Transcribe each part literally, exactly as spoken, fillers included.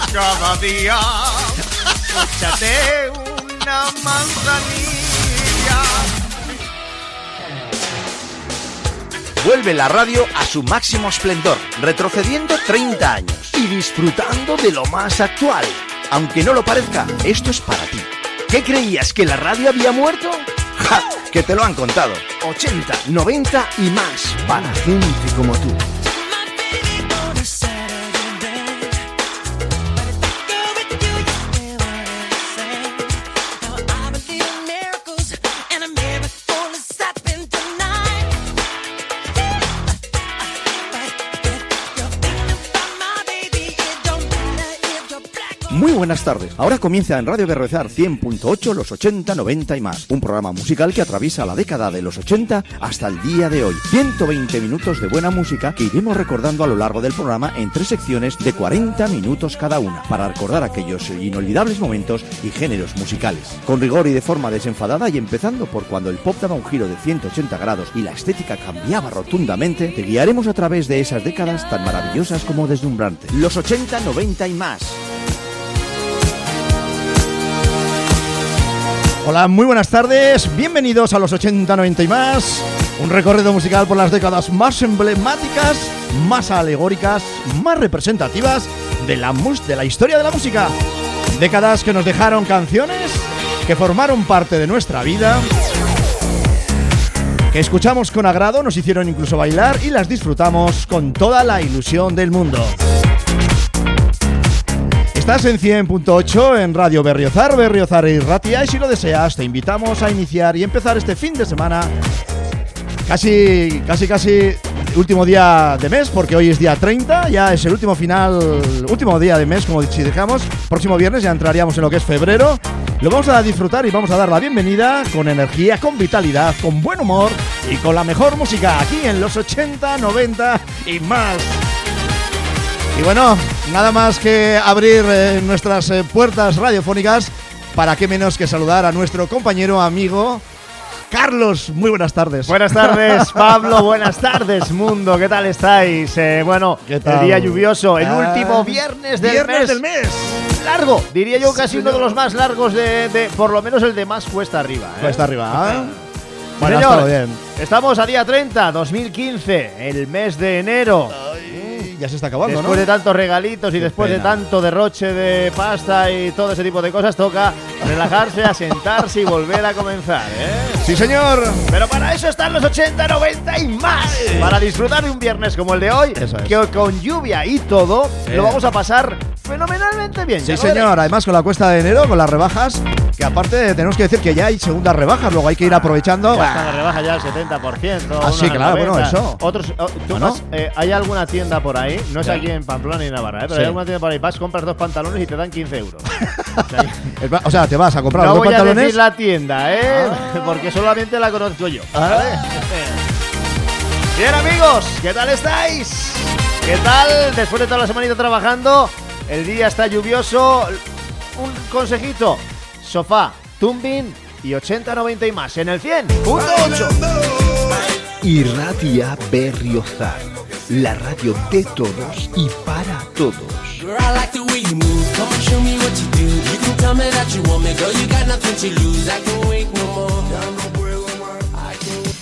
cada día. Échate una manzanilla. Vuelve la radio a su máximo esplendor, retrocediendo treinta años y disfrutando de lo más actual. Aunque no lo parezca, esto es para ti. ¿Qué creías, que la radio había muerto? ¡Ja! Que te lo han contado. ochenta, noventa y más para gente como tú. Muy buenas tardes. Ahora comienza en Radio Berriozar cien punto ocho los ochenta, noventa y más. Un programa musical que atraviesa la década de los ochenta hasta el día de hoy. ciento veinte minutos de buena música que iremos recordando a lo largo del programa en tres secciones de cuarenta minutos cada una, para recordar aquellos inolvidables momentos y géneros musicales. Con rigor y de forma desenfadada, y empezando por cuando el pop daba un giro de ciento ochenta grados y la estética cambiaba rotundamente, te guiaremos a través de esas décadas tan maravillosas como deslumbrantes. Los ochenta, noventa y más. Hola, muy buenas tardes, bienvenidos a los ochenta, noventa y más. Un recorrido musical por las décadas más emblemáticas, más alegóricas, más representativas de la, mus- de la historia de la música. Décadas que nos dejaron canciones que formaron parte de nuestra vida, que escuchamos con agrado, nos hicieron incluso bailar y las disfrutamos con toda la ilusión del mundo. Estás en cien punto ocho en Radio Berriozar, Berriozar y Ratia, y si lo deseas te invitamos a iniciar y empezar este fin de semana, casi, casi, casi último día de mes, porque hoy es día treinta, ya es el último final, último día de mes, como si dejamos, próximo viernes ya entraríamos en lo que es febrero. Lo vamos a disfrutar y vamos a dar la bienvenida con energía, con vitalidad, con buen humor y con la mejor música aquí en los ochenta, noventa y más. Y bueno, nada más que abrir eh, nuestras eh, puertas radiofónicas, para qué menos que saludar a nuestro compañero, amigo Carlos. Muy buenas tardes. Buenas tardes, Pablo. Buenas tardes, mundo. ¿Qué tal estáis? Eh, bueno, ¿Qué tal? El día lluvioso, el Ah, último viernes del viernes mes. del mes. Largo, diría yo, Sí, casi señor. uno de los más largos de, de, por lo menos el de más cuesta arriba. ¿eh? Cuesta arriba. ¿eh? Bueno, Señor, ha estado bien. Estamos a día treinta, dos mil quince, el mes de enero. Ay, ya se está acabando, Después ¿no? de tantos regalitos y Qué después pena. de tanto derroche de pasta y todo ese tipo de cosas, toca relajarse, asentarse y volver a comenzar, ¿eh? Sí, señor. Pero para eso están los ochenta, noventa y más. Para disfrutar de un viernes como el de hoy, Eso es. que con lluvia y todo, Sí. lo vamos a pasar fenomenalmente bien. Sí, ya lo señor. veréis. Además, con la cuesta de enero, con las rebajas, que aparte tenemos que decir que ya hay segundas rebajas, luego hay que ir aprovechando. Ya está la rebaja ya al setenta por ciento. Ah, sí, unos claro, noventa. bueno, eso. Otros, oh, ¿tú Bueno. vas, eh, ¿hay alguna tienda por ahí? No es Ya. aquí en Pamplona ni en Navarra, ¿eh? pero Sí. hay alguna tienda por ahí. Vas, compras dos pantalones y te dan quince euros. O sea, El pa- O sea, te vas a comprar no los dos voy a pantalones. decir la tienda, ¿eh? Ah. Porque solamente la conozco yo. Ah. ¿vale? Bien, amigos, ¿qué tal estáis? ¿Qué tal? Después de toda la semanita trabajando, el día está lluvioso. Un consejito: sofá, tumbing y ochenta, noventa y más en el cien punto ocho. Y Ratia Berriozar, la radio de todos y para todos. Girl, I like the way you move. Come and show me what you do. You can tell me that you want me, girl. You got nothing to lose. I can't wait no more. Ya no puedo más. I can't.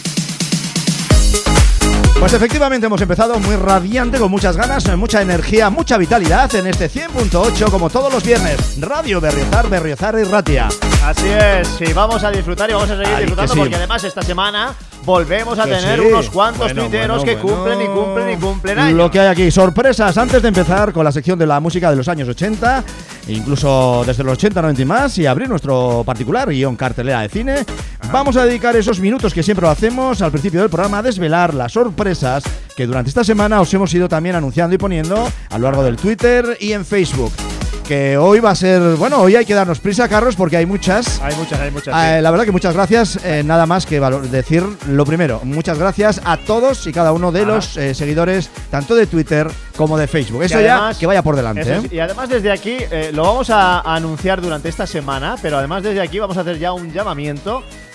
Pues efectivamente hemos empezado muy radiante, con muchas ganas, mucha energía, mucha vitalidad en este cien punto ocho, como todos los viernes. Radio Berriozar, Berriozar y Ratia. Así es, sí, vamos a disfrutar y vamos a seguir Ay, disfrutando que sí. porque además esta semana volvemos a Que tener sí. unos cuantos Bueno, tuiteros bueno, que bueno. cumplen y cumplen y cumplen años. Lo que hay aquí, sorpresas antes de empezar con la sección de la música de los años ochenta, incluso desde los ochenta, noventa y más, y abrir nuestro particular guión cartelera de cine. Vamos a dedicar esos minutos que siempre lo hacemos al principio del programa a desvelar las sorpresas que durante esta semana os hemos ido también anunciando y poniendo a lo largo del Twitter y en Facebook. Que hoy va a ser, bueno, hoy hay que darnos prisa, Carlos, porque hay muchas. Hay muchas, hay muchas. Eh, sí. la verdad que muchas gracias, eh, nada más que valor- decir lo primero, muchas gracias a todos y cada uno de Ajá. los eh, seguidores, tanto de Twitter como de Facebook. Eso además- ya, que vaya por delante. Eso ¿eh? sí, y además desde aquí, eh, lo vamos a anunciar durante esta semana, pero además desde aquí vamos a hacer ya un llamamiento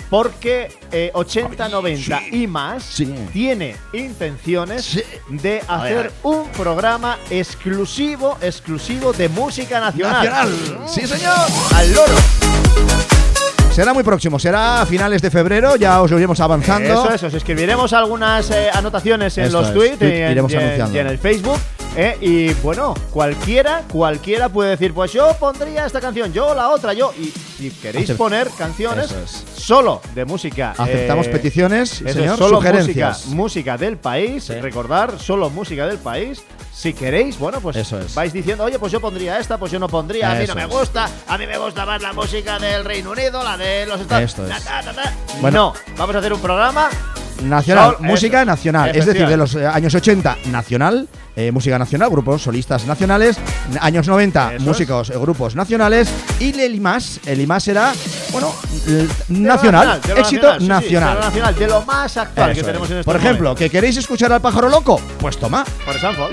porque eh, ochenta, noventa sí. y más Sí. tiene intenciones Sí. de A ver, hacer a ver. un programa exclusivo, exclusivo de música nacional. Nacional. Sí, señor. Al loro. Será muy próximo, será a finales de febrero, ya os lo iremos avanzando. Eso, eso, os escribiremos algunas eh, anotaciones en Esto los es, tweets tweet y, en, iremos y en- anunciando. y en el Facebook. eh, y bueno, cualquiera, cualquiera puede decir, pues yo pondría esta canción, yo la otra, yo. Y si queréis Acept- poner canciones Eso es. solo de música. Aceptamos eh, peticiones, eso es, señor, solo sugerencias. Música, música del país, Sí. recordar, solo música del país. Si queréis, bueno, pues Eso es. vais diciendo, oye, pues yo pondría esta, pues yo no pondría, a mí Eso no me es. gusta, a mí me gusta más la música del Reino Unido, la de los Estados Esto es. ta, ta, ta, ta. Bueno. No, vamos a hacer un programa Nacional, Sol- música eso, nacional, es decir, de los eh, años ochenta, nacional, eh, música nacional, grupos solistas nacionales, n- años noventa, Eso músicos, eh, grupos nacionales, y el I M A S, el I M A S era, bueno, l- de lo nacional, de lo éxito sí, sí, nacional. de lo nacional, de lo más actual Eso que tenemos es. en este Por ejemplo, ¿que queréis escuchar al pájaro loco? Pues toma. por ejemplo,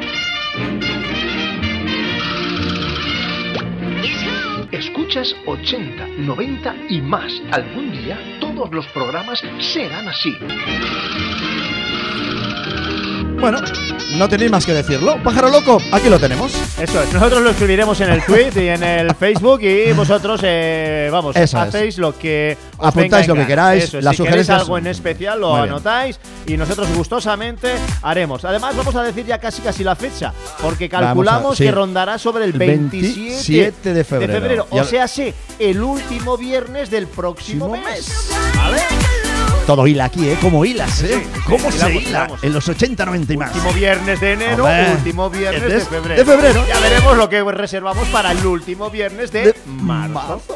Escuchas ochenta, noventa y más. Algún día todos los programas serán así. Bueno, no tenéis más que decirlo. Pájaro loco, aquí lo tenemos. eso es. Nosotros lo escribiremos en el tweet y en el Facebook y vosotros, eh, vamos, Eso es. hacéis lo que os Apuntáis venga en lo que gana. queráis, Eso es. las Si queréis sugerencias- algo en especial lo Muy bien. anotáis y nosotros gustosamente haremos. Además, vamos a decir ya casi casi la fecha, porque calculamos Vamos a- sí. que rondará sobre el El veintisiete, veintisiete de febrero. O Ya- sea, sí, el último viernes del próximo Próximo mes. ¿Vale? Todo hila aquí, ¿eh? Como hilas, ¿eh? Sí, ¿Cómo sí, se hilamos, hila? hilamos. En los ochenta, noventa y más. Último viernes de enero, Hombre, último viernes de, de- febrero. de febrero. Ya veremos lo que reservamos para el último viernes de, De marzo. marzo.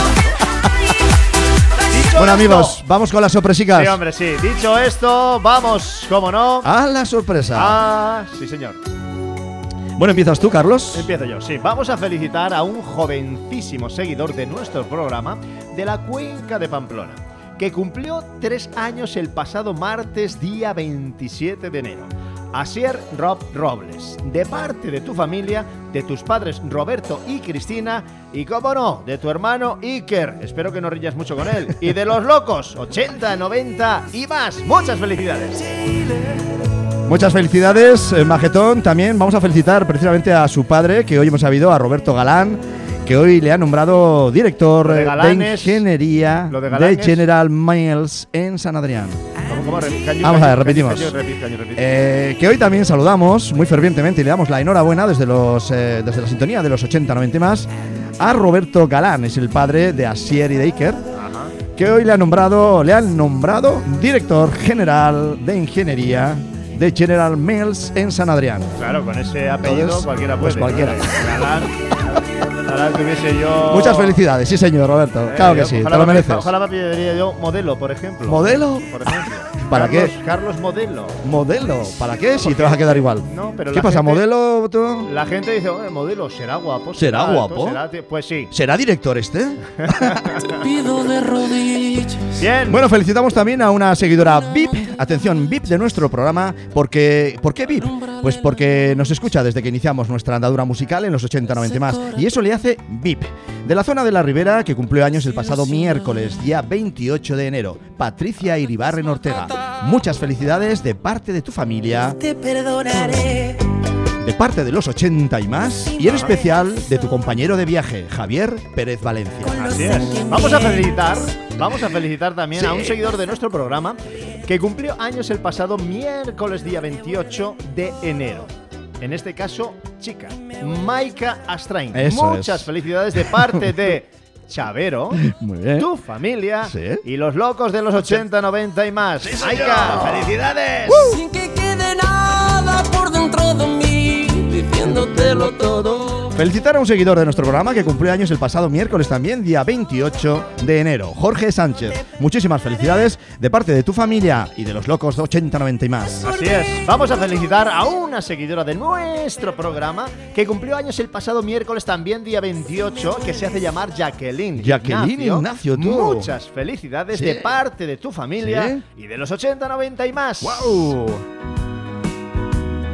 Dicho Bueno, esto- amigos, vamos con las sorpresicas. Sí, hombre, sí. Dicho esto, vamos, cómo no. A la sorpresa. Ah, sí, señor. Bueno, empiezas tú, Carlos. Empiezo yo, sí. Vamos a felicitar a un jovencísimo seguidor de nuestro programa de la Cuenca de Pamplona, que cumplió tres años el pasado martes, día veintisiete de enero. Asier Rob Robles, de parte de tu familia, de tus padres Roberto y Cristina, y cómo no, de tu hermano Iker, espero que no rillas mucho con él, y de los locos, ochenta, noventa y más. Muchas felicidades. Muchas felicidades, eh, Majetón. También vamos a felicitar precisamente a su padre, que hoy hemos sabido, a Roberto Galán, que hoy le ha nombrado director Lo de eh, de, Galán es- ingeniería lo de Galán de es- General Mills en San Adrián. ¿Cómo, cómo? Repite, caño, Vamos a ver, caño, repetimos. caño, repite, caño, repite. Eh, que hoy también saludamos muy fervientemente y le damos la enhorabuena desde, los, eh, desde la sintonía de los ochenta, noventa y más a Roberto Galán, es el padre de Asier y de Iker, Ajá. que hoy le ha nombrado, le han nombrado director general de ingeniería de General Mills en San Adrián. Claro, con ese apellido Entonces, cualquiera pues puede. cualquiera. Galán, Galán tuviese yo. Muchas felicidades, sí señor, Roberto. Eh, claro que yo- sí, ojalá te lo me- mereces. Ojalá me pediría yo modelo, por ejemplo. ¿Modelo? Por ejemplo. ¿Para Carlos, qué? Carlos Modelo. ¿Modelo? ¿Para qué? Si te vas a quedar igual. No, pero ¿Qué la pasa, gente- modelo tú? La gente dice, "Oye, modelo, será guapo. ¿Será guapo? será ti-". Pues sí. ¿Será director este? Pido de rodillas. Bien. Bueno, felicitamos también a una seguidora V I P, atención, V I P de nuestro programa, porque ¿por qué V I P? Pues porque nos escucha desde que iniciamos nuestra andadura musical en los ochenta, noventa y más, y eso le hace V I P. De la zona de la Ribera, que cumplió años el pasado miércoles, día veintiocho de enero, Patricia Iribarren Ortega. Muchas felicidades de parte de tu familia, Te perdonaré. de parte de los ochenta y más, y en especial de tu compañero de viaje, Javier Pérez Valencia. Así es. Vamos a felicitar, vamos a felicitar también a Sí. un seguidor de nuestro programa que cumplió años el pasado miércoles día veintiocho de enero. En este caso, chica, Maika Astrain. Eso Muchas es. felicidades de parte de Chavero, Muy bien. tu familia Sí. y los locos de los ochenta, noventa y más. Maika, felicidades. Sin que quede nada por dentro de mí, diciéndotelo todo. Felicitar a un seguidor de nuestro programa que cumplió años el pasado miércoles también, día veintiocho de enero, Jorge Sánchez. Muchísimas felicidades de parte de tu familia y de los locos de ochenta, noventa y más. Así es. Vamos a felicitar a una seguidora de nuestro programa que cumplió años el pasado miércoles también día veintiocho, que se hace llamar Jacqueline. Jacqueline Ignacio, tú. Muchas felicidades Sí. de parte de tu familia Sí. y de los ochenta, noventa y más. ¡Wow!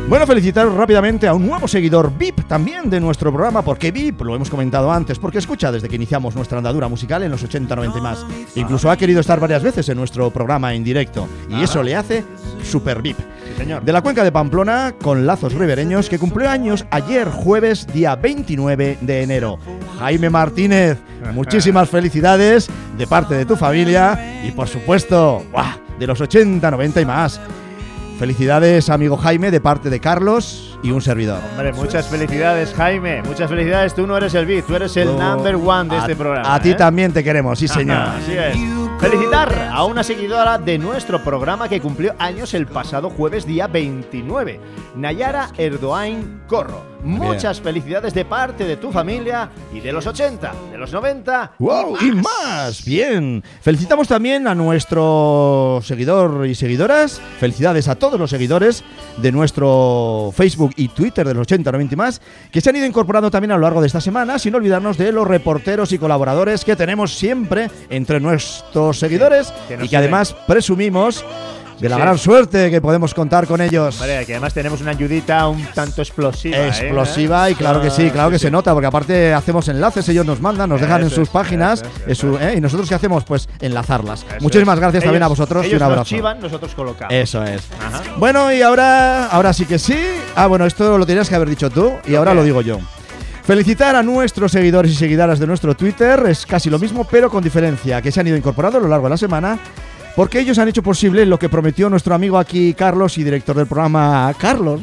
Bueno, felicitaros rápidamente a un nuevo seguidor V I P también de nuestro programa. ¿Por qué V I P? Lo hemos comentado antes, porque escucha desde que iniciamos nuestra andadura musical en los ochenta, noventa y más. Incluso ha querido estar varias veces en nuestro programa en directo, y eso le hace super V I P. Sí, señor. De la cuenca de Pamplona, con lazos ribereños, que cumplió años ayer jueves, día veintinueve de enero. Jaime Martínez, muchísimas felicidades de parte de tu familia y, por supuesto, ¡buah!, de los ochenta, noventa y más. Felicidades, amigo Jaime, de parte de Carlos y un servidor. Hombre, muchas felicidades, Jaime. Muchas felicidades. Tú no eres el beat, tú eres el Tú- number one de a, este programa. A ti ¿eh? también te queremos, sí, señor. Así es. Felicitar a una seguidora de nuestro programa que cumplió años el pasado jueves día veintinueve, Nayara Erdoain Corro. Muchas felicidades de parte de tu familia y de los ochenta, de los noventa. ¡Wow! Y más, bien. Felicitamos también a nuestro seguidor y seguidoras. Felicidades a todos los seguidores de nuestro Facebook y Twitter de los ochenta, noventa y más, que se han ido incorporando también a lo largo de esta semana, sin olvidarnos de los reporteros y colaboradores que tenemos siempre entre nuestros seguidores, que nos y que además presumimos de la sí. gran suerte que podemos contar con ellos. Hombre, que además tenemos una ayudita un tanto explosiva. ¿eh? Explosiva, y claro que sí, claro que se nota, porque aparte hacemos enlaces, ellos nos mandan, nos dejan en Eso sus es, páginas, eso es, en su- eso es. ¿eh? Y nosotros ¿qué hacemos? Pues enlazarlas. Eso Muchísimas es. gracias también Ellos- a vosotros y ellos un abrazo. nos chivan, nosotros colocamos. Eso es. Ajá. Bueno, y ahora, ahora sí que sí. Ah, bueno, esto lo tenías que haber dicho tú y ahora qué? lo digo yo. Felicitar a nuestros seguidores y seguidoras de nuestro Twitter es casi lo mismo, pero con diferencia, que se han ido incorporando a lo largo de la semana, porque ellos han hecho posible lo que prometió nuestro amigo aquí, Carlos, y director del programa, Carlos.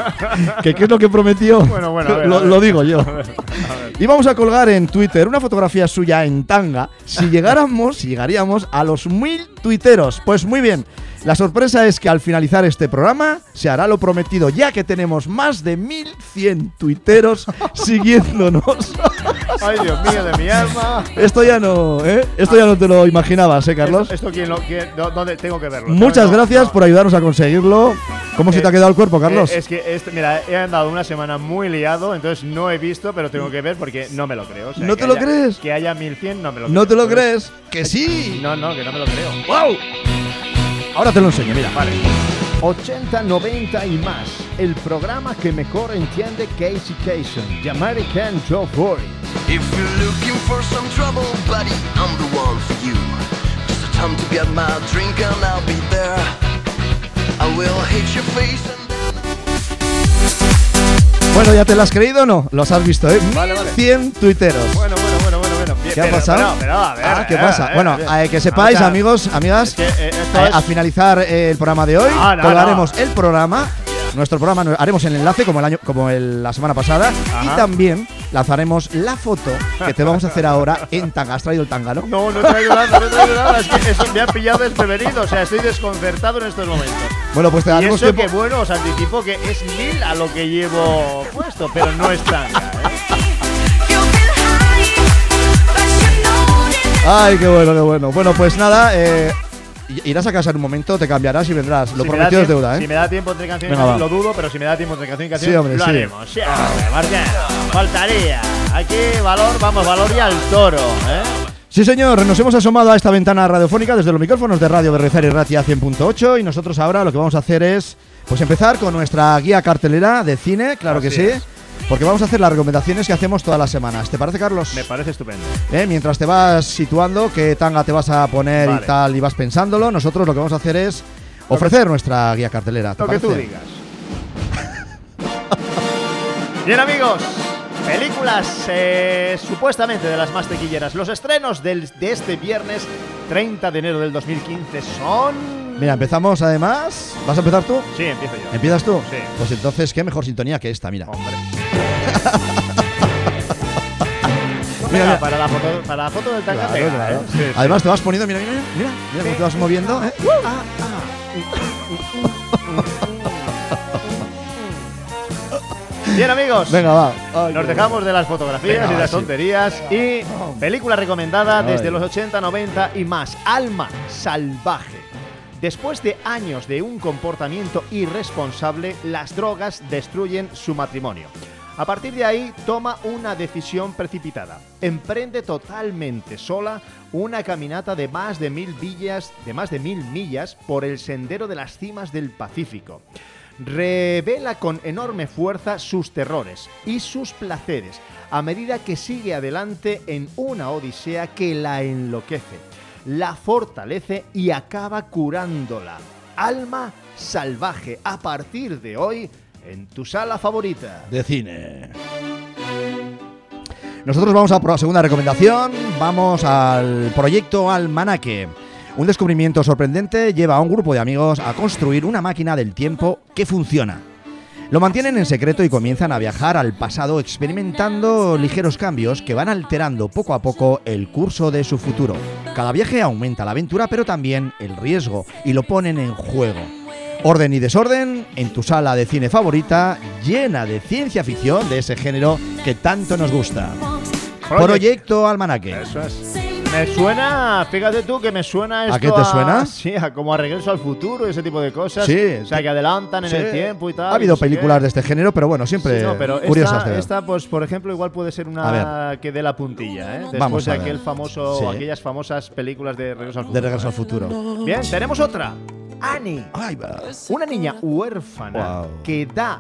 ¿Qué, ¿Qué es lo que prometió? Bueno, bueno, a ver, lo, a ver. lo digo yo. A ver, a ver. Y vamos a colgar en Twitter una fotografía suya en tanga si llegáramos, si llegaríamos a los mil tuiteros. Pues muy bien, la sorpresa es que al finalizar este programa se hará lo prometido, ya que tenemos más de mil cien tuiteros siguiéndonos. Ay, Dios mío, de mi alma. Esto ya no, ¿eh? Esto ya no te lo imaginabas, ¿eh, Carlos? ¿Esto, esto quién lo, quién- dó- ¿Dónde tengo que verlo? Muchas No, gracias no. por ayudarnos a conseguirlo. ¿Cómo se te ha Eh, quedado el cuerpo, Carlos? Eh, es que, este, mira, he andado una semana muy liado, entonces no he visto, pero tengo que ver porque no me lo creo. O sea, ¿No que te lo haya- crees? Que haya mil cien, no me lo creo. ¿No te lo Entonces, crees? ¡Que sí! No, no, que no me lo creo. ¡Wow! Ahora te lo enseño, mira. Vale. ochenta, noventa y más. El programa que mejor entiende Casey Kasem. The American Joe Forey. If you're looking for some trouble, buddy, I'm the one for you. Just a time to get my drink and I'll be there. I will hit your face and then... Bueno, ¿ya te lo has creído o no? Los has visto, ¿eh? Vale, vale. cien tuiteros. Bueno, bueno, bueno, bueno, bueno. Bien, ¿Qué ha pero- pasado? Pero, pero, a ver, ah, ¿qué eh, pasa? eh, bueno, eh, eh, que sepáis, o sea, amigos, amigas, es que, eh, esto eh, es- al finalizar eh, el programa de hoy, No, no, colgaremos no. el programa. Nuestro programa no- haremos el enlace como el año, como el- la semana pasada, y Ajá. también lanzaremos la foto que te vamos a hacer ahora en tanga. ¿Has traído el tanga, no? No, no he traído nada, no he traído nada. Es que eso me ha pillado desprevenido. O sea, estoy desconcertado en estos momentos. Bueno, pues te Y daremos eso tiempo. que bueno, os anticipo que es mil a lo que llevo puesto, pero no es tanga, ¿eh? Ay, qué bueno, qué bueno. Bueno, pues nada, eh, irás a casa en un momento, te cambiarás y vendrás. Lo Si me da prometido es tiempo- deuda, ¿eh? Si me da tiempo entre canción y Venga, canción, va. lo dudo, pero si me da tiempo entre canción y canción, Sí, hombre, lo sí. haremos. Sí, hombre, Marqués, faltaría. Aquí valor, vamos, valor y al toro, ¿eh? Sí, señor, nos hemos asomado a esta ventana radiofónica desde los micrófonos de Radio Berriozar y Ratia cien punto ocho, y nosotros ahora lo que vamos a hacer es pues empezar con nuestra guía cartelera de cine, claro Así que sí, es. porque vamos a hacer las recomendaciones que hacemos todas las semanas. ¿Te parece, Carlos? Me parece estupendo. Eh, Mientras te vas situando qué tanga te vas a poner Vale. y tal y vas pensándolo, nosotros lo que vamos a hacer es ofrecer nuestra guía cartelera. ¿Te Lo que tú parece? digas. Bien, amigos. Películas eh, supuestamente de las más tequilleras. Los estrenos del- de este viernes treinta de enero del dos mil quince son... Mira, empezamos además. ¿Vas a empezar tú? Sí, empiezo yo. ¿Empiezas tú? Sí. Pues entonces, qué mejor sintonía que esta, mira. Hombre. Mira, Venga, mira. para la foto, para la foto del tanga Claro, pega, claro. ¿eh? Sí, sí. Además te vas poniendo, mira, mira, mira, mira cómo te vas moviendo, ¿eh? Bien, amigos. Venga, va. Ay, Nos qué dejamos de las fotografías Venga, y de va, las sí. tonterías y película recomendada Ay. desde los ochenta, noventa y más. Alma salvaje. Después de años de un comportamiento irresponsable, las drogas destruyen su matrimonio. A partir de ahí, toma una decisión precipitada. Emprende totalmente sola una caminata de más de mil millas, de más de mil millas por el sendero de las cimas del Pacífico. revela con enorme fuerza sus terrores y sus placeres a medida que sigue adelante en una odisea que la enloquece, la fortalece y acaba curándola. Alma salvaje, a partir de hoy, en tu sala favorita de cine. Nosotros vamos a por la segunda recomendación. Vamos al proyecto Almanaque. Un descubrimiento sorprendente lleva a un grupo de amigos a construir una máquina del tiempo que funciona. Lo mantienen en secreto y comienzan a viajar al pasado experimentando ligeros cambios que van alterando poco a poco el curso de su futuro. Cada viaje aumenta la aventura, pero también el riesgo, y lo ponen en juego. Orden y desorden en tu sala de cine favorita, llena de ciencia ficción de ese género que tanto nos gusta. Project. Proyecto Almanaque. Eso es. Me suena, fíjate tú que me suena esto ¿A qué te suena? Sí, a como a Regreso al Futuro, ese tipo de cosas. Sí. O sea, que adelantan en Sí. el tiempo y tal. Ha habido no sé películas qué. de este género, pero bueno, siempre Sí, no, pero curiosas esta, de ver. esta, pues, por ejemplo, igual puede ser una que dé la puntilla, ¿eh? Después Vamos a de ver. aquel famoso, Sí. aquellas famosas películas de Regreso al De Futuro. Regreso al ¿eh? Futuro. Bien, tenemos otra. Annie. Ahí va. Una niña huérfana Wow. que da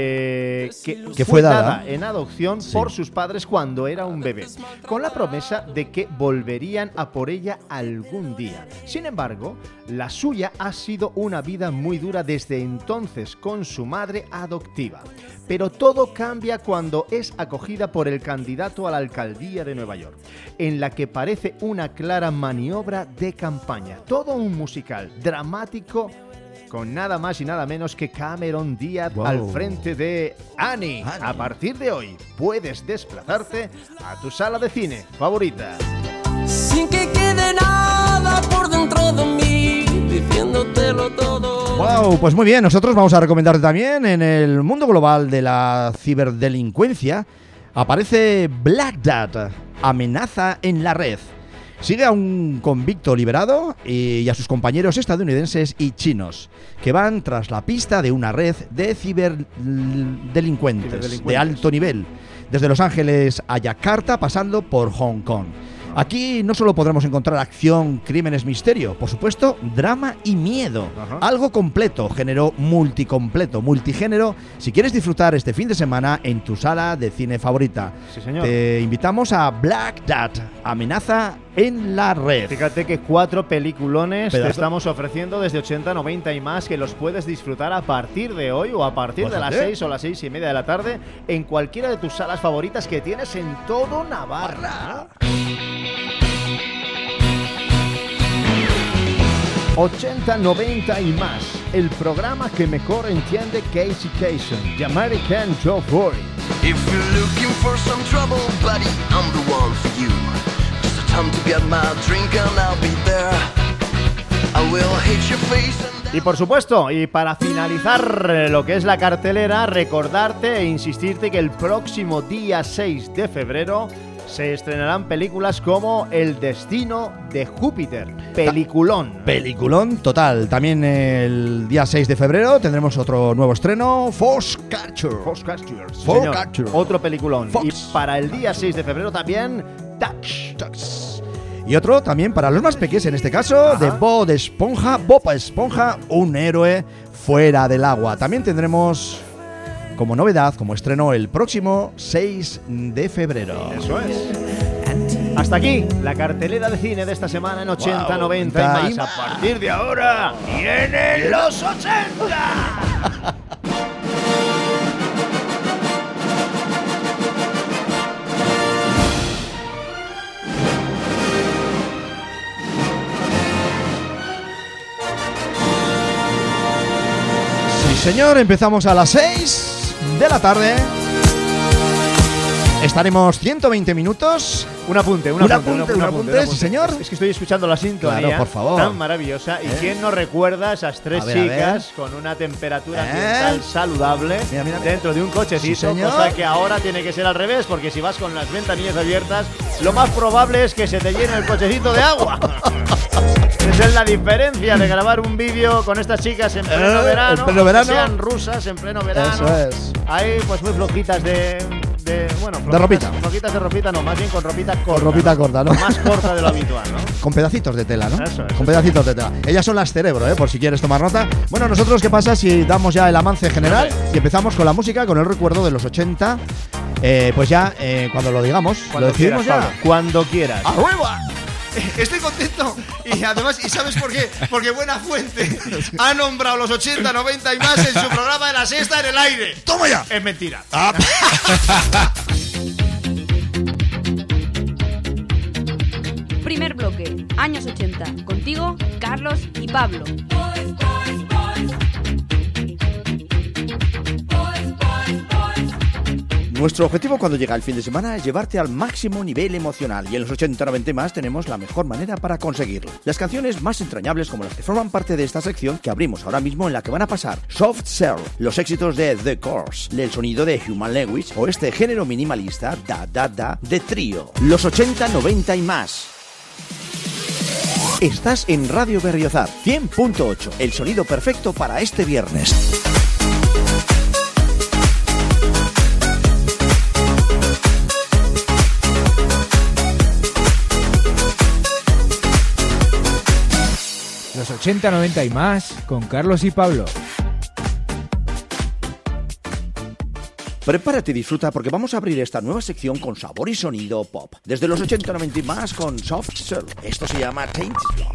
eh, que, Que fue dada. en adopción Sí. por sus padres cuando era un bebé, con la promesa de que volverían a por ella algún día. Sin embargo, la suya ha sido una vida muy dura desde entonces con su madre adoptiva. Pero todo cambia cuando es acogida por el candidato a la alcaldía de Nueva York, en la que parece una clara maniobra de campaña. Todo un musical dramático con nada más y nada menos que Cameron Díaz Wow. al frente de Annie. Annie. A partir de hoy puedes desplazarte a tu sala de cine favorita. Sin que quede nada por dentro de mí, diciéndotelo todo. Wow, pues muy bien, nosotros vamos a recomendarte también en el mundo global de la ciberdelincuencia. Aparece Black Dad, amenaza en la red. Sigue a un convicto liberado y a sus compañeros estadounidenses y chinos que van tras la pista de una red de ciberdelincuentes Ciberdelincuentes. de alto nivel, desde Los Ángeles a Yakarta pasando por Hong Kong. Aquí no solo podremos encontrar acción, crímenes, misterio, por supuesto, drama y miedo. Ajá. Algo completo, género multicompleto, multigénero, si quieres disfrutar este fin de semana en tu sala de cine favorita. Sí, señor. Te invitamos a Black Dad, amenaza en la red. Fíjate que cuatro peliculones Pedazo. te estamos ofreciendo desde ochenta, noventa y más, que los puedes disfrutar a partir de hoy o a partir de las Fíjate. seis o las seis y media de la tarde en cualquiera de tus salas favoritas que tienes en todo Navarra. ochenta, noventa y más, el programa que mejor entiende Casey Kasem, The American Joe Boy. If you're looking for some trouble, buddy, I'm the one for you. Just a time to get my drink and I'll be there. I will hit your face and Y por supuesto, y para finalizar eh, lo que es la cartelera, recordarte e insistirte que el próximo día seis de febrero se estrenarán películas como El destino de Júpiter, peliculón. Peliculón total. También el día seis de febrero tendremos otro nuevo estreno, Force Capture. Fox Captures, sí, Fox señor. Capture. Otro peliculón. Fox. Y para el día seis de febrero también Touch. Tux. Y otro también para los más pequeños, en este caso, de Bob Esponja, Bob Esponja, un héroe fuera del agua. También tendremos como novedad, como estreno, el próximo seis de febrero. Eso es. Hasta aquí la cartelera de cine de esta semana en ochenta, Wow, noventa y noventa y más. A partir de ahora vienen los ochenta. Sí, señor, empezamos a las seis de la tarde. Estaremos ciento veinte minutos. Un apunte, un Un apunte, apunte, un apunte, sí, señor. Es que estoy escuchando la sintonía Claro, por favor. tan maravillosa. ¿Y ¿Eh? quién no recuerda esas tres A ver, a chicas con una temperatura ¿Eh? ambiental saludable Mira, mira, mira. dentro de un cochecito? Sí, señor. Cosa que ahora tiene que ser al revés, porque si vas con las ventanillas abiertas, lo más probable es que se te llene el cochecito de agua. Esa es la diferencia de grabar un vídeo con estas chicas en pleno Eh, verano. en pleno verano. Que sean rusas en pleno verano. Eso es. Ahí, pues muy flojitas de, de bueno, De ropita. Floquitas de ropita, no, más bien con ropita corta. Con ropita ¿no? corta, ¿no? Más corta de lo habitual, ¿no? Con pedacitos de tela, ¿no? Eso es, Con eso pedacitos de tela. Ellas son las Cerebro, ¿eh? Por si quieres tomar nota. Bueno, nosotros, ¿qué pasa si damos ya el avance general y empezamos con la música, con el recuerdo de los ochenta? Eh, pues ya, eh, cuando lo digamos, Cuando lo decidimos quieras, ya. Pablo, cuando quieras. ¡Arriba! Estoy contento y además, ¿y sabes por qué? Porque Buena Fuente ha nombrado los ochenta, noventa y más en su programa de la sexta en el aire. ¡Toma ya! Es mentira. Ah. Primer bloque, años ochenta. Contigo, Carlos y Pablo. Nuestro objetivo cuando llega el fin de semana es llevarte al máximo nivel emocional y en los ochenta noventa y más tenemos la mejor manera para conseguirlo. Las canciones más entrañables como las que forman parte de esta sección que abrimos ahora mismo en la que van a pasar Soft Cell, los éxitos de The Course, el sonido de Human Language o este género minimalista Da Da Da de Trío. Los ochenta noventa y más. Estás en Radio Berriozar cien punto ocho, el sonido perfecto para este viernes. Los ochenta, noventa y más con Carlos y Pablo. Prepárate y disfruta porque vamos a abrir esta nueva sección con sabor y sonido pop. Desde los ochenta noventa y más con Soft Cell. Esto se llama Tainted Love.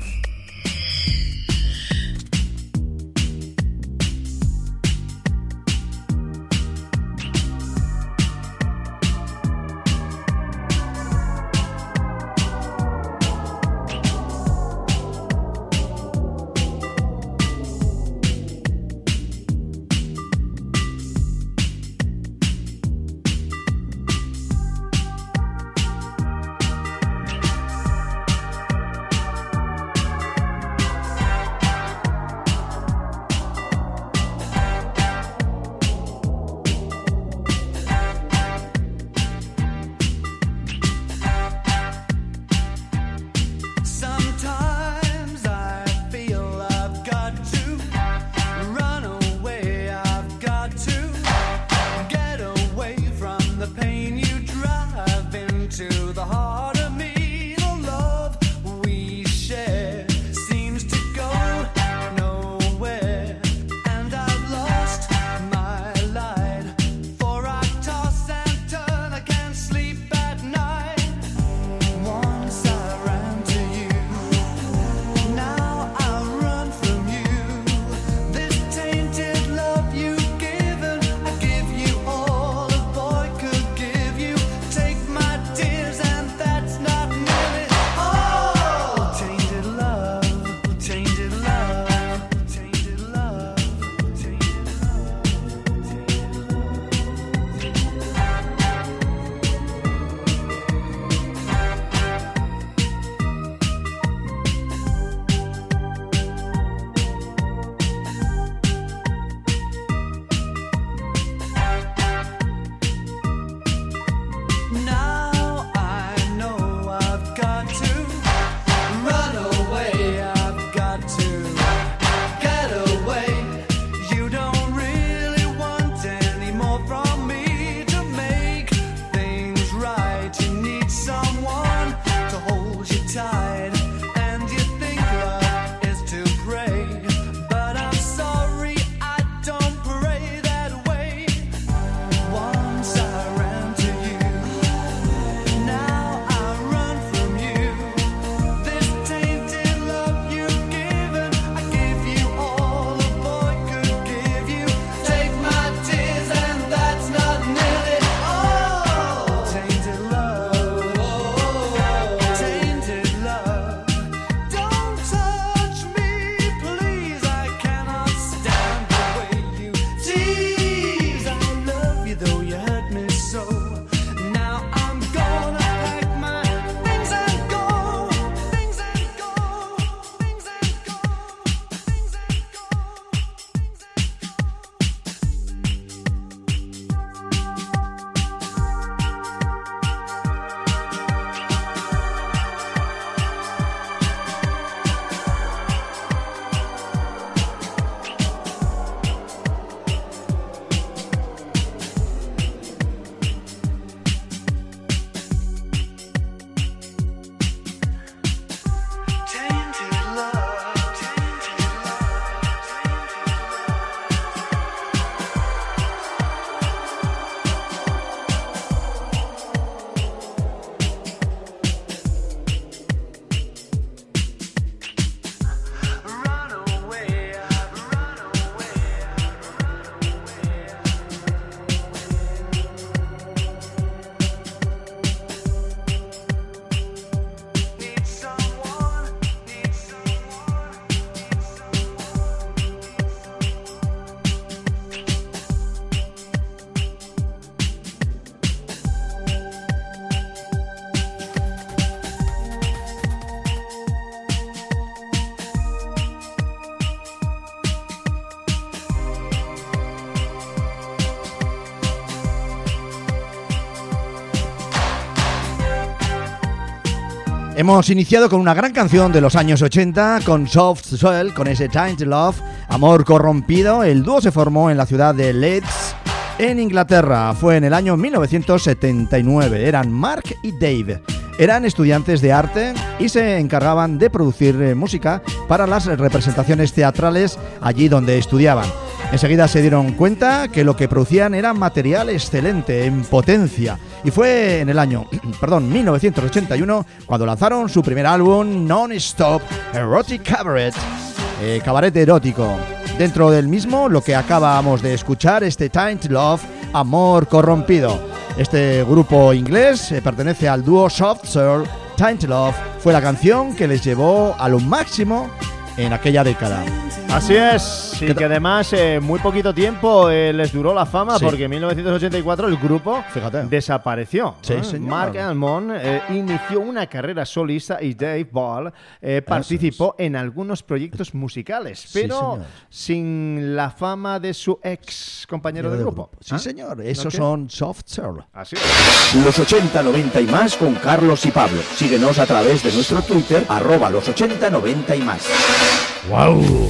Hemos iniciado con una gran canción de los años ochenta, con Soft Soul, con ese Tainted Love, Amor Corrompido. El dúo se formó en la ciudad de Leeds, en Inglaterra. Fue en el año mil novecientos setenta y nueve. Eran Mark y Dave. Eran estudiantes de arte y se encargaban de producir eh, música para las representaciones teatrales allí donde estudiaban. Enseguida se dieron cuenta que lo que producían era material excelente, en potencia. Y fue en el año perdón, mil novecientos ochenta y uno cuando lanzaron su primer álbum, Non-Stop Erotic Cabaret, eh, cabaret erótico. Dentro del mismo, lo que acabamos de escuchar, este Tainted Love, Amor Corrompido. Este grupo inglés eh, pertenece al dúo Soft Soul. Tainted Love fue la canción que les llevó a lo máximo en aquella década. Así es, y que además eh, muy poquito tiempo eh, les duró la fama, Sí. porque en mil novecientos ochenta y cuatro el grupo Fíjate. desapareció. Sí, ¿eh? señor. Mark Almond eh, inició una carrera solista y Dave Ball eh, participó en algunos proyectos musicales, Sí, pero señor. sin la fama de su ex compañero de grupo. Sí, ¿Ah? señor, esos ¿Ok? son Soft Soul. Así es. Los ochenta noventa y más con Carlos y Pablo. Síguenos a través de nuestro Twitter, arroba los ochenta noventa y más. ¡Wow!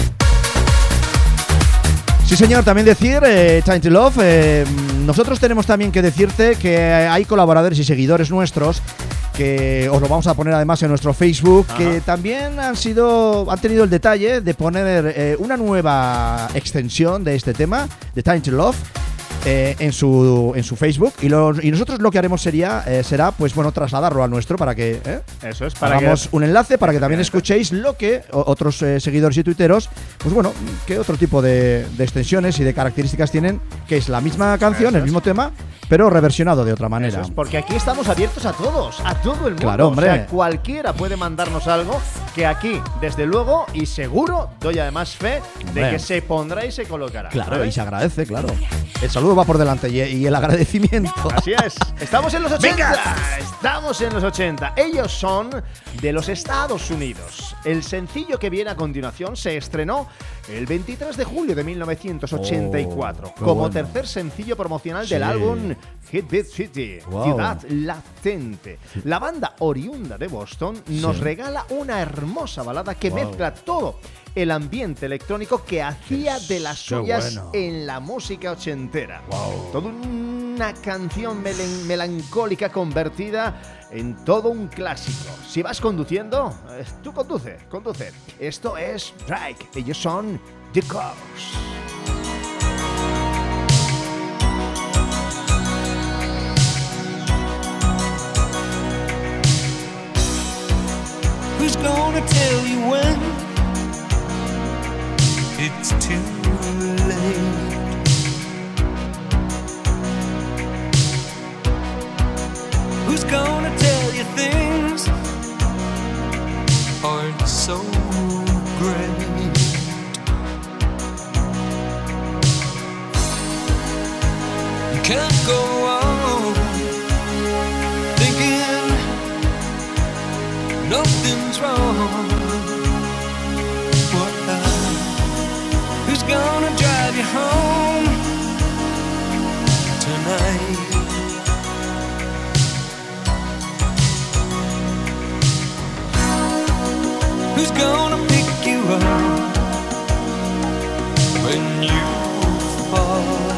Sí, señor, también decir, eh, Tainted Love, eh, nosotros tenemos también que decirte que hay colaboradores y seguidores nuestros que os lo vamos a poner además en nuestro Facebook, Ajá. que también han sido han tenido el detalle de poner eh, una nueva extensión de este tema, de Tainted Love, eh, en su en su Facebook, y, los, y nosotros lo que haremos sería eh, será pues bueno trasladarlo al nuestro para que eh, Eso es, para hagamos que... un enlace para que también escuchéis lo que o- otros eh, seguidores y tuiteros, pues bueno, que otro tipo de, de extensiones y de características tienen, que es la misma canción, Eso el es. mismo tema, pero reversionado de otra manera. Eso es, porque aquí estamos abiertos a todos, a todo el mundo. Claro, hombre. O sea, cualquiera puede mandarnos algo que aquí, desde luego, y seguro, doy además fe Hombre. de que se pondrá y se colocará. Claro, ¿vale? y se agradece, claro. El saludo va por delante y, y el agradecimiento. Así es. Estamos en los ochenta. Venga. Estamos en los ochenta. Ellos son de los Estados Unidos. El sencillo que viene a continuación se estrenó el veintitrés de julio de mil novecientos ochenta y cuatro Oh, qué como bueno. tercer sencillo promocional Sí. del álbum Hit Beat City, Wow. Ciudad Latente. La banda oriunda de Boston nos Sí. regala una hermosa balada que Wow. mezcla todo el ambiente electrónico que hacía de las Qué suyas bueno. en la música ochentera. Toda una canción melen- melancólica convertida en todo un clásico. Si vas conduciendo, eh, tú conduce, conduce. Esto es Drake. Ellos son The Cars. Who's gonna tell you when it's too late? Who's gonna tell you things aren't so great? You can't go on thinking nothing's wrong. What now? Who's gonna drive you home tonight? Who's gonna pick you up when you fall?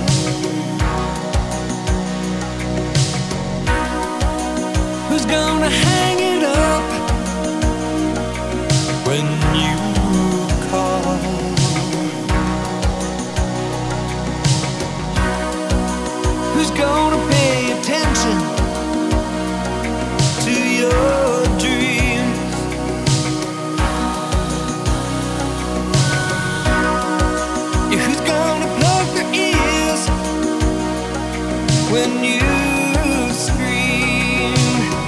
Who's gonna hang it up when you call? Who's gonna pay attention to your dreams? Yeah, who's gonna plug their ears when you scream?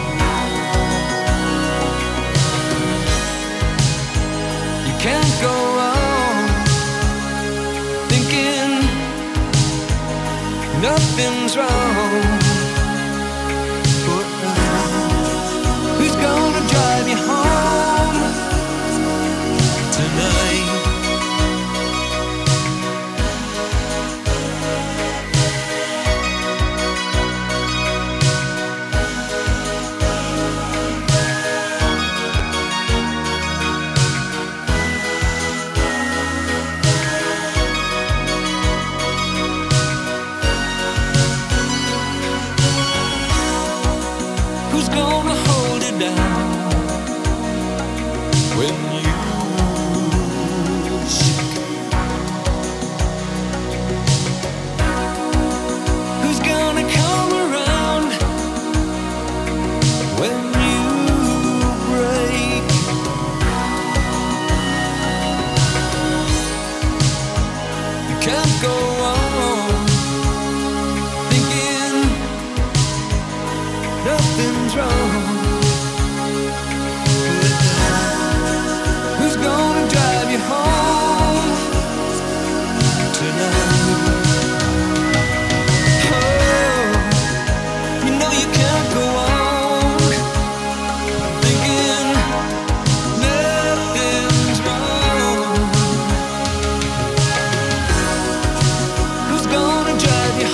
You can't go on thinking nothing's wrong. But who's gonna drive you home tonight? when you shake. Who's gonna come around when you break? You can't go on thinking nothing's wrong. Who's gonna drive you home tonight? Oh, you know you can't go on thinking nothing's wrong. Who's gonna drive you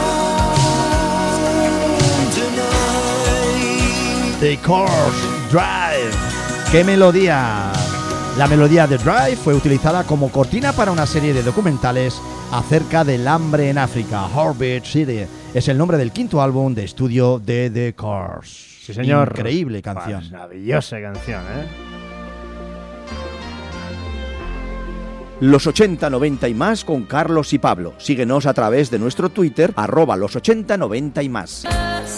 home tonight? The Cars Drive. ¡Qué melodía! La melodía de Drive fue utilizada como cortina para una serie de documentales acerca del hambre en África. Heartbeat City es el nombre del quinto álbum de estudio de The Cars. Sí, señor. Increíble canción. Maravillosa canción, ¿eh? Los ochenta noventa y más con Carlos y Pablo. Síguenos a través de nuestro Twitter, arroba los ochenta noventa y más.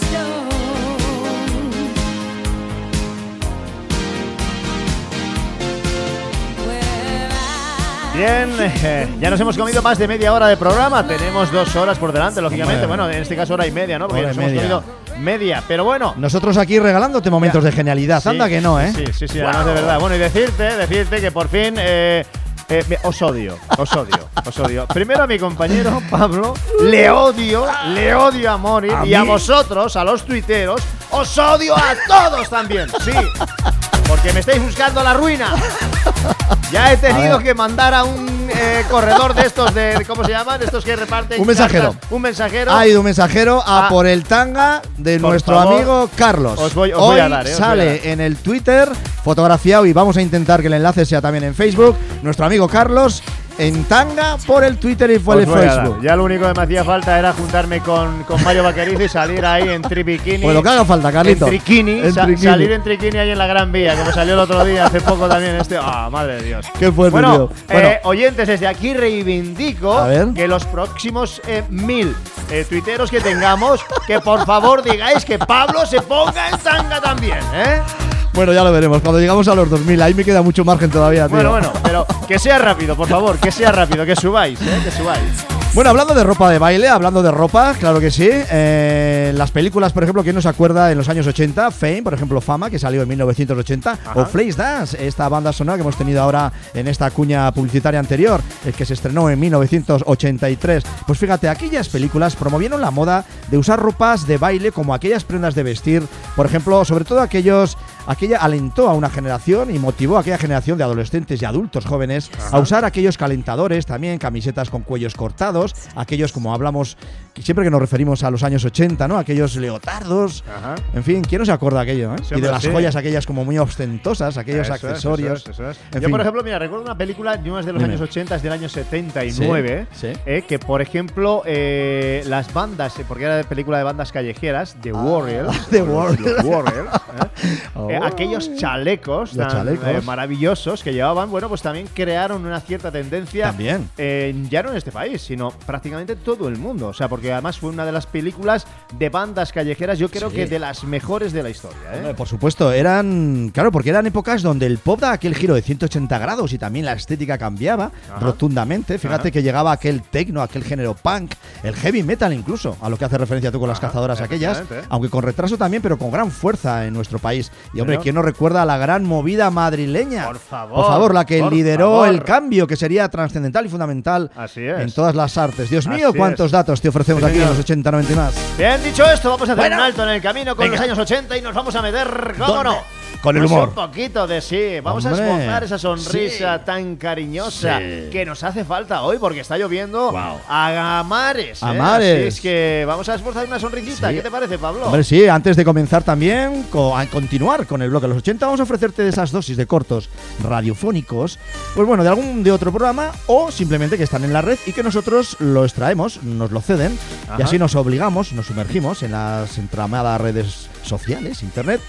Bien, eh, ya nos hemos comido más de media hora de programa. Tenemos dos horas por delante, lógicamente. Hombre. Bueno, en este caso hora y media, ¿no? Porque Hora y nos hemos media. comido media. Pero bueno, Nosotros aquí regalándote momentos de genialidad. Sí, Anda que no, ¿eh? Sí, sí, sí, además de verdad. Bueno, y decirte, decirte que por fin eh, eh, me- os odio, os odio, os odio. Primero a mi compañero Pablo, le odio, le odio a morir. ¿A y a mí? vosotros, a los tuiteros, os odio a todos también, sí. Porque me estáis buscando la ruina. Ya he tenido ver. que mandar a un eh, corredor de estos, de ¿cómo se llaman? Estos que reparten Un mensajero. cartas. Un mensajero. Ha ido un mensajero a Ah. por el tanga de Por nuestro favor, amigo Carlos. os voy- os Hoy voy a dar, eh, os voy a sale dar. en el Twitter fotografiado y vamos a intentar que el enlace sea también en Facebook. Nuestro amigo Carlos en tanga por el Twitter y por Os el voy a dar. Facebook. Ya lo único que me hacía falta era juntarme con, con Mario Vaquerizo y salir ahí en tribikini. Pues lo que haga falta, Carlito. En triquini, En sa- triquini. salir en triquini ahí en la Gran Vía, como salió el otro día, hace poco también este. ¡Ah, madre de Dios! Qué fuerte, Bueno, tío. eh, Bueno. oyentes, desde aquí reivindico A ver. que los próximos eh, mil eh, tuiteros que tengamos, que por favor digáis que Pablo se ponga en tanga también, ¿eh? Bueno, ya lo veremos. Cuando llegamos a los dos mil, ahí me queda mucho margen todavía, tío. Bueno, bueno, pero que sea rápido, por favor, que sea rápido, que subáis, ¿eh? Que subáis. Bueno, hablando de ropa de baile, hablando de ropa, claro que sí. Eh, las películas, por ejemplo, ¿quién no se acuerda en los años ochenta? Fame, por ejemplo, Fama, que salió en mil novecientos ochenta. Ajá. O Flashdance, esta banda sonora que hemos tenido ahora en esta cuña publicitaria anterior, el que se estrenó en mil novecientos ochenta y tres. Pues fíjate, aquellas películas promovieron la moda de usar ropas de baile como aquellas prendas de vestir. Por ejemplo, sobre todo aquellos... Aquella alentó a una generación y motivó a aquella generación de adolescentes y adultos jóvenes a usar aquellos calentadores, también camisetas con cuellos cortados, aquellos, como hablamos, que siempre que nos referimos a los años ochenta, ¿no? Aquellos leotardos, Ajá. en fin, ¿quién no se acuerda de aquello, eh? Sí, y de hombre, las sí. joyas aquellas como muy ostentosas, aquellos Eso es, accesorios. eso es, eso es. En Yo, fin. por ejemplo, mira, recuerdo una película, no es de los Dime. años ochenta, es del año setenta y nueve, Sí, sí. eh, que, por ejemplo, eh, las bandas, eh, porque era de película de bandas callejeras, The Warriors. The los- Warriors. los Warriors, eh, Oh. eh, aquellos chalecos, Los tan, chalecos. eh, maravillosos que llevaban, bueno, pues también crearon una cierta tendencia. También. eh, ya no en este país, sino prácticamente en todo el mundo. O sea, porque además fue una de las películas de bandas callejeras, yo creo Sí. que de las mejores de la historia. ¿eh? Hombre, por supuesto, eran. Claro, porque eran épocas donde el pop da aquel giro de ciento ochenta grados y también la estética cambiaba Ajá. rotundamente. Fíjate Ajá. que llegaba aquel techno, aquel género punk, el heavy metal incluso, a lo que hace referencia tú con las Ajá, cazadoras aquellas, efectivamente. aunque con retraso también, pero con gran fuerza en nuestro país. Y hombre, Señor. ¿quién no recuerda la gran movida madrileña? Por favor, Por favor, la que por lideró favor. el cambio, que sería trascendental y fundamental Así es. en todas las artes. Dios mío, Así cuántos es. datos te ofrecemos Sí, aquí en señor. los ochenta, noventa y más. Bien, dicho esto, vamos a hacer Bueno. un alto en el camino con Venga. los años ochenta y nos vamos a meter, ¿cómo ¿Dónde? no? Con el Pues humor. un poquito de sí. Vamos Hombre. a esbozar esa sonrisa Sí. tan cariñosa Sí. que nos hace falta hoy porque está lloviendo Guau. a mares. ¿eh? A mares. Así es que vamos a esbozar una sonrisita. Sí. ¿Qué te parece, Pablo? Hombre, sí, antes de comenzar también, co- a continuar con el bloque de los ochenta, vamos a ofrecerte de esas dosis de cortos radiofónicos, pues bueno, de algún de otro programa o simplemente que están en la red y que nosotros lo extraemos, nos lo ceden y Ajá. así nos obligamos, nos sumergimos en las entramadas redes sociales, internet,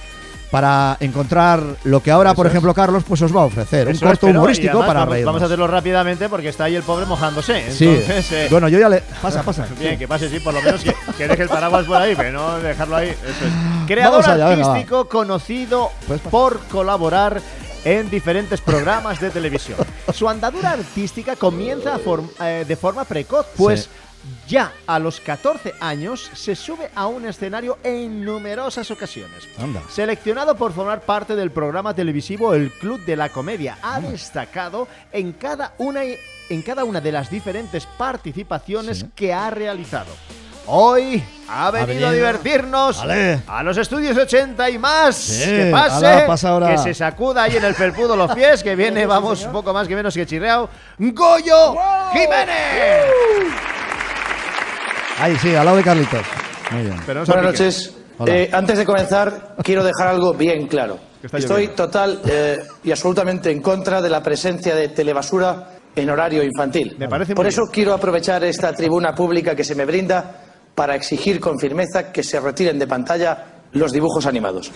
para encontrar lo que ahora, Eso por es. ejemplo, Carlos, pues os va a ofrecer. Eso un corto es, pero- humorístico y además para vamos, reírnos. Vamos a hacerlo rápidamente porque está ahí el pobre mojándose. Sí. Entonces, eh, Bueno, yo ya le... Pasa, pasa. bien, que pase, sí, por lo menos que, que deje el paraguas por ahí, pero no dejarlo ahí. Eso es. Creador Vamos allá, venga, va. artístico conocido Pues pasa. por colaborar en diferentes programas de televisión. Su andadura artística comienza a form- eh, de forma precoz, pues Sí. ya a los catorce años se sube a un escenario en numerosas ocasiones. Anda. Seleccionado por formar parte del programa televisivo El Club de la Comedia, ha destacado en cada una, en cada una de las diferentes participaciones Sí. que ha realizado. Hoy ha venido, venido. a divertirnos Vale. a los estudios ochenta y más. Sí, Que pase, ala, pasa ahora. que se sacuda ahí en el felpudo los pies, que viene, vamos, un poco más que menos que chirreado, Goyo Jiménez. Ahí sí, al lado de Carlitos. Muy bien. Pero no se Buenas pique. noches. Hola. Eh, antes de comenzar, quiero dejar algo bien claro. Que está Estoy lloviendo. total eh, y absolutamente en contra de la presencia de telebasura en horario infantil. Me parece Por muy eso bien. quiero aprovechar esta tribuna pública que se me brinda para exigir con firmeza que se retiren de pantalla los dibujos animados.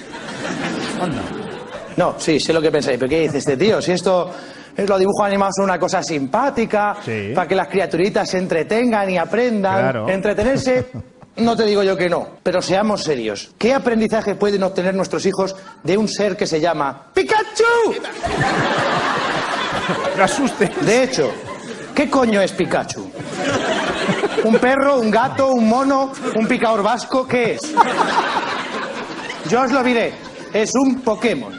No, sí, sé lo que pensáis, pero ¿qué dice este tío? Si esto, eh, los dibujos animados son una cosa simpática, Sí. para que las criaturitas se entretengan y aprendan. Claro. Entretenerse, no te digo yo que no, pero seamos serios. ¿Qué aprendizaje pueden obtener nuestros hijos de un ser que se llama Pikachu? Me asuste. De hecho, ¿qué coño es Pikachu? ¿Un perro, un gato, un mono, un picador vasco? ¿Qué es? Yo os lo diré, es un Pokémon.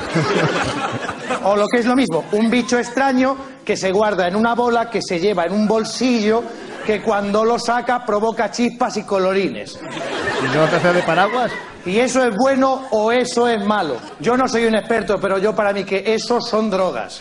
O lo que es lo mismo, un bicho extraño que se guarda en una bola, que se lleva en un bolsillo, que cuando lo saca provoca chispas y colorines. ¿Y no te hace de paraguas? ¿Y eso es bueno o eso es malo? Yo no soy un experto, pero yo para mí que eso son drogas.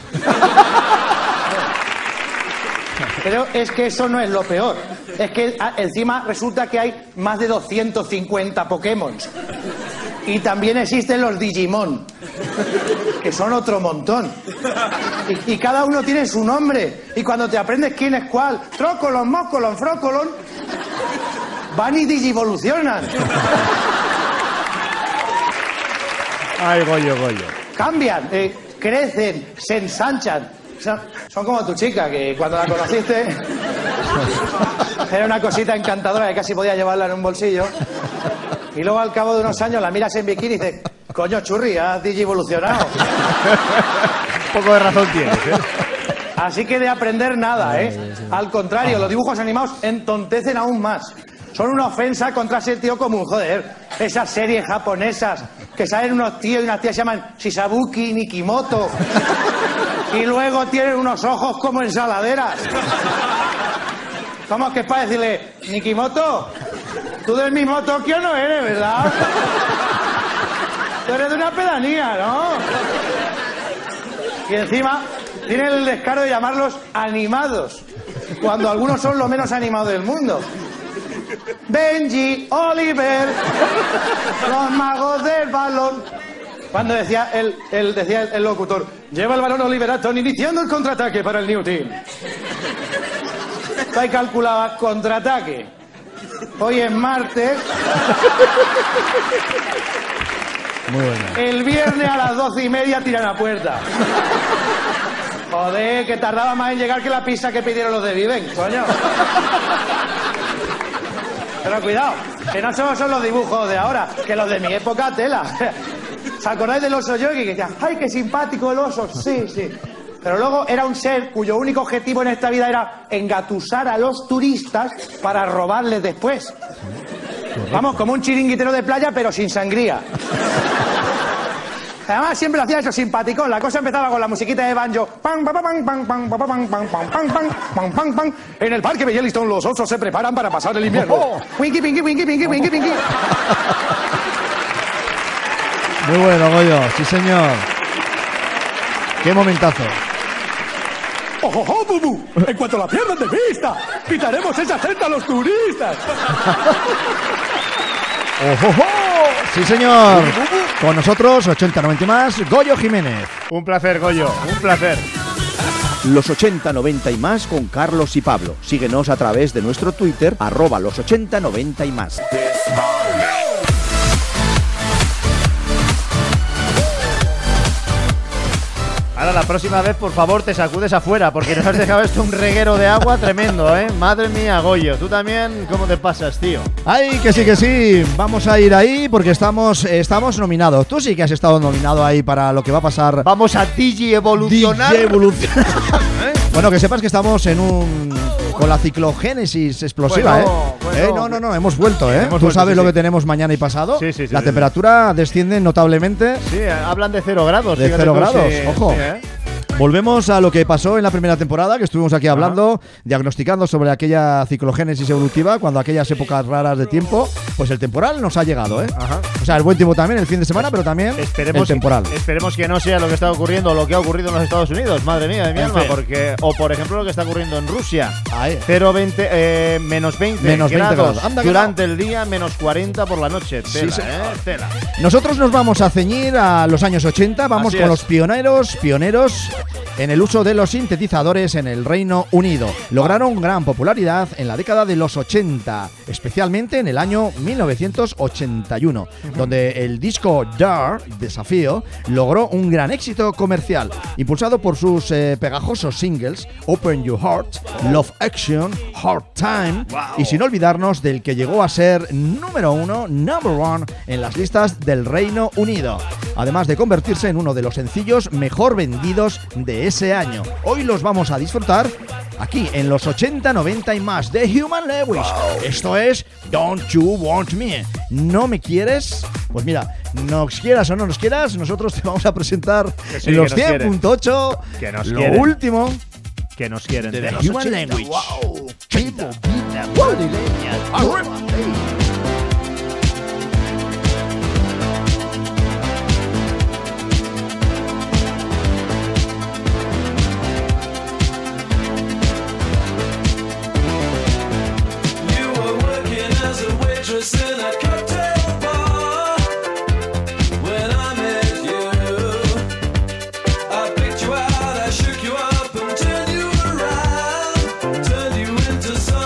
Pero es que eso no es lo peor. Es que ah, encima resulta que hay más de doscientos cincuenta Pokémon. Y también existen los Digimon, que son otro montón. Y, y cada uno tiene su nombre. Y cuando te aprendes quién es cuál, Trócolon, Mócolon, Frócolon, van y digivolucionan. Ay, Goyo, Goyo. Cambian, eh, crecen, se ensanchan. Son, son como tu chica, que cuando la conociste era una cosita encantadora que casi podía llevarla en un bolsillo. Y luego al cabo de unos años la miras en bikini y dices, coño, churri, has digivolucionado. Un poco de razón tienes, ¿eh? Así que de aprender nada, ¿eh? Al contrario, los dibujos animados entontecen aún más. Son una ofensa contra ese tío común, joder. Esas series japonesas que salen unos tíos y unas tías se llaman Shisabuki, Nikimoto. Y luego tienen unos ojos como ensaladeras. ¿Cómo es que es para decirle, Nikimoto, tú del mismo Tokio no eres, ¿verdad? Tú eres de una pedanía, ¿no? Y encima tienen el descaro de llamarlos animados, cuando algunos son lo menos animados del mundo. Benji, Oliver, los magos del balón. Cuando decía el, el, decía el locutor, lleva el balón Oliver Atom iniciando el contraataque para el New Team. Ahí calculaba contraataque. Hoy es martes. Muy bueno. El viernes a las doce y media tiran a puerta. Joder, que tardaba más en llegar que la pizza que pidieron los de Viven, coño. Pero cuidado, que no solo son los dibujos de ahora, que los de mi época, tela. ¿Os acordáis del oso yogi? Que decía, ¡ay, qué simpático el oso! Sí, sí. Pero luego era un ser cuyo único objetivo en esta vida era engatusar a los turistas para robarles después. Vamos, como un chiringuitero de playa, pero sin sangría. Además, siempre lo hacía eso, simpaticón. La cosa empezaba con la musiquita de banjo. Pam, pam, pam, pam, pam, pam, pam, pam, pam, pam, pam, pam, pam, pam. En el parque Yellowstone los osos se preparan para pasar el invierno. Winky, pinky, winky, pinky, winky, pinky. Muy bueno, Goyo. Sí, señor. Qué momentazo. ¡Ojo, ojo, Bubu! En cuanto la pierdan de vista, quitaremos esa cesta a los turistas. ¡Ojojo! Sí, señor. Con nosotros, ochenta noventa y más, Goyo Jiménez. Un placer, Goyo, un placer. Los ochenta noventa y más con Carlos y Pablo. Síguenos a través de nuestro Twitter, arroba los ochenta noventa y más. Ahora la próxima vez, por favor, te sacudes afuera, porque nos has dejado esto un reguero de agua tremendo, ¿eh? Madre mía, Goyo, tú también, ¿cómo te pasas, tío? Ay, que sí, que sí. Vamos a ir ahí porque estamos, estamos nominados. Tú sí que has estado nominado ahí para lo que va a pasar. Vamos a Digi Evolucionar. Digi Evolucionar. Bueno, que sepas que estamos en un... con la ciclogénesis explosiva, Bueno, ¿eh? bueno, ¿eh? No, no, no, hemos vuelto, ¿eh? hemos Tú vuelto, sabes sí, lo sí. que tenemos mañana y pasado. Sí, sí, sí, la sí, temperatura desciende notablemente. Sí, hablan de cero grados. De fíjate cero tú, grados, sí, ojo. sí, ¿eh? Volvemos a lo que pasó en la primera temporada, que estuvimos aquí hablando, diagnosticando sobre aquella ciclogénesis evolutiva, cuando aquellas épocas raras de tiempo, pues el temporal nos ha llegado, ¿eh? Ajá. O sea, el buen tiempo también, el fin de semana, pero también Esperemos el temporal. Que, esperemos que no sea lo que está ocurriendo o lo que ha ocurrido en los Estados Unidos, madre mía de mi En alma, fin. porque o por ejemplo lo que está ocurriendo en Rusia, Ahí. cero veinte, eh, menos veinte Menos veinte grados, grados. Anda que durante el día, menos cuarenta por la noche, tela, Sí, eh, tela. Nosotros nos vamos a ceñir a los años ochenta, vamos Así con es. los pioneros, pioneros en el uso de los sintetizadores en el Reino Unido. Lograron gran popularidad en la década de los ochenta, especialmente en el año mil novecientos ochenta y uno, donde el disco Dare, Desafío, logró un gran éxito comercial, impulsado por sus eh, pegajosos singles Open Your Heart, Love Action, Hard Time, y sin olvidarnos del que llegó a ser número uno, number one, en las listas del Reino Unido, además de convertirse en uno de los sencillos mejor vendidos de ese año. Hoy los vamos a disfrutar aquí en los ochenta, noventa y más de Human Lewis. Esto es Don't You Want Me. ¿No me quieres? Pues mira, nos quieras o no nos quieras, nosotros te vamos a presentar Que sí, en los que nos cien punto ocho Que nos lo quieren. último Que nos quieren. de de The los Human ochenta. Language. Wow. People beat them. Arriba. You were working as a waitress in a cocktail bar. When I met you, I picked you out, I shook you up and turned you around, turned you into some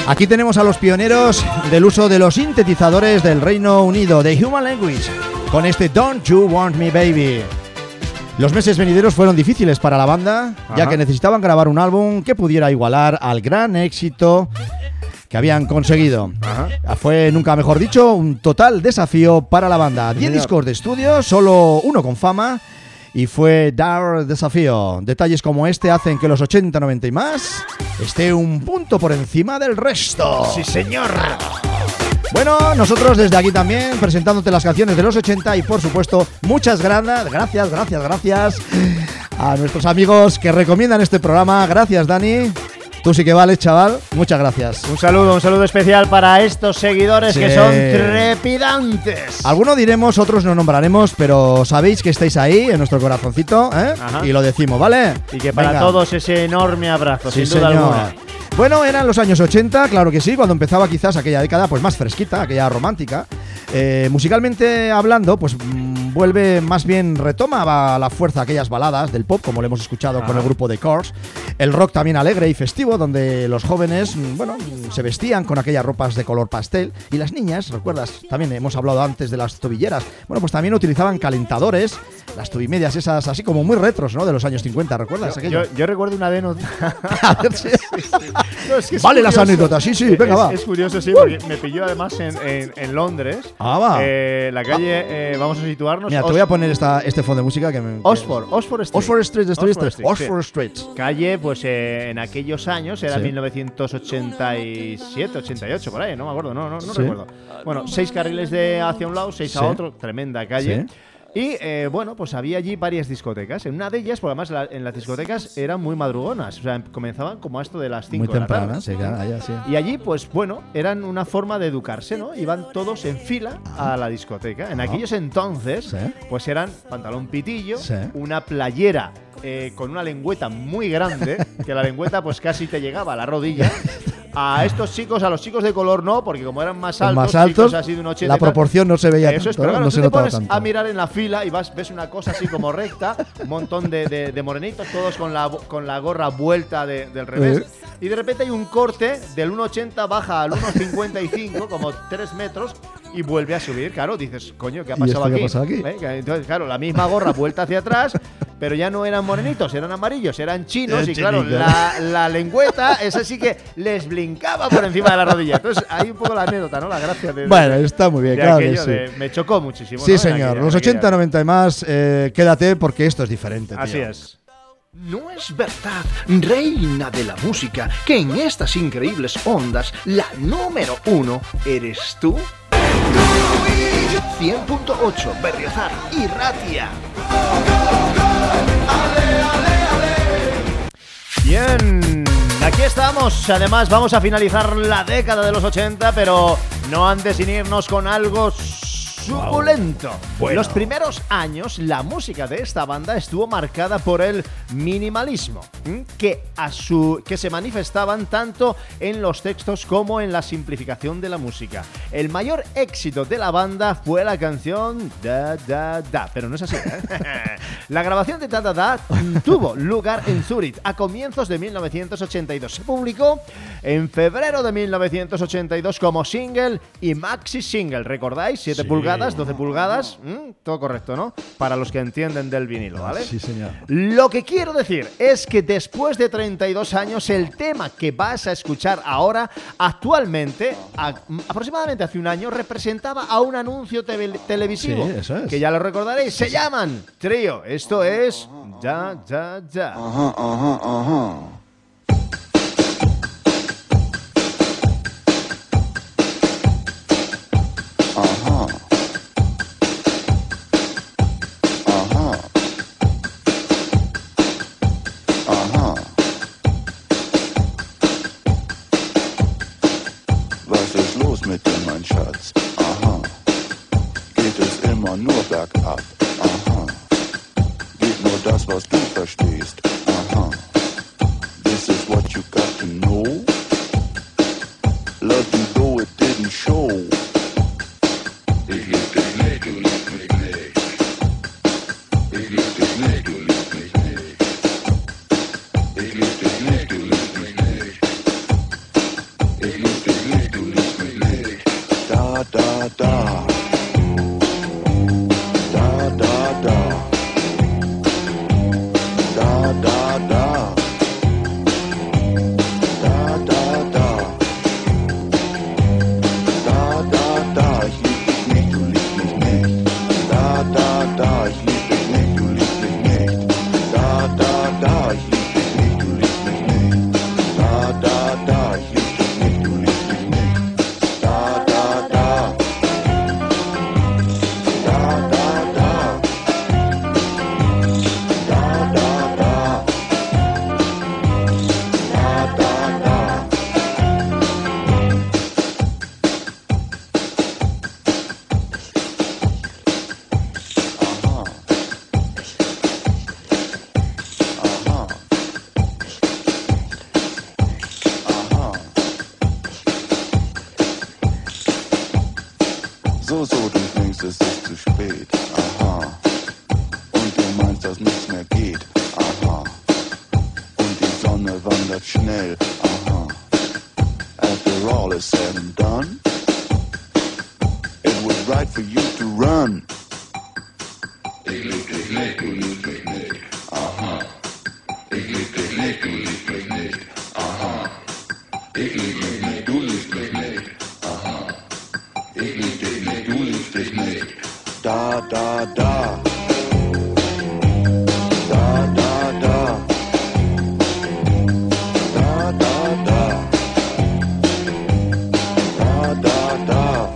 Aquí tenemos a los pioneros del uso de los sintetizadores del Reino Unido, de Human Language, con este Don't You Want Me Baby. Los meses venideros fueron difíciles para la banda, ya Ajá. que necesitaban grabar un álbum que pudiera igualar al gran éxito que habían conseguido. Ajá. Fue, nunca mejor dicho, un total desafío para la banda. Diez Señor. discos de estudio, solo uno con fama, y fue dar desafío. Detalles como este hacen que los ochenta, noventa y más esté un punto por encima del resto. Sí, señor. Bueno, nosotros desde aquí también presentándote las canciones de los ochenta y por supuesto muchas gracias, gracias, gracias, gracias a nuestros amigos que recomiendan este programa. Gracias, Dani. Tú sí que vales, chaval. Muchas gracias. Un saludo, un saludo especial para estos seguidores Sí. que son trepidantes. Algunos diremos, otros no nombraremos, pero sabéis que estáis ahí en nuestro corazoncito, ¿eh? Ajá. Y lo decimos, ¿vale? Y que para Venga. todos ese enorme abrazo, Sí, sin duda señor. alguna. Bueno, eran los años ochenta, claro que sí, cuando empezaba quizás aquella década pues más fresquita, aquella romántica. Eh, musicalmente hablando, pues mmm, vuelve más bien, retoma a la fuerza aquellas baladas del pop, como lo hemos escuchado con el grupo The Cars. El rock también alegre y festivo, donde los jóvenes, mmm, bueno, mmm, se vestían con aquellas ropas de color pastel. Y las niñas, ¿recuerdas? También hemos hablado antes de las tobilleras. Bueno, pues también utilizaban calentadores, las tubimedias esas así como muy retros, ¿no? De los años cincuenta, ¿recuerdas Yo, aquello? yo- yo recuerdo una anécdota. A ver si- No, es que es Vale las curioso. anécdotas, sí, sí, venga, es, va. Es curioso, sí, porque me pilló además en, en- en Londres. Ah, va. Eh, la calle, eh, vamos a situarnos. Mira, te Os- voy a poner esta, este fondo de música que me... Oxford, Oxford Street. Oxford Street, Street, Oxford Street, Street, Oxford sí. Street. Calle, pues eh, en aquellos años, era Sí. mil novecientos ochenta y siete, ochenta y ocho, por ahí, no me acuerdo, no, no, no Sí. recuerdo. Bueno, seis carriles de hacia un lado, seis Sí. a otro, tremenda calle. Sí. Y eh, bueno, pues había allí varias discotecas. En una de ellas, porque además la- en las discotecas eran muy madrugonas, o sea, comenzaban como a esto de las cinco Muy de la tarde. temprana, sí, claro, allá, sí. Y allí, pues bueno, eran una forma de educarse, ¿no? Iban todos en fila a la discoteca. En aquellos entonces, Ah. Sí. pues eran pantalón pitillo, Sí. una playera eh, con una lengüeta muy grande, que la lengüeta pues casi te llegaba a la rodilla. A estos chicos, a los chicos de color no, porque como eran más Con altos, más altos, chicos así de un ochenta la y tal, proporción no se veía eso es, tanto, pero claro, no tú se te notaba pones tanto. a mirar en la fila y vas, ves una cosa así como recta, un montón de, de- de morenitos, todos con la, con la gorra vuelta de- del revés. Eh. Y de repente hay un corte del uno ochenta, baja al uno cincuenta y cinco, como tres metros, y vuelve a subir. Claro, dices, coño, ¿qué ha ¿Y pasado esto qué aquí? ha pasado aquí? ¿Eh? Que Entonces, claro, la misma gorra vuelta hacia atrás, pero ya no eran morenitos, eran amarillos, eran chinos. Eran y claro, chinitos. la, la lengüeta, esa sí que les blincaba por encima de la rodilla. Entonces, hay un poco la anécdota, ¿no? La gracia de. de- Bueno, está muy bien, de claro que aquello sí. de- me chocó muchísimo. Sí, ¿no? En señor. aquella- Los en aquella ochenta, noventa y más, eh, quédate porque esto es diferente, tío. Así es. No es verdad, reina de la música, que en estas increíbles ondas la número uno eres tú. cien punto ocho Berriozar y Ratia. Bien, aquí estamos. Además, vamos a finalizar la década de los ochenta, pero no antes sin irnos con algo suculento. Bueno. Los primeros años, la música de esta banda estuvo marcada por el minimalismo, ¿m? que, a su, que se manifestaban tanto en los textos como en la simplificación de la música. El mayor éxito de la banda fue la canción Da Da Da, pero no es así, ¿eh? La grabación de Da Da Da tuvo lugar en Zúrich a comienzos de mil novecientos ochenta y dos. Se publicó en febrero de mil novecientos ochenta y dos como single y maxi single. ¿Recordáis? siete Sí. pulgadas, doce pulgadas. ¿Mm? Todo correcto, ¿no? Para los que entienden del vinilo, ¿vale? Sí, señor. Lo que quiero decir es que después de treinta y dos años, el tema que vas a escuchar ahora, actualmente, a- aproximadamente hace un año, representaba a un anuncio tele- televisivo. Sí, eso es. Que ya lo recordaréis. Se llaman Trío. Esto es Ya, Ya, Ya. Ajá, ajá, ajá. Aha. Aha. Aha. Was ist los mit dir, mein Schatz? Aha. Geht es immer nur bergab? Aha. Geht nur das, was du verstehst? Aha. This is what you got to know. Let you go, it didn't show. Ich lieb dich nicht, du liebst mich nicht. Ich lieb dich nicht, du liebst mich nicht. Ich lieb dich nicht, du liebst mich nicht. Ich lieb da, da. Da, da, da. Da, da, da, ich lieb dich nicht, du liebst mich nicht. Da, da, da, ich lieb dich nicht, du liebst mich nicht. Da, da, da, ich lieb dich nicht, du liebst mich nicht. Da, da, da, ich lieb dich nicht, du liebst mich nicht. Da, da, da. Da, da, da. Da, da, da. Da, da, da. Aha. Aha. So, so, du denkst, es ist zu spät. Aha. Und du meinst, dass nichts mehr geht. Aha. Und die Sonne wandert schnell. Aha. After all is said and done, it was right for you to run. Ich lieb dich nicht, du liebst mich nicht. Aha. Ich lieb dich nicht, du liebst mich nicht. Aha. Ich lieb mich nicht, du liebst mich nicht. Aha. Ich lieb dich nicht, du liebst dich nicht. Da, da, da. Da, da, da. Da, da, da. Da, da, da.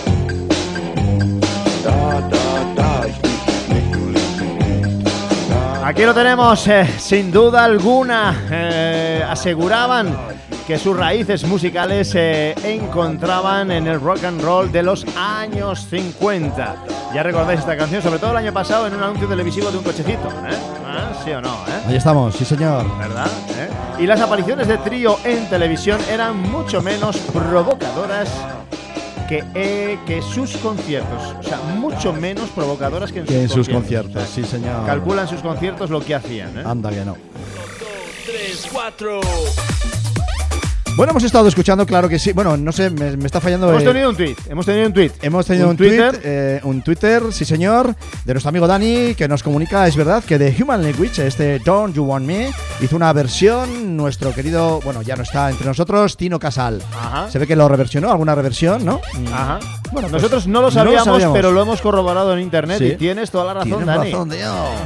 Da, da, da. Ich lieb dich nicht, du liebst mich nicht. Da, Aquí lo tenemos, eh, sin duda alguna. Eh, aseguraban que sus raíces musicales se encontraban en el rock and roll de los años cincuenta. Ya recordáis esta canción, sobre todo el año pasado en un anuncio televisivo de un cochecito, ¿eh? ¿Ah? ¿Sí o no? ¿Eh? Ahí estamos, sí señor. ¿Verdad? ¿Eh? Y las apariciones de Trío en televisión eran mucho menos provocadoras que, eh, que sus conciertos. O sea, mucho menos provocadoras que en Que sus en sus conciertos. conciertos, sí señor. Calculan sus conciertos lo que hacían, ¿eh? Anda que no. tres, cuatro. Bueno, hemos estado escuchando, claro que sí. Bueno, no sé, me, me está fallando. Hemos eh, tenido un tweet, hemos tenido un tweet. Hemos tenido un, un tweet, Twitter. eh, un Twitter, sí señor, de nuestro amigo Dani, que nos comunica, es verdad, que de Human Language, este Don't You Want Me, hizo una versión, nuestro querido, bueno, ya no está entre nosotros, Tino Casal. Ajá. Se ve que lo reversionó, alguna reversión, ¿no? Ajá. Bueno, pues, nosotros no lo, no lo sabíamos, sabíamos. pero lo hemos corroborado en internet Sí. y tienes toda la razón, Tienes Dani. razón, tío.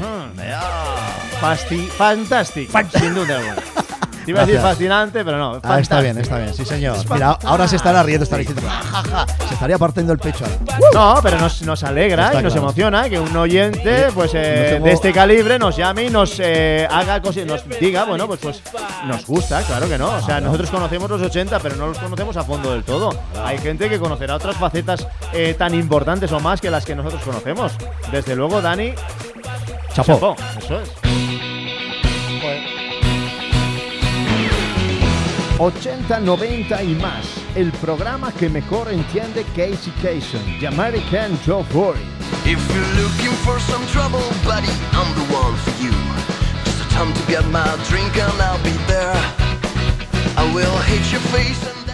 Fasti fantástico, sin duda alguna. Te iba a decir Gracias. fascinante, pero no. Ah, está fantástico. bien, está bien, sí señor. Mira, ahora se estará riendo, estará diciendo, "Ja, ja, ja". Se estaría partiendo el pecho ahora. No, pero nos, nos alegra Está y nos claro. emociona que un oyente pues eh, Nos hemos- de este calibre nos llame y nos eh, haga cosas, nos diga, bueno, pues pues nos gusta, claro que no. O sea, nosotros conocemos los ochenta, pero no los conocemos a fondo del todo. Hay gente que conocerá otras facetas eh, tan importantes o más que las que nosotros conocemos. Desde luego, Dani, Chapó. chapó. Eso es. ochenta, noventa y más. El programa que mejor entiende Casey Kasem, The American Joe Boy. If you're looking for some trouble, buddy, I'm the one for you. Just a time to get my drink and I'll be there. I will hit your face and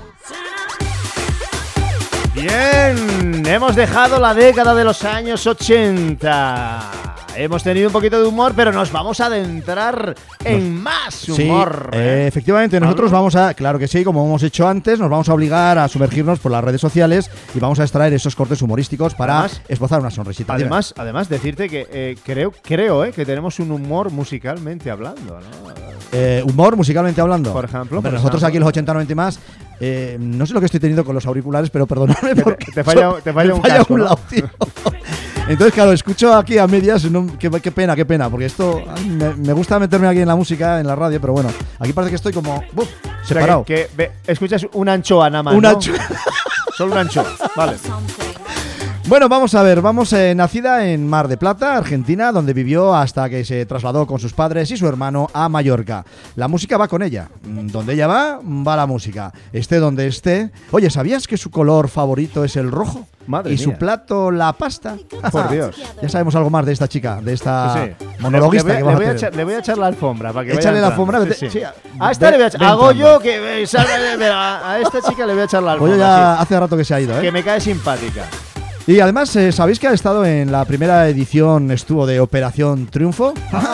Bien, hemos dejado la década de los años ochenta. Hemos tenido un poquito de humor, pero nos vamos a adentrar en más humor. Sí, eh, efectivamente, nosotros vamos a, claro que sí, como hemos hecho antes, nos vamos a obligar a sumergirnos por las redes sociales y vamos a extraer esos cortes humorísticos para Además- esbozar una sonrisita. Dime. Además, además decirte que eh, creo, creo eh, que tenemos un humor musicalmente hablando, ¿no? Eh, humor, musicalmente hablando. Por ejemplo, Hombre, por nosotros ejemplo. aquí los ochenta, noventa y más, eh, no sé lo que estoy teniendo con los auriculares, pero perdonadme porque te falla- eso- te falla me un casco, ¿no? lado, tío. Entonces, claro, escucho aquí a medias, no- qué, qué pena, qué pena, porque esto, ay, me, me gusta meterme aquí en la música, en la radio, pero bueno, aquí parece que estoy como, ¡buf!, O sea, separado. que, que ve- escuchas una anchoa nada más, Una ¿no? anchoa. Solo una anchoa, vale. Bueno, vamos a ver, vamos, eh, nacida en Mar de Plata, Argentina, donde vivió hasta que se trasladó con sus padres y su hermano a Mallorca. La música va con ella. Mm, Donde ella va, va la música. Esté donde esté. Oye, ¿sabías que su color favorito es el rojo? Madre y su mía. plato, la pasta. Por Dios. Ya sabemos algo más de esta chica, de esta Sí, sí. monologuista le, que le, voy, vamos le, voy a a hacer. echar, le voy a echar la alfombra para que vaya Échale la entrando. alfombra. Sí, vete- sí. sí, A esta ve- le voy a echar. ve Hago entrando. yo que. eh, salga- a, a esta chica le voy a echar la Oye, alfombra. ya sí. hace rato que se ha ido, ¿eh? Que me cae simpática. Y además, eh, ¿sabéis que ha estado en la primera edición, estuvo de Operación Triunfo?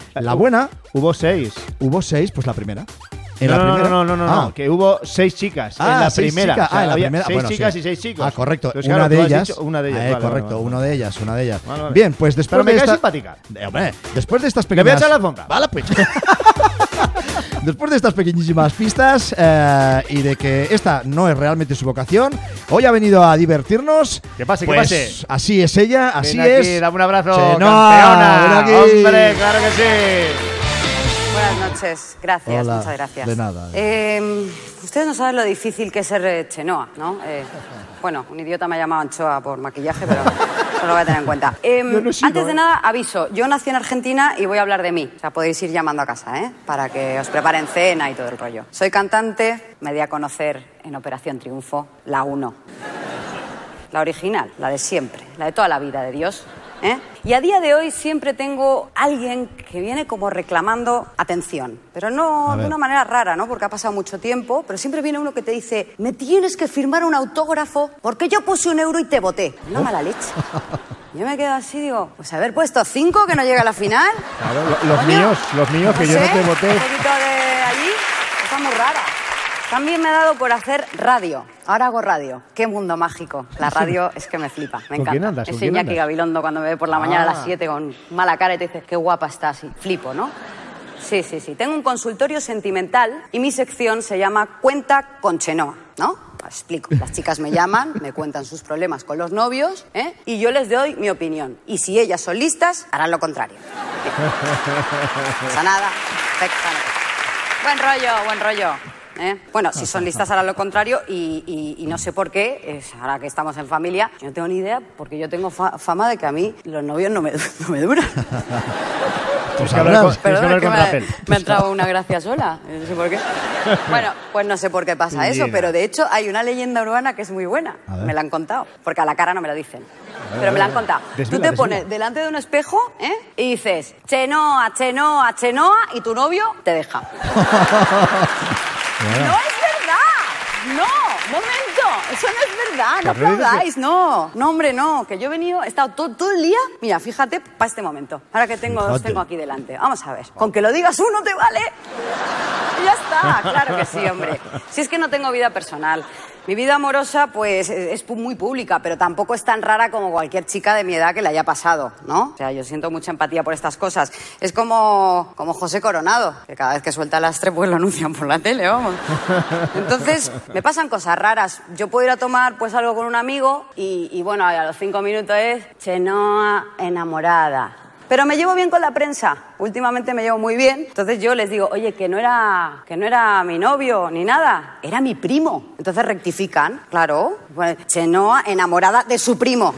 La buena... Hubo seis. Hubo seis, pues la primera. ¿En no, la no, primera? no, no, no, no, ah. no, que hubo seis chicas Ah, en la seis primera. chicas. O sea, Ah, en la había primera. Seis Bueno, chicas sí. y seis chicos. Ah, correcto. Entonces, una, claro, de tú has ellas, dicho una de ellas. Eh, vale, correcto, vale, vale. una de ellas, una de ellas. Vale, vale. Bien, pues después Pero me de cae esta... simpática. Eh, hombre, después de estas Le voy a pequeñas... echar la alfombra. Vale, pues. Después de estas pequeñísimas pistas eh, y de que esta no es realmente su vocación, hoy ha venido a divertirnos. Que pase, pues, que pase. Así es ella, así Ven aquí, es. dame un abrazo, Chenoa, campeona. ven aquí. Hombre, claro que sí. Buenas noches, gracias, Hola, muchas gracias. de nada. Eh, ustedes no saben lo difícil que es ser eh, Chenoa, ¿no? Eh, bueno, un idiota me ha llamado Anchoa por maquillaje, pero no lo voy a tener en cuenta. Eh, Yo no sigo, antes de ¿eh? nada, aviso, yo nací en Argentina y voy a hablar de mí. O sea, podéis ir llamando a casa, ¿eh? Para que os preparen cena y todo el rollo. Soy cantante, me di a conocer en Operación Triunfo, la uno. La original, la de siempre, la de toda la vida de Dios. ¿Eh? Y a día de hoy siempre tengo alguien que viene como reclamando atención, pero no A de ver. una manera rara, ¿no? Porque ha pasado mucho tiempo, pero siempre viene uno que te dice, me tienes que firmar un autógrafo porque yo puse un euro y te voté. Una mala leche. Yo me quedo así, digo, pues haber puesto cinco que no llega a la final. Claro, lo- los Coño, míos, los míos, que no yo no sé, te voté. Un poquito de allí, está muy rara. También me ha dado por hacer radio. Ahora hago radio. Qué mundo mágico. La radio es que me flipa, me ¿Con encanta. quién andas? Es ¿Con quién Iñaki andas? Gabilondo cuando me ve por la mañana a Ah. las siete con mala cara y te dice, qué guapa estás. Y flipo, ¿no? Sí, sí, sí. Tengo un consultorio sentimental y mi sección se llama Cuenta con Chenoa, ¿no? Pues explico. Las chicas me llaman, me cuentan sus problemas con los novios, ¿eh? Y yo les doy mi opinión. Y si ellas son listas, harán lo contrario. No pasa nada. Perfecto. Buen rollo, buen rollo. ¿Eh? Bueno, si son listas harán lo contrario y, y- y no sé por qué, es, ahora que estamos en familia, yo no tengo ni idea porque yo tengo fa- fama de que a mí los novios no me, no me duran. Tienes que hablar con, tienes que Perdón, hablar es que con me, Rapel. me ha entrado una gracia sola, no sé por qué. Bueno, pues no sé por qué pasa eso, Mira. pero de hecho hay una leyenda urbana que es muy buena, A ver. me la han contado, porque a la cara no me lo dicen. A ver, Pero a me la ver. han contado. Desvela, Tú te desvela. pones delante de un espejo, ¿eh? Y dices, Chenoa, Chenoa, Chenoa, y tu novio te deja. ¡No es verdad! ¡No! ¡Momento! Eso no es verdad, no Pero dices que- aplaudáis, no. No, hombre, no. Que yo he venido, he estado todo, todo el día. Mira, fíjate, para este momento. Ahora que tengo, los Fíjate. tengo aquí delante. Vamos a ver. Con que lo digas uno te vale. Y ya está, claro que sí, hombre. Si es que no tengo vida personal. Mi vida amorosa, pues, es pu- muy pública, pero tampoco es tan rara como cualquier chica de mi edad que le haya pasado, ¿no? O sea, yo siento mucha empatía por estas cosas. Es como, como José Coronado, que cada vez que suelta lastre, pues lo anuncian por la tele, vamos. Entonces, me pasan cosas raras. Yo puedo ir a tomar, pues, algo con un amigo y, y bueno, a los cinco minutos es Chenoa enamorada. Pero me llevo bien con la prensa. Últimamente me llevo muy bien. Entonces yo les digo, oye, que no era, que no era mi novio ni nada, era mi primo. Entonces rectifican, claro. Bueno, Chenoa enamorada de su primo.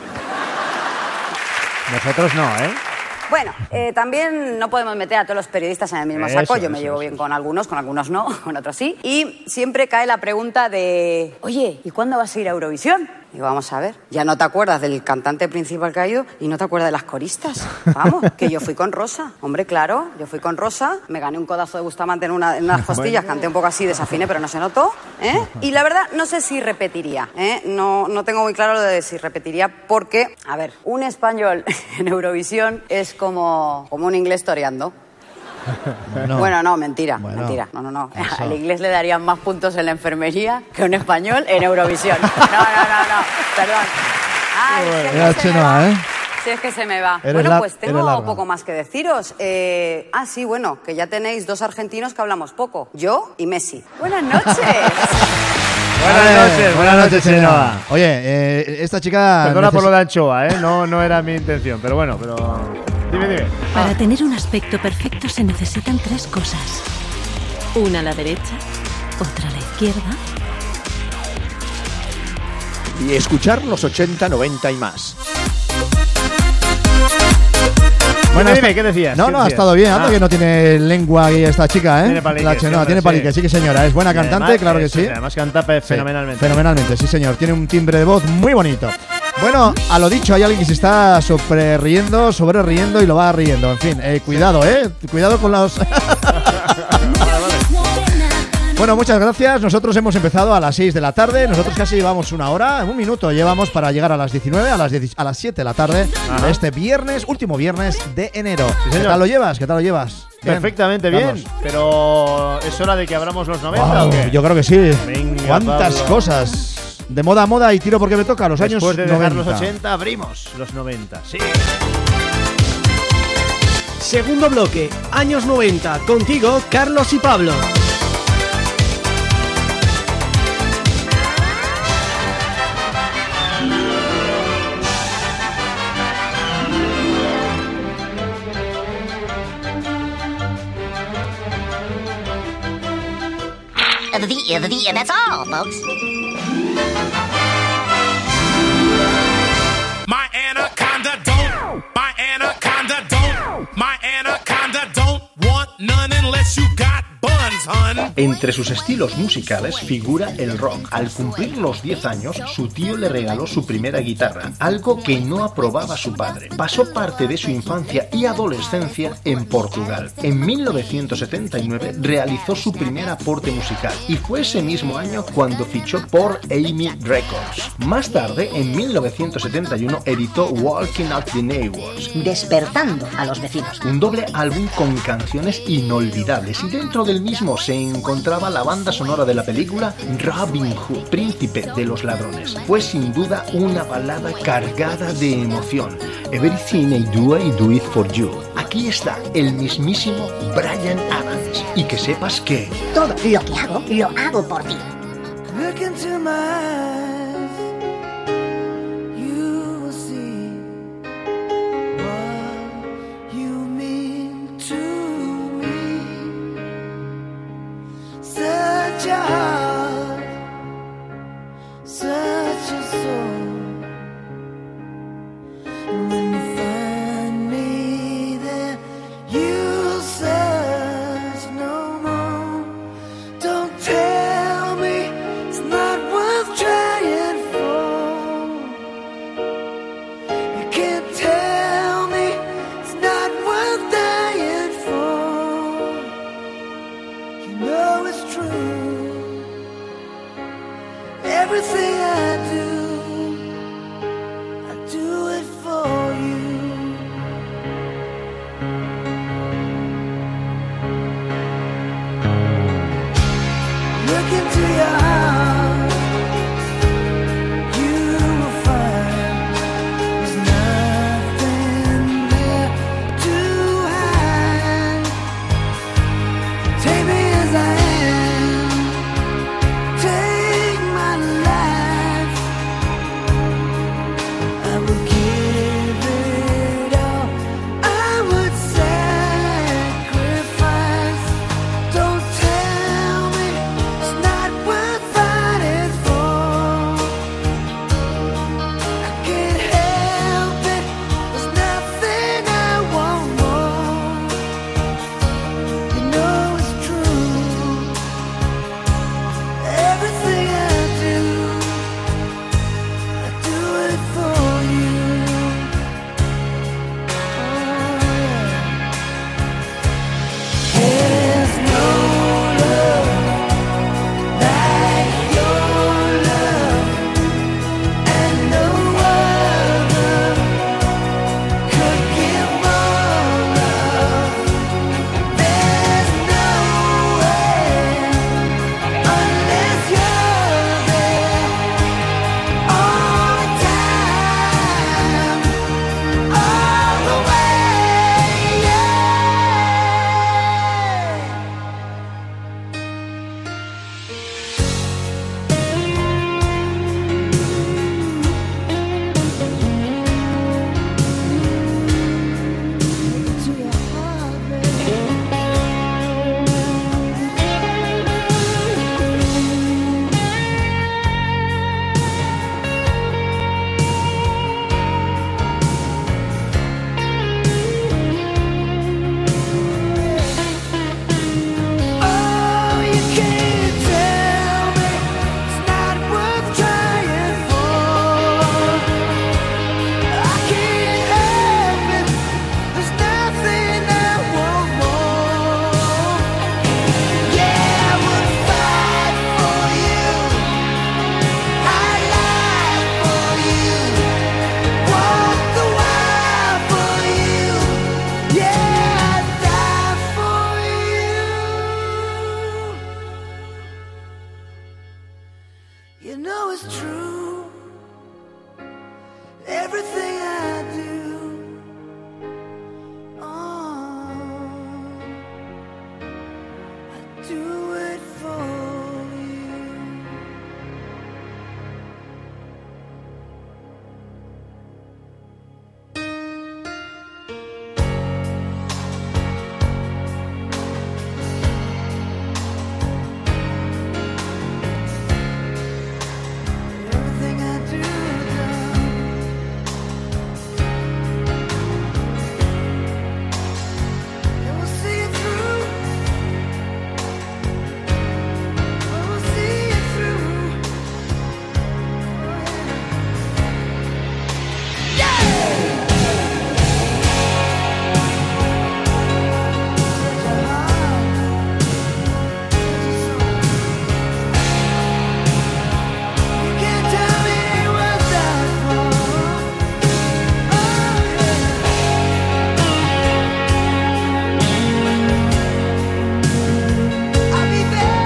Nosotros no, ¿eh? Bueno, eh, también no podemos meter a todos los periodistas en el mismo Eso, saco. Yo me eso, llevo eso, bien con algunos, con algunos no, con otros sí. Y siempre cae la pregunta de, oye, ¿y cuándo vas a ir a Eurovisión? Digo, vamos a ver, ya no te acuerdas del cantante principal que ha ido y no te acuerdas de las coristas. Vamos, que yo fui con Rosa. Hombre, claro, yo fui con Rosa, me gané un codazo de Bustamante en, una, en unas costillas, canté un poco así, desafiné, pero no se notó. ¿eh? Y la verdad, no sé si repetiría. ¿eh? No, no tengo muy claro lo de si repetiría porque, a ver, un español en Eurovisión es como, como un inglés toreando. Bueno, Bueno, no, mentira, Bueno, mentira. No, no, no. eso. Al inglés le darían más puntos en la enfermería que un español en Eurovisión. No, no, no, no. Perdón. Ay, si es que Era se me Chenoa, va. ¿eh? Si es que se me va. Eres bueno, lar- pues eres tengo larga. poco más que deciros. Eh, ah, sí, bueno, que ya tenéis dos argentinos que hablamos poco. Yo y Messi. Buenas noches. Buenas noches, buenas noches, Chenoa. Oye, eh, esta chica... Perdona por neces- lo de Anchoa, ¿eh? No, no era mi intención, pero bueno, pero... Dime, dime. Para tener un aspecto perfecto se necesitan tres cosas. Una a la derecha, otra a la izquierda. Y escuchar los ochenta, noventa y más. Bueno, ha dime, esta- ¿qué decías? No, ¿Qué no, ha decías? estado bien. Anda Ah. que no tiene lengua aquí esta chica, ¿eh? Tiene palique, La sí, Chenoa, hombre, tiene sí. palique, sí que señora. Es buena Y cantante, además, claro que eso, sí. Además canta pe- Sí, fenomenalmente. Fenomenalmente, sí señor. Tiene un timbre de voz muy bonito. Bueno, a lo dicho, hay alguien que se está sobre riendo, sobre riendo y lo va riendo. En fin, eh, cuidado, ¿eh? Cuidado con los... Bueno, muchas gracias. Nosotros hemos empezado a las seis de la tarde. Nosotros casi llevamos una hora, un minuto llevamos para llegar a las diecinueve, a las, diez, a las siete de la tarde Ajá. de este viernes, último viernes de enero. ¿Qué señor. tal lo llevas? ¿Qué tal lo llevas? Perfectamente bien, Carlos. pero ¿es hora de que abramos los noventa Wow, o qué? yo creo que sí. Venga, ¿Cuántas Pablo. cosas? De moda a moda y tiro porque me toca, los Después de años dejar noventa. los ochenta, abrimos los noventa. Sí. Segundo bloque, años noventa, contigo, Carlos y Pablo. The, the, the, that's all, folks. My anaconda don't, my anaconda don't, my anaconda don't want none unless you got buns, hun. Entre sus estilos musicales figura el rock. Al cumplir los diez años, su tío le regaló su primera guitarra, algo que no aprobaba su padre. Pasó parte de su infancia y adolescencia en Portugal. En mil novecientos setenta y nueve realizó su primer aporte musical y fue ese mismo año cuando fichó por A M I Records. Más tarde, en mil novecientos setenta y uno, editó Walking Up the Neighbors, Despertando a los vecinos. un doble álbum con canciones inolvidables, y dentro del mismo se encontraba la banda sonora de la película Robin Hood, Príncipe de los Ladrones. Fue sin duda una balada cargada de emoción. Everything I do, I do it for you. Aquí está el mismísimo Bryan Adams. Y que sepas que Todo lo que hago, lo hago por ti. Look into my eyes, you will see what you mean to me. Such a heart, such a soul. And when you find me there, you'll search no more. Don't tell me it's not worth trying for. You can't tell me it's not worth dying for. You know it's true. was true. Everything I do, oh, I do it for you. Everything I do, and we'll see it through. We'll see it through. You can't tell me what that's for. I'll be there.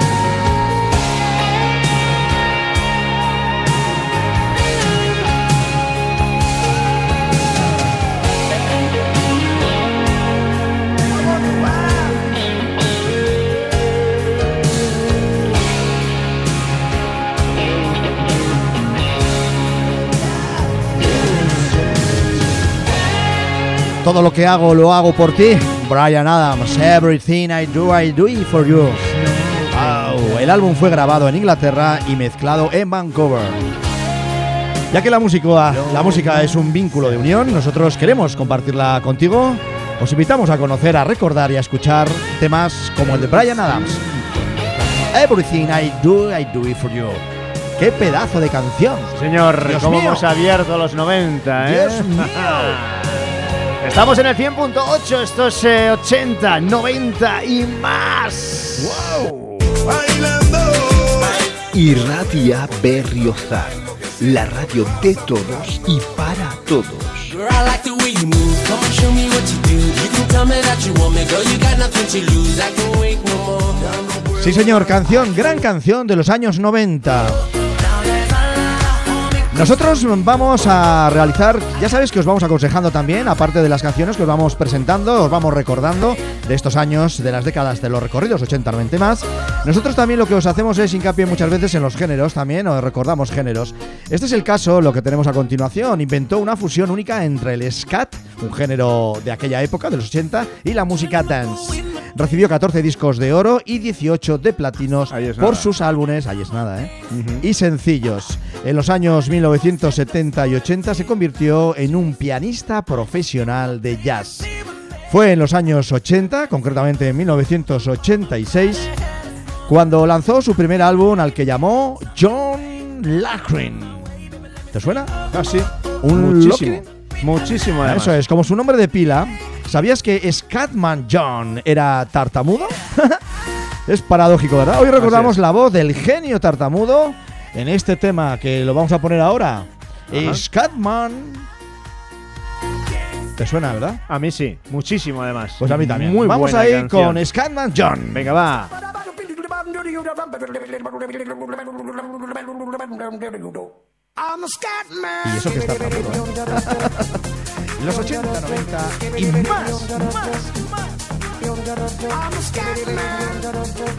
Todo lo que hago, lo hago por ti. Bryan Adams, Everything I Do, I Do It For You. Wow. El álbum fue grabado en Inglaterra y mezclado en Vancouver. Ya que la música, la música es un vínculo de unión, nosotros queremos compartirla contigo. Os invitamos a conocer, a recordar y a escuchar temas como el de Bryan Adams. Everything I Do, I Do It For You. ¡Qué pedazo de canción! Señor, Dios cómo mío. hemos abierto los noventa, ¿eh? Dios mío. Estamos en el cien punto ocho, esto es eh, ochenta, noventa y más. ¡Wow! Irratia Berriozar, la radio de todos y para todos. Girl, I like the way you move. Come on, show me what you do. You can tell me that you want me, girl. You got nothing to lose. I can't wait no more. Sí, señor, canción, gran canción de los años noventa. Nosotros vamos a realizar, ya sabéis que os vamos aconsejando también, aparte de las canciones que os vamos presentando, os vamos recordando de estos años, de las décadas de los recorridos, ochenta, noventa y más. Nosotros también lo que os hacemos es hincapié muchas veces en los géneros también, os recordamos géneros. Este es el caso, lo que tenemos a continuación. Inventó una fusión única entre el scat, un género de aquella época, de los ochenta, y la música dance. Recibió catorce discos de oro y dieciocho de platinos por nada. sus álbumes, ahí es nada, ¿eh? Ujú. Y sencillos. En los años mil novecientos setenta y ochenta se convirtió en un pianista profesional de jazz. Fue en los años ochenta, concretamente en mil novecientos ochenta y seis, cuando lanzó su primer álbum al que llamó John Lachrin. ¿Te suena? Ah, sí. Un Muchísimo. Lachrin. Muchísimo, además. Eso es, como su nombre de pila. ¿Sabías que Scatman John era tartamudo? Es paradójico, ¿verdad? Hoy recordamos Así es. la voz del genio tartamudo en este tema que lo vamos a poner ahora. Ajá. Scatman. ¿Te suena, verdad? A mí sí, muchísimo además. Pues a mí también. Muy Vamos buena a ir canción. con Scatman John. Venga, va. I'm a scat man. Y eso que está tartamudo, ¿eh? Los ochenta, noventa y más, más, más. I'm a scat man.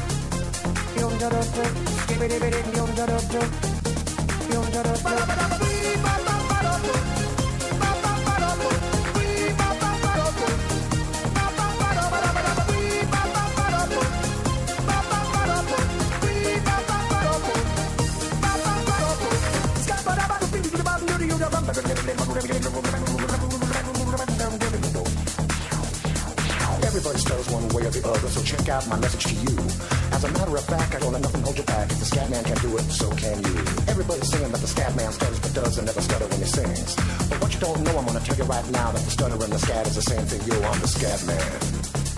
Everybody spells one way or the other, so check out my message to you. As a matter of fact, I don't let nothing hold you back. If the scat man can do it, so can you. Everybody's saying that the scat man stutters but does and never stutter when he sings. But what you don't know, I'm gonna tell you right now that the stutter and the scat is the same thing. Yo, I'm the scat man.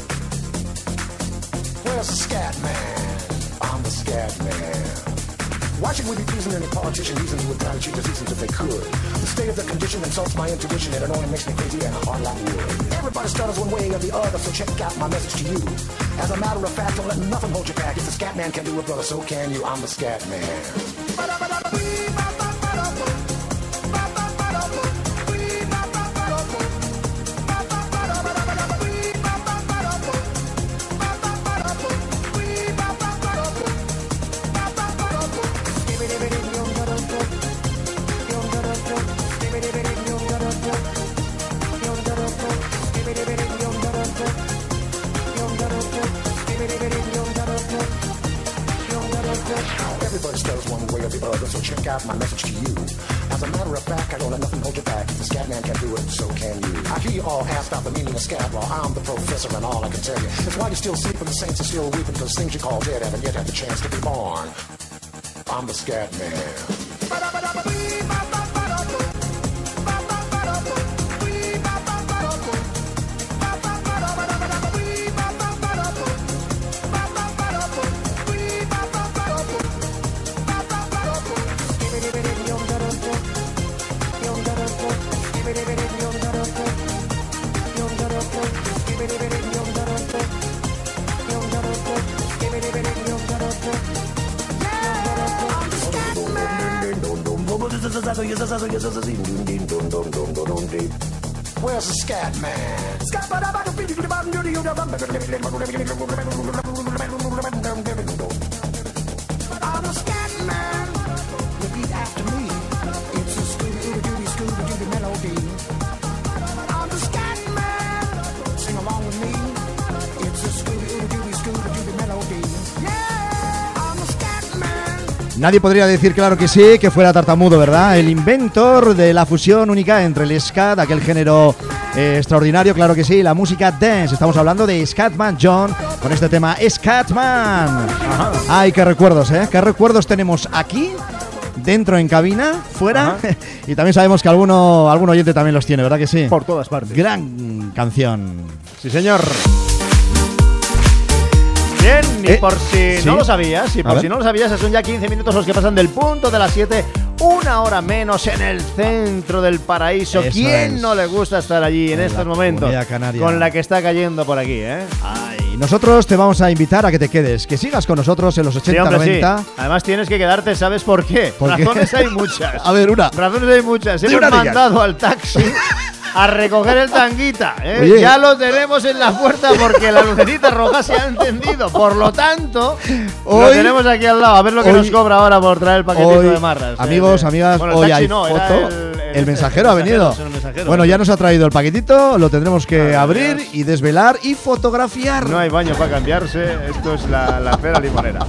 Where's the scat man? I'm the scat man. Why should we be pleasing any politician reasons who would try to cheat the seasons if they could? The state of the condition insults my intuition and it only makes me crazy and hard like wood. Everybody stutters one way or the other, so check out my message to you. As a matter of fact, don't let nothing hold you back. If the scat man can do it, brother, so can you. I'm the scat man. Everybody stutters one way or the other, so check out my message to you. As a matter of fact, I don't let nothing hold you back. If the scat man can do it, so can you. I hear you all ask about the meaning of scat law. I'm the professor and all I can tell you is why you're still sleeping, the saints are still weeping, because things you call dead haven't yet had the chance to be born. I'm the scat man. Where's the scat man? I'm a scat man. Repeat after me. It's a Scooby-Dooby, Scooby-Dooby melody. I'm the scat man. Sing along with me. It's a Scooby-Dooby, Scooby-Dooby melody. Yeah, I'm a scat man. Nadie podría decir, claro que sí, que fuera tartamudo, ¿verdad? El inventor de la fusión única entre el scat, aquel género eh, extraordinario, claro que sí, la música dance. Estamos hablando de Scatman John con este tema Scatman. Ajá. Ay, qué recuerdos, ¿eh? Qué recuerdos tenemos aquí, dentro en cabina, fuera. Ajá. Y también sabemos que alguno, algún oyente también los tiene, ¿verdad que sí? Por todas partes. Gran canción. Sí, señor. Bien, y eh, por si ¿sí? no lo sabías, y por si no lo sabías, son ya quince minutos los que pasan del punto de las siete, una hora menos en el centro del paraíso. Eso ¿Quién es. no le gusta estar allí en, en estos momentos? Con la que está cayendo por aquí, ¿eh? Ay, nosotros te vamos a invitar a que te quedes, que sigas con nosotros en los ochenta, sí, noventa. Sí. Además tienes que quedarte, ¿sabes por qué? ¿Por Razones qué? hay muchas. A ver, una. Razones hay muchas. Hemos una mandado al taxi a recoger el tanguita, ¿eh? Ya lo tenemos en la puerta porque la lucecita roja se ha encendido. Por lo tanto, hoy, lo tenemos aquí al lado. A ver lo que hoy, nos cobra ahora por traer el paquetito hoy, de marras. Amigos, eh, amigas, bueno, hoy hay no, foto. El, el, el mensajero el ha venido. El mensajero, bueno, ya nos ha traído el paquetito, lo tendremos que ah, abrir Dios. y desvelar y fotografiar. No hay baño para cambiarse. Esto es la, la cera limonera.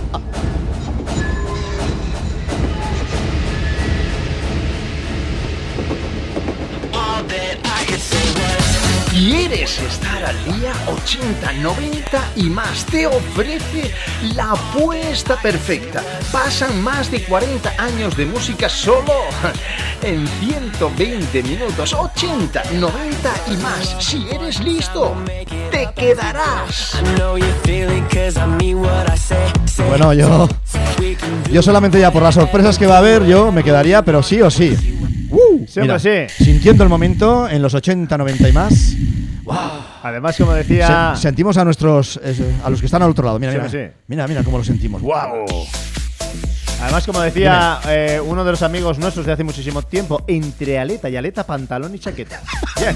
¿Quieres estar al día? ochenta, noventa y más te ofrece la apuesta perfecta. Pasan más de cuarenta años de música solo en ciento veinte minutos. ochenta, noventa y más. Si eres listo, te quedarás. Bueno, yo yo solamente ya por las sorpresas que va a haber, yo me quedaría, pero sí o sí. Uh, Siempre mira, sí. Sintiendo el momento en los ochenta, noventa y más. Wow. Además, como decía, Se, sentimos a nuestros eh, a los que están al otro lado. Mira, mira, sí, sí. mira, mira cómo lo sentimos. Wow. Además, como decía eh, uno de los amigos nuestros de hace muchísimo tiempo, entre aleta y aleta, pantalón y chaqueta. Bien.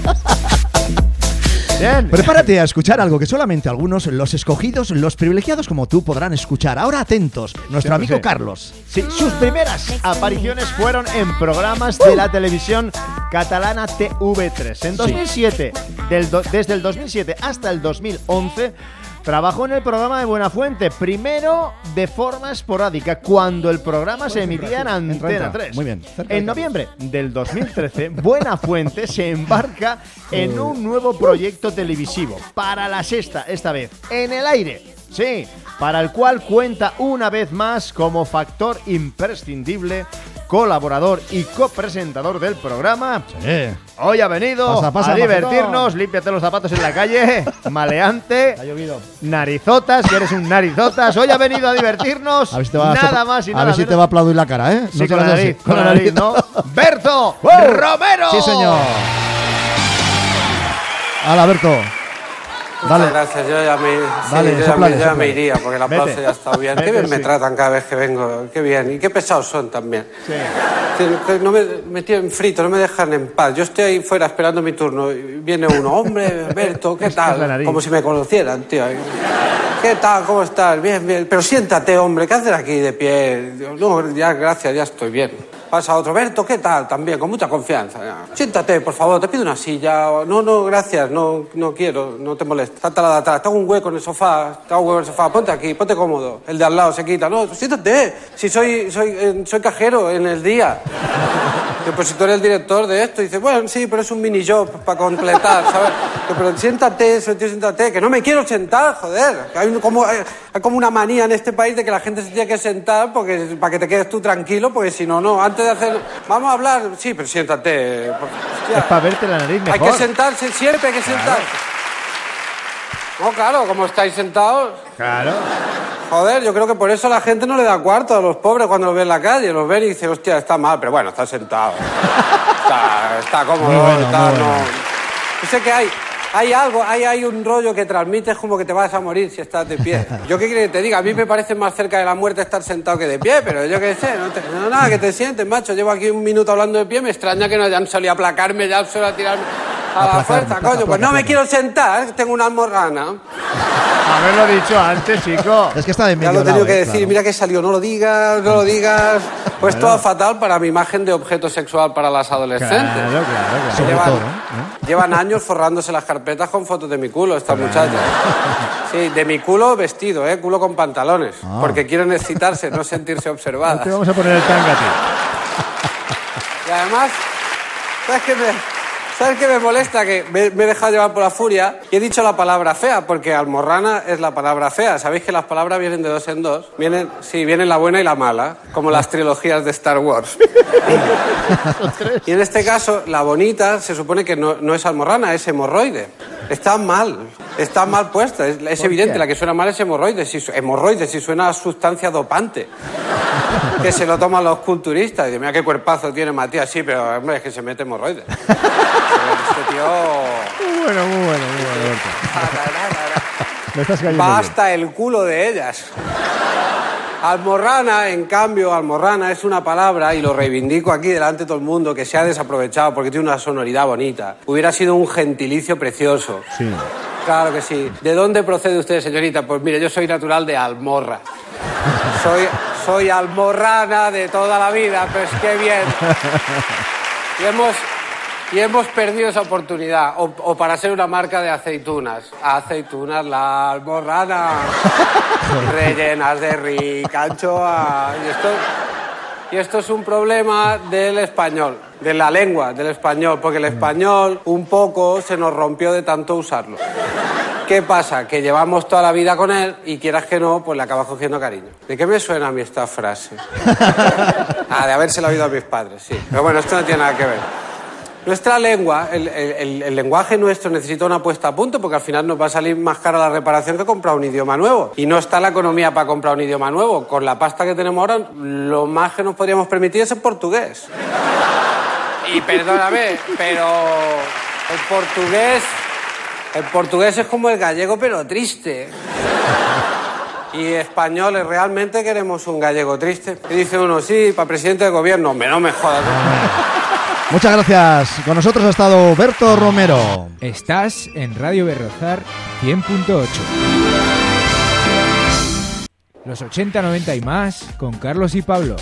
Bien. Prepárate a escuchar algo que solamente algunos, los escogidos, los privilegiados como tú, podrán escuchar. Ahora atentos, nuestro sí, amigo sí. Carlos. Sí, sus primeras apariciones fueron en programas de la televisión catalana T V tres. En dos mil siete, sí. del do, desde el dos mil siete hasta el dos mil once, trabajó en el programa de Buenafuente, primero de forma esporádica, cuando el programa se emitía en Antena tres. Muy bien. En noviembre del dos mil trece, Buenafuente se embarca en un nuevo proyecto televisivo, para la sexta, esta vez, en el aire. Sí, para el cual cuenta una vez más como factor imprescindible colaborador y copresentador del programa. Sí. Hoy ha venido Pasa, pasa, a divertirnos, macetón. límpiate los zapatos en la calle, maleante, Ha llovido. narizotas, que eres un narizotas. Hoy ha venido a divertirnos, A ver si te va a nada sopla- más y a nada ver si te menos. va a aplaudir la cara, ¿eh? Sí, No con te la lo nariz, sé. con la nariz, ¿no? ¡Berto ¡Wow! Romero! Sí, señor. Hala, Berto. Dale. Muchas gracias, yo ya me, sí, Dale, yo ya sóplale, me, yo ya me sóplale. iría porque el aplauso Vete. ya está bien. Vete, Qué bien me sí. tratan cada vez que vengo, qué bien. Y qué pesados son también. Sí. Que- que No me, me tienen frito, no me dejan en paz. Yo estoy ahí fuera esperando mi turno y viene uno, hombre, Berto, ¿qué Es la tal? nariz. Como si me conocieran, tío. ¿Qué tal? ¿Cómo estás? Bien, bien. Pero siéntate, hombre, ¿qué haces aquí de pie? Digo, no, ya, gracias, ya estoy bien. Pasa otro, Berto, ¿qué tal? También, con mucha confianza. Ya. Siéntate, por favor, te pido una silla. No, no, gracias, no, no quiero, no te molestes. Salta la de atrás, te hago un hueco en el sofá, te hago un hueco en el sofá, ponte aquí, ponte cómodo. El de al lado se quita. No, siéntate, si soy, soy, eh, soy cajero en el día. Digo, pues si tú eres el director de esto, y dice, bueno, sí, pero es un mini job para completar, ¿sabes? Digo, pero siéntate, tío, siéntate, que no me quiero sentar, joder. Que hay, un- como, hay, hay como una manía en este país de que la gente se tiene que sentar porque, para que te quedes tú tranquilo, porque si no, no. Antes de hacer, vamos a hablar, sí, pero siéntate. porque, hostia, Es para verte la nariz hay mejor. que sentarse, siempre hay que sentarse. No, claro, como estáis sentados. Claro. Joder, yo creo que por eso la gente no le da cuarto a los pobres cuando los ve en la calle. Los ven y dicen, hostia, está mal, pero bueno, está sentado. Está, está cómodo, Muy bueno, está, muy bueno. no. Yo sé que hay, hay algo, hay, hay un rollo que transmites como que te vas a morir si estás de pie. Yo qué quiero que te diga, a mí me parece más cerca de la muerte estar sentado que de pie, pero yo qué sé, no, te, no nada, que te sientes, macho. Llevo aquí un minuto hablando de pie, me extraña que no hayan salido a aplacarme ya solo a tirarme a la Aplacarme, fuerza, placa, coño. Pues placa, no me placa. quiero sentar, tengo una almorrana. Haberlo dicho antes, chico. Es que está de Ya medio lo he tenido lado, que eh, decir, claro. mira que salió, no lo digas, no lo digas. Pues Bueno. todo fatal para mi imagen de objeto sexual para las adolescentes. Claro, claro, claro. Sobre Llevan, todo, ¿eh? llevan años forrándose las carpetas con fotos de mi culo, esta muchacha. Sí, de mi culo vestido, ¿eh? Culo con pantalones. Ah. Porque quieren excitarse, no sentirse observadas. Te vamos a poner el tanga a ti. Y además, ¿sabes qué me, ¿sabes qué me molesta? Que me, me he dejado llevar por la furia y he dicho la palabra fea, porque almorrana es la palabra fea. ¿Sabéis que las palabras vienen de dos en dos? Vienen, sí, vienen la buena y la mala, como las trilogías de Star Wars. Y en este caso, la bonita se supone que no, no es almorrana, es hemorroide. Está mal, está mal puesta. Es, es evidente, qué? la que suena mal es hemorroide. Si, su- hemorroide, si suena a sustancia dopante. Que se lo toman los culturistas. Y dicen, mira qué cuerpazo tiene Matías. Sí, pero hombre, es que se mete hemorroides. Este tío... Muy bueno, muy bueno, muy bueno, Berto. Me estás cayendo va bien. hasta el culo de ellas. Almorrana, en cambio, almorrana es una palabra, y lo reivindico aquí delante de todo el mundo, que se ha desaprovechado porque tiene una sonoridad bonita. Hubiera sido un gentilicio precioso. Sí. Claro que sí. ¿De dónde procede usted, señorita? Pues mire, yo soy natural de Almorra. Soy, soy almorrana de toda la vida, pues qué bien. Y hemos, y hemos perdido esa oportunidad. O, o para ser una marca de aceitunas. Aceitunas la almorrana. Rellenas de rica anchoa. Y esto, y esto es un problema del español, de la lengua, del español. Porque el español un poco se nos rompió de tanto usarlo. ¿Qué pasa? Que llevamos toda la vida con él y quieras que no, pues le acabas cogiendo cariño. ¿De qué me suena a mí esta frase? Ah, de habérsela oído a mis padres, sí. Pero bueno, esto no tiene nada que ver. Nuestra lengua, el, el- el lenguaje nuestro necesita una puesta a punto porque al final nos va a salir más cara la reparación que comprar un idioma nuevo. Y no está la economía para comprar un idioma nuevo. Con la pasta que tenemos ahora, lo más que nos podríamos permitir es el portugués. Y perdóname, pero el portugués... El portugués es como el gallego, pero triste. Y españoles, ¿realmente queremos un gallego triste? Y dice uno, sí, para presidente de gobierno. Hombre, no me jodas. Muchas gracias. Con nosotros ha estado Berto Romero. Estás en Radio Berriozar cien punto ocho. Los ochenta, noventa y más con Carlos y Pablo.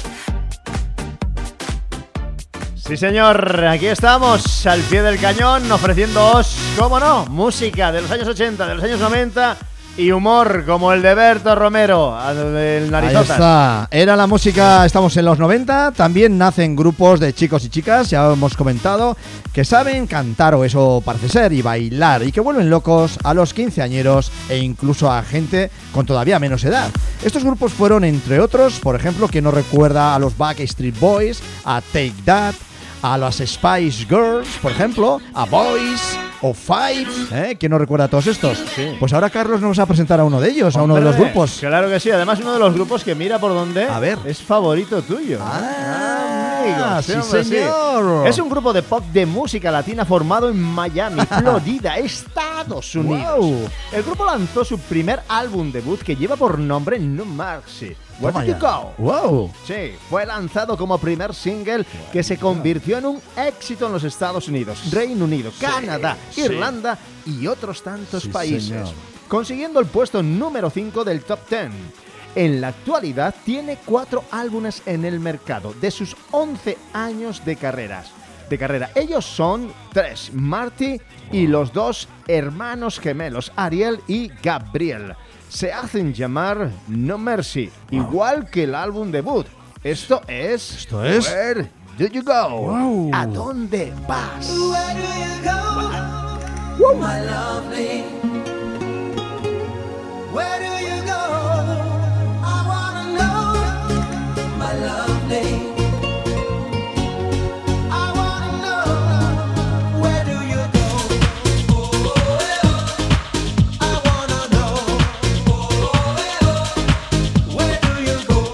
Sí, señor, aquí estamos, al pie del cañón, ofreciéndoos, cómo no, música de los años ochenta, de los años noventa, y humor como el de Berto Romero, el Narizotas. Ahí está. Era la música, estamos en los noventa, también nacen grupos de chicos y chicas, ya hemos comentado, que saben cantar, o eso parece ser, y bailar, y que vuelven locos a los quinceañeros e incluso a gente con todavía menos edad. Estos grupos fueron, entre otros, por ejemplo, que no recuerda a los Backstreet Boys, a Take That, a las Spice Girls, por ejemplo, a Boys o Five, ¿eh? ¿Quién no recuerda a todos estos? Sí. Pues ahora Carlos nos va a presentar a uno de ellos, a uno de los Hombre, grupos. Claro que sí, además uno de los grupos que mira por dónde A ver. es favorito tuyo. Ah, amigos, sí, hombre, señor. Es un grupo de pop de música latina formado en Miami, Florida, Estados Unidos. Wow. El grupo lanzó su primer álbum debut que lleva por nombre No Mercy. Where Toma Did You ya. Go? Wow. Sí, fue lanzado como primer single que se convirtió en un éxito en los Estados Unidos, Reino Unido, Canadá, sí. Irlanda y otros tantos Sí, países, señor. consiguiendo el puesto número cinco del top diez. En la actualidad tiene cuatro álbumes en el mercado de sus once años de carreras. De carrera. Ellos son tres, Marty y los dos hermanos gemelos, Ariel y Gabriel. Se hacen llamar No Mercy, igual que el álbum debut. Esto es... Esto es... Where Do You Go? Wow. ¿A dónde vas? Where do you go, my lovely? Where do you go? I wanna know, my lovely. I wanna know, where do you go? I wanna know, where do you go?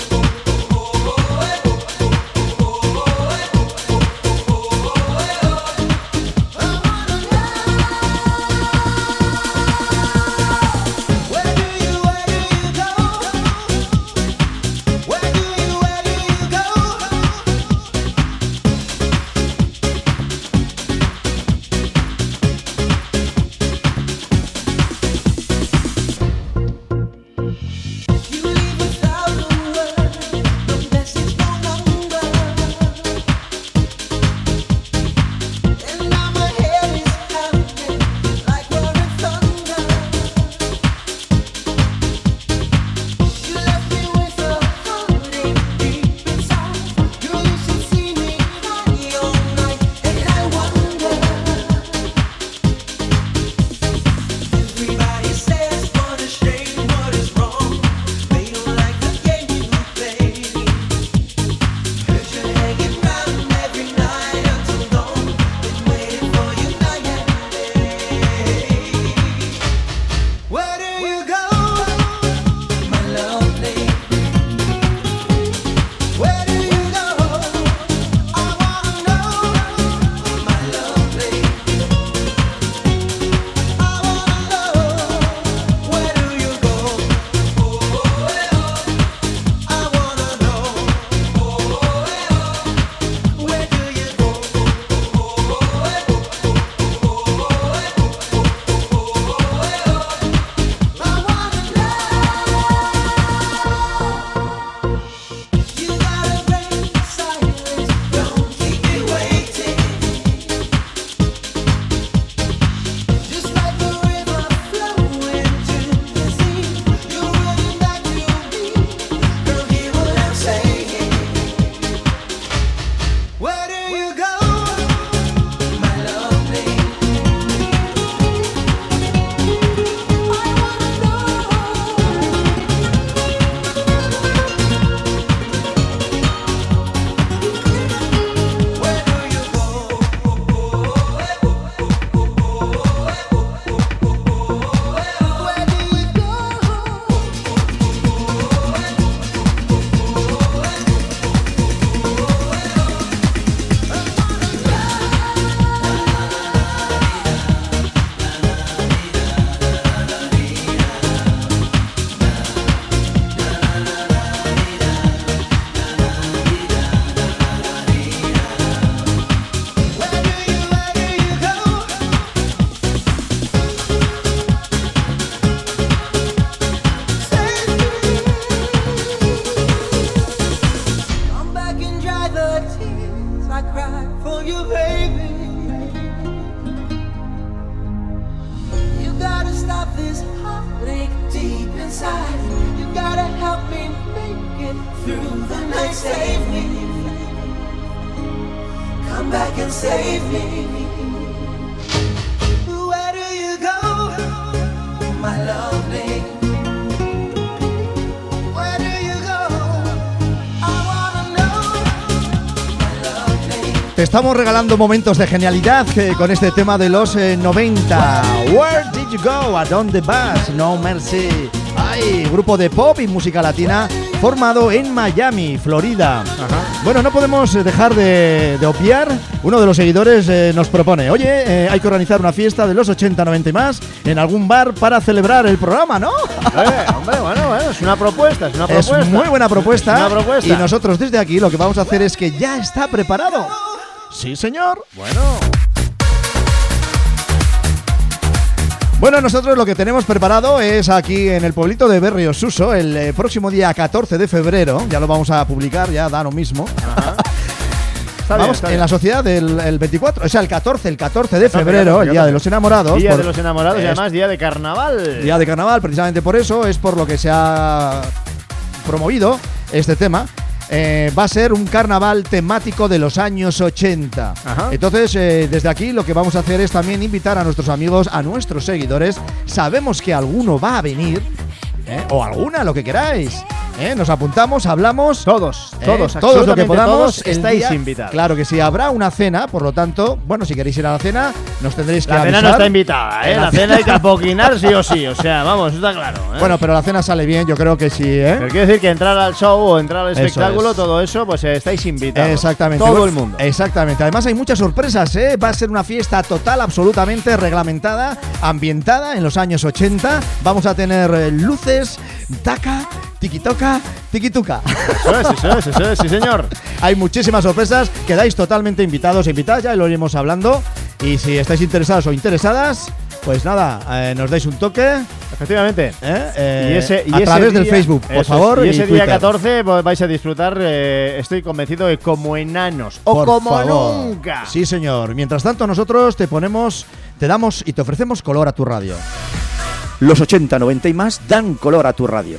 save me. Come back and save me. Where do you go, my lovely? Where do you go? I wanna know, my lovely. Te estamos regalando momentos de genialidad eh, con este tema de los eh, noventa. Where did you go? ¿A dónde vas? No Mercy. Ay, grupo de pop y música latina formado en Miami, Florida. Ajá. Bueno, no podemos dejar de, de obviar. Uno de los seguidores eh, nos propone: oye, eh, hay que organizar una fiesta de los ochenta, noventa y más en algún bar para celebrar el programa, ¿no? Eh, hombre, bueno, bueno, es una propuesta, es una propuesta. Es muy buena propuesta. Es una propuesta. Y nosotros desde aquí lo que vamos a hacer es que ya está preparado. Sí, señor. Bueno. Bueno, nosotros lo que tenemos preparado es aquí en el pueblito de Berriosuso el eh, próximo día catorce de febrero. Ya lo vamos a publicar, ya da lo mismo. Ajá. Está bien, vamos está en bien. la sociedad del el veinticuatro, o sea, el catorce, el catorce de catorce, febrero, catorce, el día de los enamorados. Día por- de los enamorados y es- además día de carnaval. Día de carnaval, precisamente por eso es por lo que se ha promovido este tema. Eh, va a ser un carnaval temático de los años ochenta. Ajá. Entonces, eh, desde aquí lo que vamos a hacer es también invitar a nuestros amigos, a nuestros seguidores. Sabemos que alguno va a venir, ¿eh? O alguna, lo que queráis. ¿eh? Nos apuntamos, hablamos. Todos, ¿eh? todos, todos lo que absolutamente podamos. todos el estáis día. invitados. Claro que sí, habrá una cena, por lo tanto, bueno, si queréis ir a la cena, nos tendréis que La cena avisar. no está invitada, ¿eh? La La cena hay que apoquinar sí o sí. O sea, vamos, está claro. ¿eh? Bueno, pero la cena sale bien, yo creo que sí, ¿eh? Pero quiere decir que entrar al show o entrar al Eso espectáculo, es. todo eso, pues eh, estáis invitados. Exactamente. Todo Bueno, el mundo. Exactamente. Además hay muchas sorpresas, ¿eh? Va a ser una fiesta total, absolutamente reglamentada, ambientada en los años ochenta. Vamos a tener eh, luces, taca, tiquitoca, tiquituca. Eso es, eso es, eso es, sí señor. Hay muchísimas sorpresas, quedáis totalmente invitados e invitadas, ya lo iremos hablando. Y si estáis interesados o interesadas, pues nada, eh, nos dais un toque. Efectivamente. ¿eh? Eh, y ese, y a ese través del día- Facebook, por eso es. favor. Y ese día Twitter. catorce pues, vais a disfrutar, eh, estoy convencido, de como enanos. O Por como favor. nunca. Sí, señor. Mientras tanto, nosotros te ponemos, te damos y te ofrecemos color a tu radio. Los ochenta, noventa y más dan color a tu radio.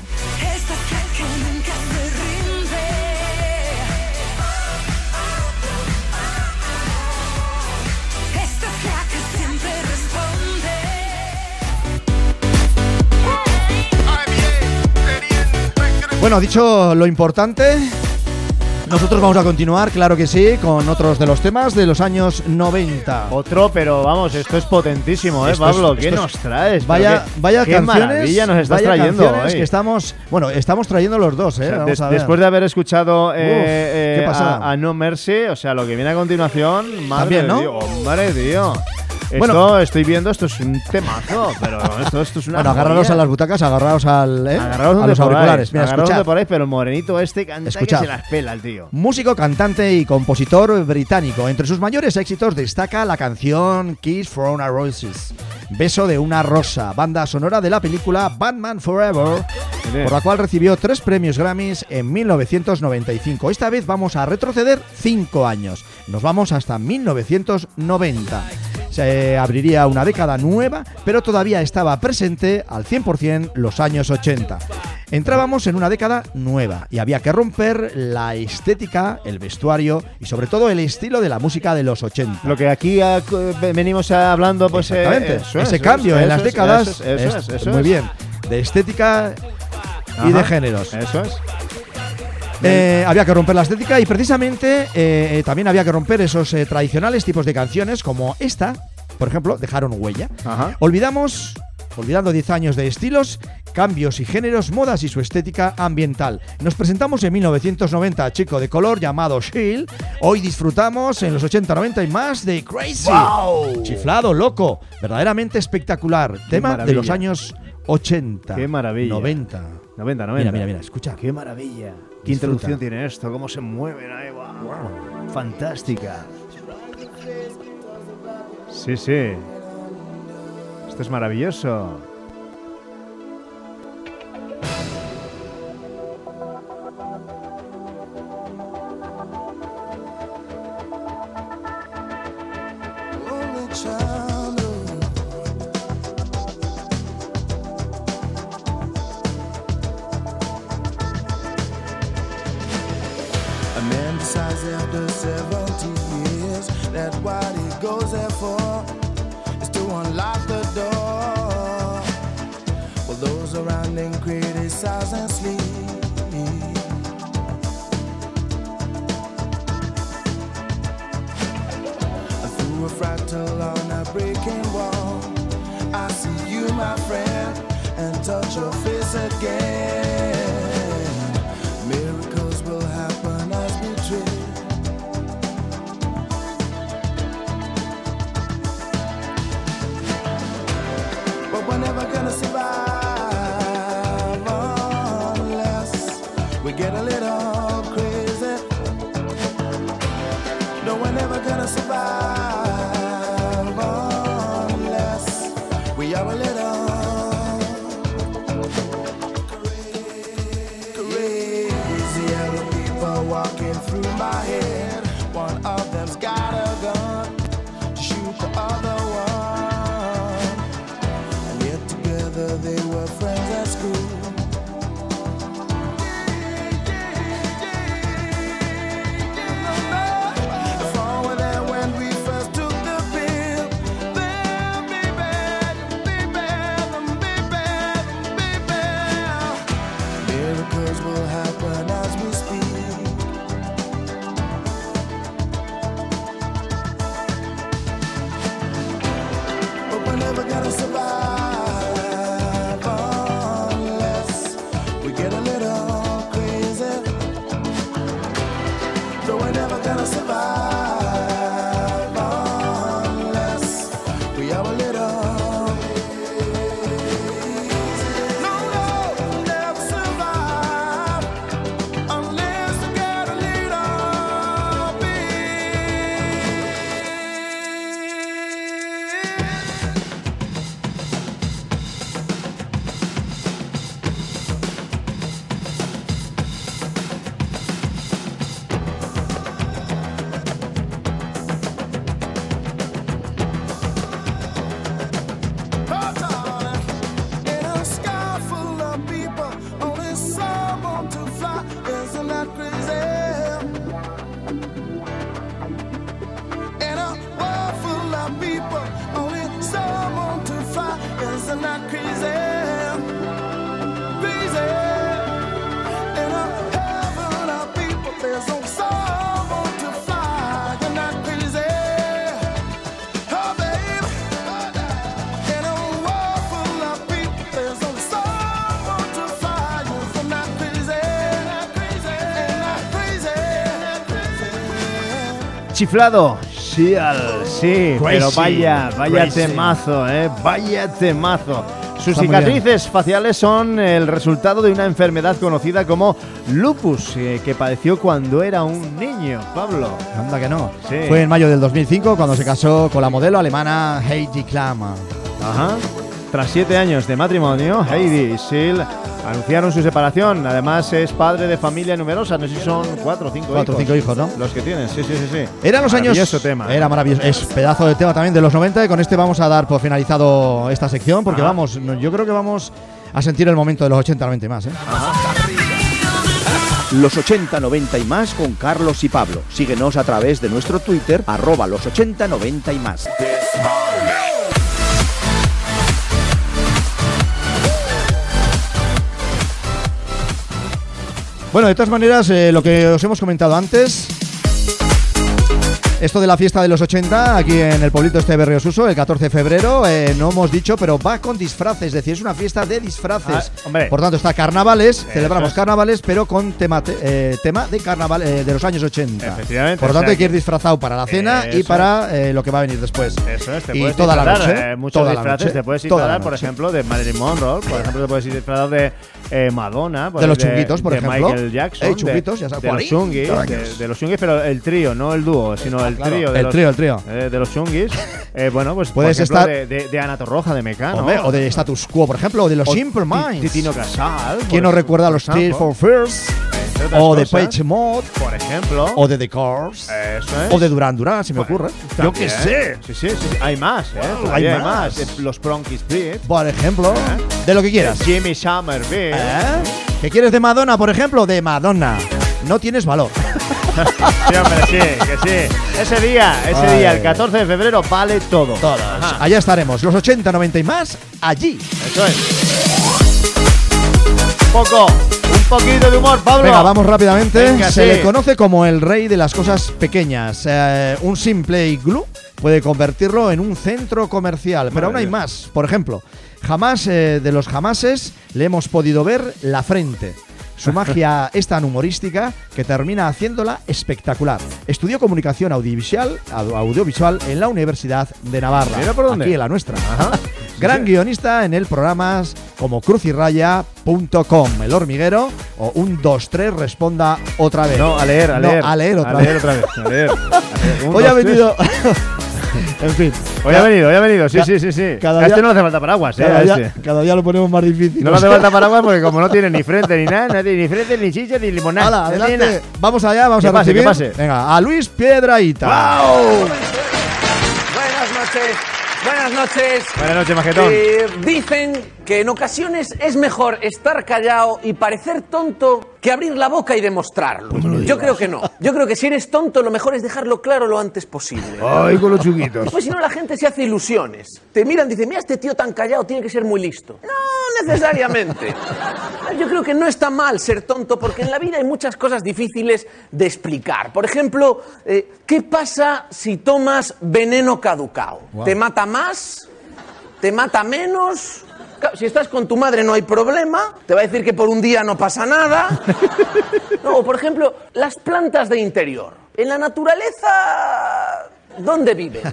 Bueno, dicho lo importante, nosotros vamos a continuar, claro que sí, con otros de los temas de los años noventa. Otro, pero vamos, esto es potentísimo, ¿eh, Esto es- Pablo? ¿Qué esto nos es- traes? Vaya, Pero qué- vaya qué canciones, maravilla nos estás vaya trayendo canciones hoy. que estamos, bueno, estamos trayendo los dos, ¿eh? O sea, Vamos des- a ver. después de haber escuchado eh, Uf, eh, ¿qué pasada? a, a No Mercy, o sea, lo que viene a continuación, madre También, ¿no? de Dios, madre de Dios. Esto, Bueno. estoy viendo, esto es un temazo, pero esto, esto es una Bueno, agarraros joya. a las butacas, agarraros al, ¿eh? Agarraros a donde los auriculares. podáis, Mira, agarraros escuchad. donde podáis, pero el morenito este canta Escuchad. que se las pela el tío. Músico, cantante y compositor británico. Entre sus mayores éxitos destaca la canción Kiss from a Roses, Beso de una rosa, banda sonora de la película Batman Forever, Bien. por la cual recibió tres premios Grammys en mil novecientos noventa y cinco. Esta vez vamos a retroceder cinco años. Nos vamos hasta mil novecientos noventa. Se abriría una década nueva, pero todavía estaba presente al cien por ciento los años ochenta. Entrábamos en una década nueva y había que romper la estética, el vestuario y sobre todo el estilo de la música de los ochenta. Lo que aquí ah, cu- venimos ah, hablando, pues eh, Exactamente. eso es, Ese eso cambio es, en las eso es, décadas eso es, eso es es, eso muy es. bien. De estética y Ajá. de géneros. Eso es. Eh, había que romper la estética y precisamente eh, eh, también había que romper esos eh, tradicionales tipos de canciones como esta, por ejemplo, dejaron huella. Ajá. Olvidamos, olvidando diez años de estilos, cambios y géneros, modas y su estética ambiental. Nos presentamos en mil novecientos noventa, chico de color llamado Shield. Hoy disfrutamos en los ochenta, noventa y más de Crazy. ¡Wow! Chiflado, loco, verdaderamente espectacular. Tema de maravilla. los años ochenta. Qué maravilla. noventa. noventa, noventa. Mira, mira, mira, escucha. Qué maravilla. Qué Disfruta. introducción tiene esto, cómo se mueven ahí, wow. Fantástica. Sí, sí. Esto es maravilloso. Only childhood. decides after seventy years that what he goes there for is to unlock the door. Well, those around him criticize and sleep. Through a fractal on a breaking wall, I see you, my friend, and touch your face again. Miracles will happen as we dream. But we're never gonna survive unless we get a little crazy. No, we're never gonna survive unless we are a little crazy. Yellow people walking through my head. One of them's got a gun to shoot the other one. And yet together they were friends at school. If all were there when we first took the pill, then baby, baby, baby, baby, miracles will happen as we speak. But we're never gonna survive unless we get a little crazy. No, we're never gonna survive unless we are a little No, no, we'll never survive unless we get a little bit. In a sky full of people, only some want to fly. Isn't that crazy? In a world full of people, only some want to fly. Isn't that crazy? Crazy. In a heaven of people, there's only some want to fly. Isn't that crazy? Oh, baby. In a world full of people, there's only someone to fly. Isn't that crazy? Isn't that crazy? Chiflado, sí, al- sí, Crazy. pero vaya, vaya Crazy. temazo, eh, vaya temazo. Sus Está muy bien. cicatrices faciales son el resultado de una enfermedad conocida como lupus, eh, que padeció cuando era un niño, Pablo. Anda que no. Sí. Fue en mayo del dos mil cinco cuando se casó con la modelo alemana Heidi Klum. Ajá. Tras siete años de matrimonio, Heidi y Sil anunciaron su separación. Además, es padre de familia numerosa. No sé si son cuatro o cinco Cuatro o hijos. cinco hijos, ¿no? Los que tienen, sí, sí, sí. sí. Eran los años. Maravilloso tema. Era maravilloso. Es pedazo de tema también de los noventa. Y con este vamos a dar por finalizado esta sección. Porque Ajá. vamos, no, yo creo que vamos a sentir el momento de los ochenta, noventa y más, ¿eh? Los ochenta, noventa y más con Carlos y Pablo. Síguenos a través de nuestro Twitter, arroba los ochenta, noventa y más. Bueno, de todas maneras, eh, lo que os hemos comentado antes, esto de la fiesta de los ochenta, aquí en el pueblito este de Berriosuso, el catorce de febrero, eh, no hemos dicho, pero va con disfraces, es decir, es una fiesta de disfraces. Ah, hombre. Por tanto, está carnavales, Eso celebramos es. carnavales, pero con tema, te- eh, tema de carnaval eh, de los años ochenta. Efectivamente, Por lo o tanto, sea hay que ir que- disfrazado para la cena y Eso para eh, lo que va a venir después. Eso es, te y puedes toda la disfrazar, noche. eh, muchos toda la disfraces, noche, te puedes toda la disfrazar, por noche. ejemplo, de Marilyn Monroe, por ejemplo, te puedes ir disfrazado de eh, Madonna, De los chunguitos, por de ejemplo. Michael Jackson, Eh, chunguitos, de, ya sabes, de por los ahí. chunguis, de, Chunguis. de los chunguis, pero el trío, no el dúo, sino el claro. trío. De El los, trío, el trío. eh, de los chunguis. Eh, bueno, pues Puedes por ejemplo, estar- de, de, de Ana Torroja, de Mecano. Hombre, o de Status Quo, por ejemplo, o de los O Simple Ti- Minds. Titino Casal. ¿Quién nos recuerda a los Tears for Fears? Entre otras O de cosas, Page Mod. Por ejemplo. O de The Cars. Eso es. O de Duran Duran, si me ocurre. Yo También. qué sé. Sí, sí, sí, sí. Hay más, ¿eh? Hay Todavía hay más. más. Eh, Los Bronchi Split. Por ejemplo, de lo que quieras. De Jimmy Somerville. ¿Eh? ¿Qué quieres de Madonna, por ejemplo? De Madonna. No tienes valor. Sí, hombre, sí, que sí. Ese día, ese Ay. día, el catorce de febrero, vale todo. Todos. Allá estaremos, los ochenta, noventa y más, allí. Eso es. Poco, un poquito de humor, Pablo. Venga, vamos rápidamente. Venga, Se sí. le conoce como el rey de las cosas pequeñas. Eh, un simple iglú puede convertirlo en un centro comercial, pero aún hay más. Por ejemplo, jamás eh, de los jamases le hemos podido ver la frente. Su magia es tan humorística que termina haciéndola espectacular. Estudió comunicación audiovisual, au- audiovisual en la Universidad de Navarra. Mira por dónde. Aquí en la nuestra. Gran guionista en el programas como cruz y raya punto com, El Hormiguero o un dos tres responda otra vez. No, a leer, a No, leer. a leer otra a vez. leer otra vez. A leer. A leer. Un, Hoy ha dos, tres. venido. En fin. Hoy ha venido, hoy ha venido, sí, Ca- sí, sí, sí. cada A este día- no le hace falta paraguas, eh. Cada a día, este. cada día lo ponemos más difícil. No le hace falta paraguas porque como no tiene ni frente ni nada, no tiene ni frente, ni chicha, ni limonada. Hala, no tiene adelante. nada. Vamos allá, vamos Que a pase, recibir. que pase. Venga, a Luis Piedrahita. ¡Wow! Buenas noches, buenas noches. Buenas noches, Majetón. Eh, dicen que en ocasiones es mejor estar callado y parecer tonto que abrir la boca y demostrarlo. Yo creo que no. Yo creo que si eres tonto, lo mejor es dejarlo claro lo antes posible. Ay, con los chuguitos. Pues si no, la gente se hace ilusiones. Te miran y dicen, mira, este tío tan callado tiene que ser muy listo. No necesariamente. Yo creo que no está mal ser tonto porque en la vida hay muchas cosas difíciles de explicar. Por ejemplo, eh, ¿qué pasa si tomas veneno caducado? Wow. ¿Te mata más? ¿Te mata menos? Claro, si estás con tu madre no hay problema, te va a decir que por un día no pasa nada. No, o por ejemplo, las plantas de interior. En la naturaleza, ¿dónde viven?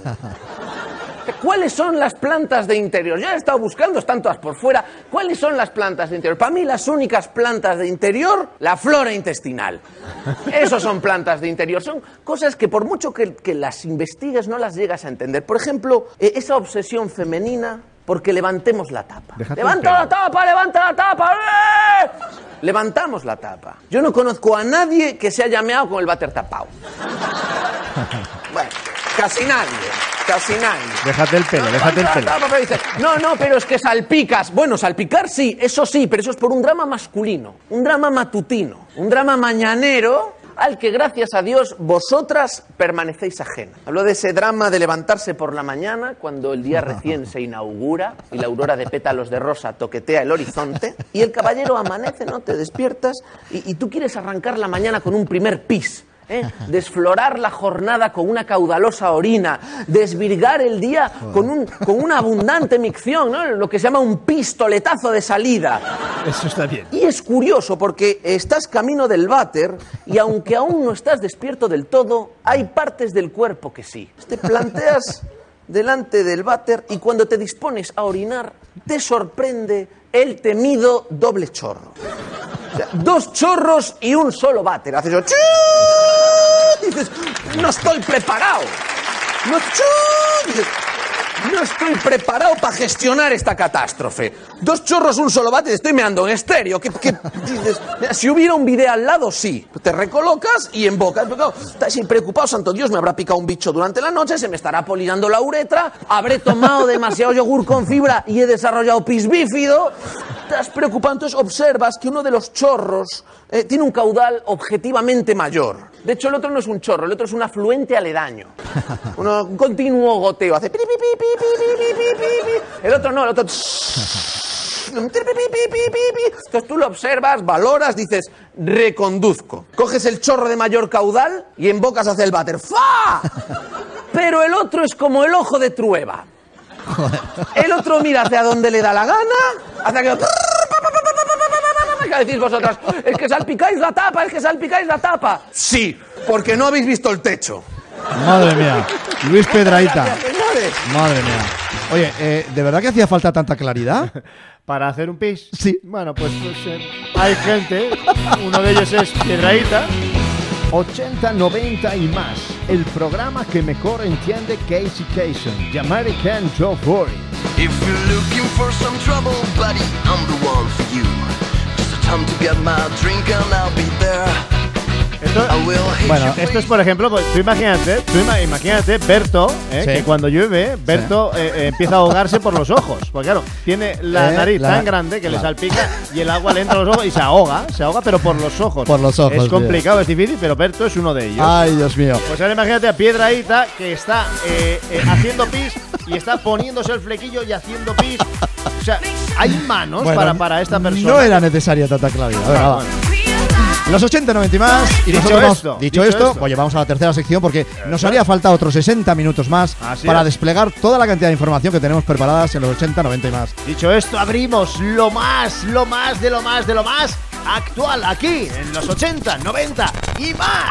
¿Cuáles son las plantas de interior? Yo he estado buscando, están todas por fuera. ¿Cuáles son las plantas de interior? Para mí las únicas plantas de interior, la flora intestinal. Esos son plantas de interior. Son cosas que por mucho que, que las investigues no las llegas a entender. Por ejemplo, eh, esa obsesión femenina porque levantemos la tapa. Déjate ¡Levanta un la tapa, levanta la tapa! ¡Eh! Levantamos la tapa. Yo no conozco a nadie que se haya meado con el váter tapado. Bueno, casi nadie. Casi nadie. Déjate el pelo, déjate el Levanta pelo. la tapa, pero dices, no, no, pero es que salpicas. Bueno, salpicar sí, eso sí, pero eso es por un drama masculino, un drama matutino, un drama mañanero al que, gracias a Dios, vosotras permanecéis ajenas. Hablo de ese drama de levantarse por la mañana cuando el día recién se inaugura y la aurora de pétalos de rosa toquetea el horizonte y el caballero amanece, ¿no? Te despiertas y, y tú quieres arrancar la mañana con un primer pis. ¿Eh? Desflorar la jornada con una caudalosa orina, desvirgar el día con, un, con una abundante micción, ¿no? Lo que se llama un pistoletazo de salida. Eso está bien. Y es curioso porque estás camino del váter y aunque aún no estás despierto del todo, hay partes del cuerpo que sí. Te planteas delante del váter y cuando te dispones a orinar, te sorprende el temido doble chorro. O sea, dos chorros y un solo váter. Haces eso, ¡chu! Dices, no estoy preparado. No, ¡chu! Dices, no estoy preparado para gestionar esta catástrofe. Dos chorros, un solo váter, estoy meando en estéreo. ¿Qué, qué? Dices, si hubiera un bidet al lado, sí. Te recolocas y embocas. Pero claro, estás ahí preocupado, santo Dios, me habrá picado un bicho durante la noche, se me estará polinando la uretra, habré tomado demasiado yogur con fibra y he desarrollado pis bífido. Estás preocupado, entonces observas que uno de los chorros eh, tiene un caudal objetivamente mayor. De hecho, el otro no es un chorro, el otro es un afluente aledaño. Uno, un continuo goteo, hace pi, pi, pi, pi, pi, pi, pi, pi. El otro no, el otro... Entonces tú lo observas, valoras, dices, reconduzco. Coges el chorro de mayor caudal y embocas hacia el váter. ¡Fa! Pero el otro es como el ojo de Trueba. El otro mira hacia donde le da la gana, hacia que... ¿Qué decís vosotras? Es que salpicáis la tapa, es que salpicáis la tapa. Sí, porque no habéis visto el techo. Madre mía. Luis Piedrahita. Gracias, señores. Madre mía. Oye, eh, ¿de verdad que hacía falta tanta claridad? ¿Para hacer un pis? Sí. Bueno, pues, pues eh, hay gente, uno de ellos es Piedrahita. ochenta, noventa y más. El programa que mejor entiende Casey Kasem, The American Joe Boy. If you're looking for some trouble, buddy, I'm the one for you. Just a time to get my drink and I'll be there. Esto, bueno, esto es, por ejemplo, pues, tú imagínate, tú ima- imagínate Berto, ¿eh? Sí. que cuando llueve, Berto eh, eh, empieza a ahogarse por los ojos. Porque claro, tiene la Eh, nariz la- tan grande que le claro. salpica y el agua le entra a los ojos y se ahoga, se ahoga, pero por los ojos. Por los ojos, Es complicado, es difícil, pero Berto es uno de ellos. Ay, Dios mío. Pues ahora imagínate a Piedrahíta que está eh, eh, haciendo pis y está poniéndose el flequillo y haciendo pis. O sea, hay manos Bueno, para, para esta persona. No era necesaria tanta claridad. Venga, Ah, va. bueno. Los ochenta, noventa y más. Y Dicho nosotros vamos- esto, dicho, dicho esto, esto. oye, vamos a la tercera sección porque nos haría falta otros sesenta minutos más Así para es. desplegar toda la cantidad de información que tenemos preparadas en los ochenta, noventa y más. Dicho esto, abrimos lo más, lo más de lo más de lo más actual aquí en los ochenta, noventa y más.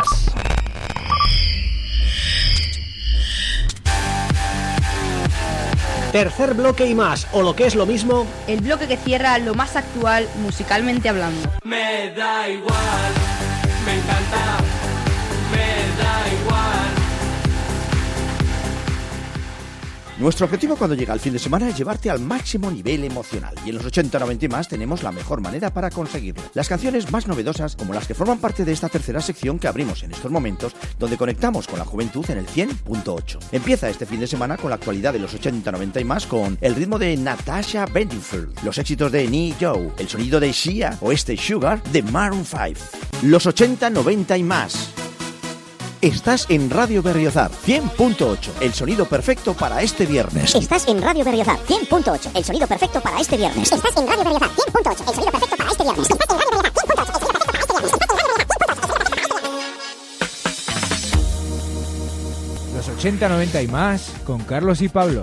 Tercer bloque y más, o lo que es lo mismo, El bloque que cierra lo más actual musicalmente hablando. Me da igual, me encanta, me da igual. Nuestro objetivo cuando llega el fin de semana es llevarte al máximo nivel emocional y en los ochenta, noventa y más tenemos la mejor manera para conseguirlo. Las canciones más novedosas como las que forman parte de esta tercera sección que abrimos en estos momentos donde conectamos con la juventud en el cien punto ocho. Empieza este fin de semana con la actualidad de los ochenta, noventa y más con el ritmo de Natasha Bedingfield, los éxitos de Nee Joe, el sonido de Sia o este Sugar de Maroon cinco. Los ochenta, noventa y más. Estás en Radio Berriozar cien punto ocho, el sonido perfecto para este viernes. Estás en Radio Berriozar cien punto ocho, el sonido perfecto para este viernes. Estás en Radio Berriozar cien punto ocho, el sonido perfecto para este viernes. Estás en Radio Berriozar cien punto ocho, el sonido perfecto para este viernes. Los ochenta, noventa y más con Carlos y Pablo.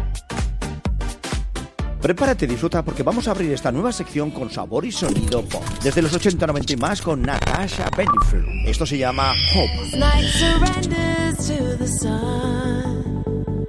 Prepárate, disfruta porque vamos a abrir esta nueva sección con sabor y sonido pop. Desde los ochenta, noventa y más con Natasha Bedingfield. Esto se llama Hope. Night surrenders to the sun.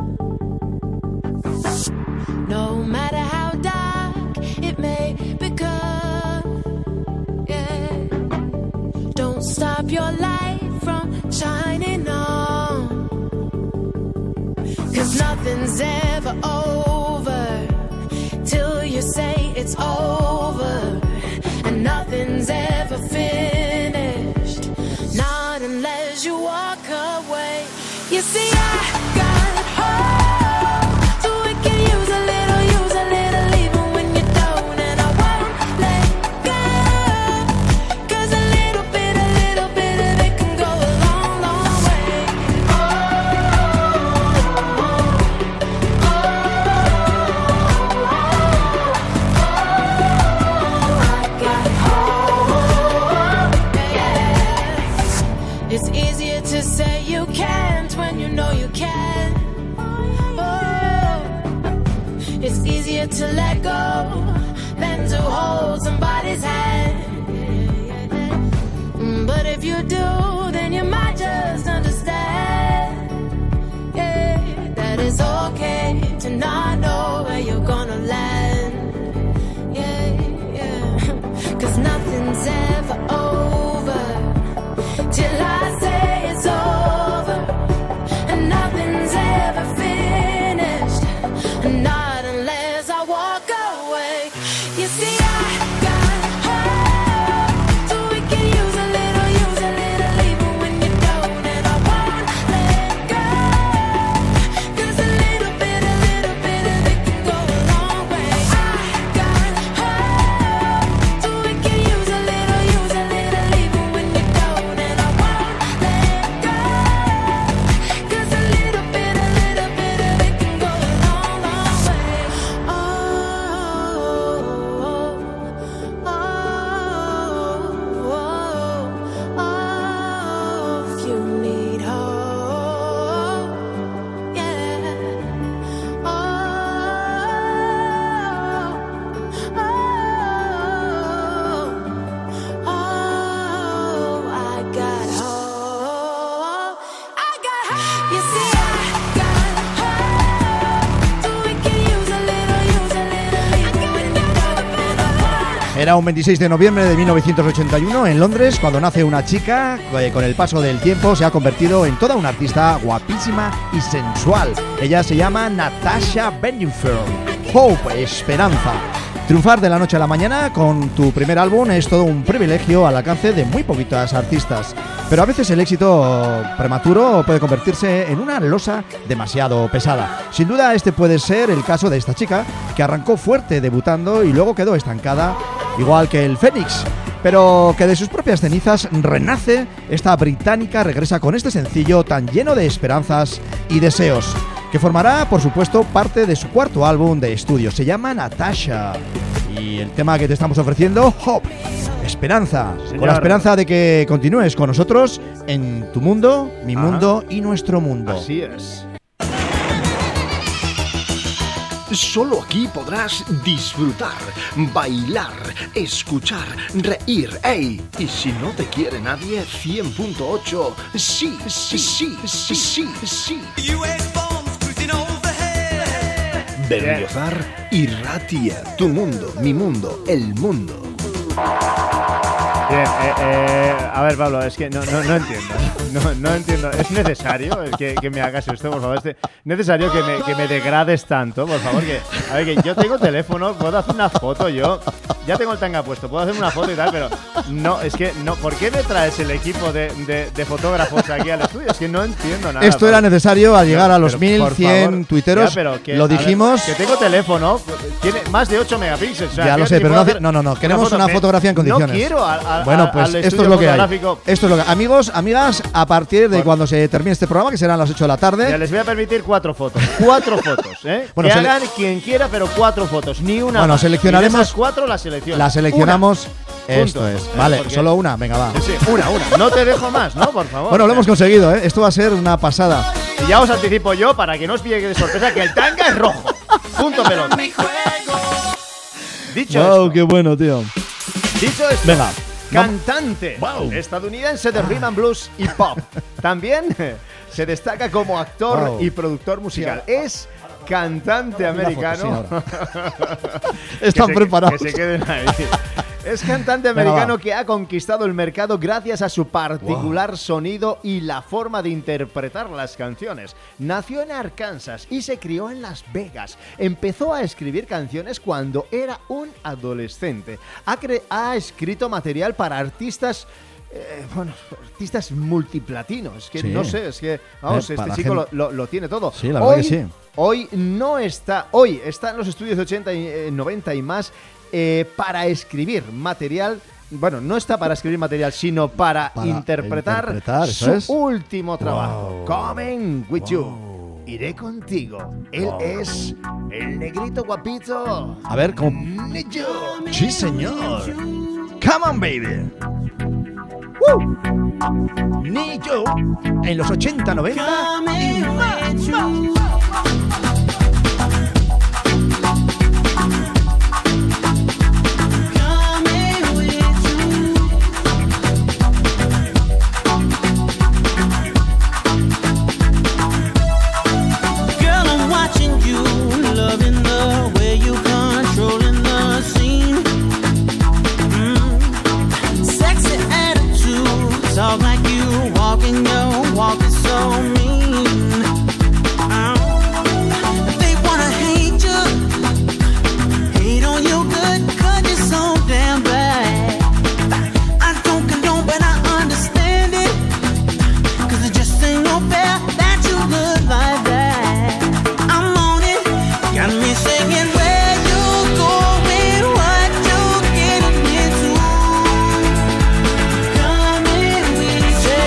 No matter how dark it may become, yeah. Don't stop your light from shining on. 'Cause nothing's ever over till you say it's over, and nothing's ever finished, not unless you walk away. You see, I got hope, so we can use a little, use a little, even when you don't, and I won't let go, 'cause a little bit, a little bit of it can go a long, long way. It's easier to say you can't when you know you can. Oh, it's easier to let go than to hold somebody's hand. Mm, But if you do, then you might just understand, yeah, that it's okay to not know where you're gonna land. Yeah, yeah. 'Cause nothing's ever over till I say it's over, and nothing's ever finished, not unless I walk away. You see, I got hope, so we can use a little, use a little, even when you don't, and I won't let go, 'cause a little bit, a little bit of it can go a long way. I got hope, so we can use a little, use a little, even when you don't, and I won't let go, 'cause a little bit, a little bit of it can go a long, long way. Oh, oh, oh, oh, if you need hope, yeah. Oh, oh, oh, I got hope. I got hope. You see, I got hope, so we can use a little, use a little, even when you don't, and I won't. Era un veintiséis de noviembre de mil novecientos ochenta y uno en Londres cuando nace una chica que con el paso del tiempo se ha convertido en toda una artista guapísima y sensual. Ella se llama Natasha Bedingfield. Hope, esperanza. Triunfar de la noche a la mañana con tu primer álbum es todo un privilegio al alcance de muy poquitas artistas. Pero a veces el éxito prematuro puede convertirse en una losa demasiado pesada. Sin duda este puede ser el caso de esta chica, que arrancó fuerte debutando y luego quedó estancada, igual que el Fénix. Pero que de sus propias cenizas renace, esta británica regresa con este sencillo tan lleno de esperanzas y deseos, que formará, por supuesto, parte de su cuarto álbum de estudio. Se llama Natasha. Y el tema que te estamos ofreciendo, Hope, esperanza. Señor. Con la esperanza de que continúes con nosotros en tu mundo, mi Ajá. mundo y nuestro mundo. Así es. Solo aquí podrás disfrutar, bailar, escuchar, reír. ¡Ey! Y si no te quiere nadie, cien punto ocho. Sí, sí, sí, sí, sí, sí. Berriozar y Ratia. Tu mundo, mi mundo, el mundo. Bien, eh, eh, a ver, Pablo, es que no, no, no entiendo. No, no entiendo. ¿Es necesario que, que me hagas esto, por favor? ¿Es necesario que me, que me degrades tanto, por favor? Que, a ver, que yo tengo teléfono, puedo hacer una foto, yo ya tengo el tanga puesto, puedo hacer una foto y tal, pero no, es que no. ¿Por qué me traes el equipo de, de, de fotógrafos aquí al estudio? Es que no entiendo nada. Esto Pablo. era necesario al llegar No, a los pero, mil por cien favor. tuiteros. Ya, pero que, lo a ver, dijimos. que tengo teléfono, tiene más de ocho megapíxeles. O sea, Ya lo fíjate sé, que pero puedo no, hacer no, no, no. Queremos foto. una Me- fotografía en condiciones. No quiero al, al, Bueno, al- pues al esto es estudio lo que hay. fotográfico. Esto es lo que amigos, amigas, a partir de cuando se termine este programa, que serán las ocho de la tarde. Ya les voy a permitir cuatro fotos. Cuatro fotos, ¿eh? Bueno, que sele- hagan quien quiera, pero cuatro fotos. Ni una Bueno, más. seleccionaremos- Y de esas cuatro las selecciono. La seleccionamos. Una. Esto Punto. es. Eh, Vale, porque- solo una. Venga, va. Sí, sí, una, una. No te dejo más, ¿no? Por favor. Bueno, lo hemos conseguido, ¿eh? Esto va a ser una pasada. Y ya os anticipo yo, para que no os pille de sorpresa, que el tanga es rojo. Punto pelota. Dicho Wow, esto, qué bueno, tío. dicho esto, Venga. cantante estadounidense de rhythm and blues y pop. También se destaca como actor Wow. y productor musical. Es cantante Una foto, americano. sí, Están Que se- preparados. Que se queden ahí. Es cantante Venga, americano va. que ha conquistado el mercado gracias a su particular sonido y la forma de interpretar las canciones. Nació en Arkansas y se crió en Las Vegas. Empezó a escribir canciones cuando era un adolescente. Ha, cre- ha escrito material para artistas... eh, bueno, artistas multiplatinos. Que Sí. no sé, es que, vamos, Eh, este para chico gente- lo, lo- lo tiene todo. Sí, la verdad Hoy- que sí. Hoy no está, hoy está en los estudios de ochenta y eh, noventa y más eh, para escribir material. Bueno, no está para escribir material, sino para, Para interpretar, interpretar, eso su es. último trabajo. Wow. Coming with you. Iré contigo. Él es el negrito guapito. A ver, ¿cómo? Nicho. Sí, señor. Come on, baby. Woo. Ni yo en los ochenta, noventa y más, más. Girl, I'm watching you, loving the way you controlling the scene. Mm. Sexy attitude, talk like you walking your walk is so mean. Uh, they wanna hate you, hate on you good, 'cause you're so damn bad. I don't condone, but I understand it, 'cause it just ain't no fair that you look like that. I'm on it, got me singing where you going, what you getting into. Coming with you.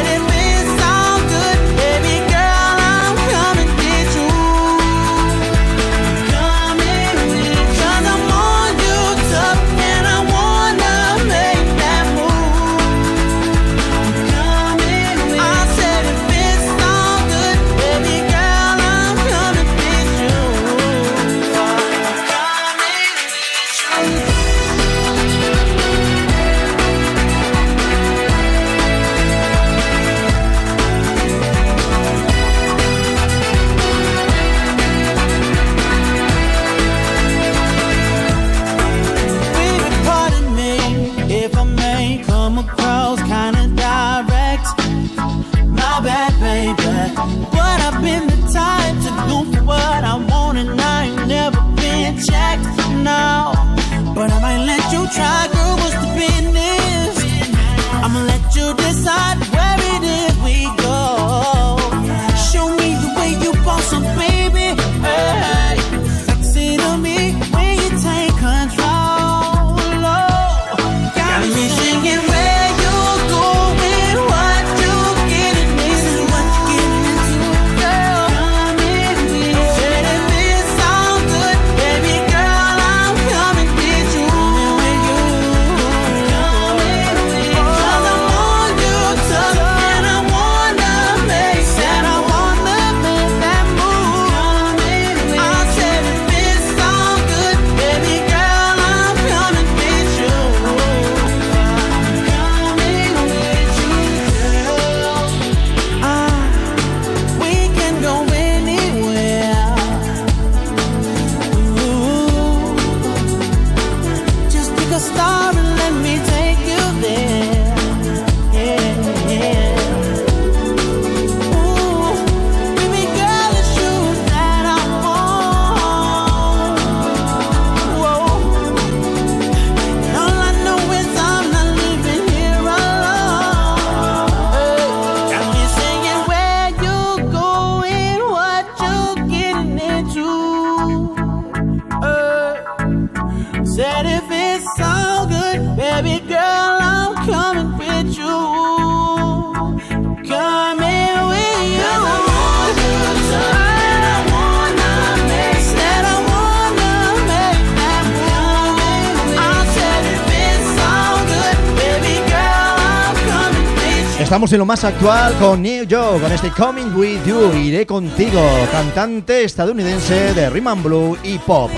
Estamos en lo más actual con New York, con este Coming With You, Iré Contigo, cantante estadounidense de rhythm and blues y pop.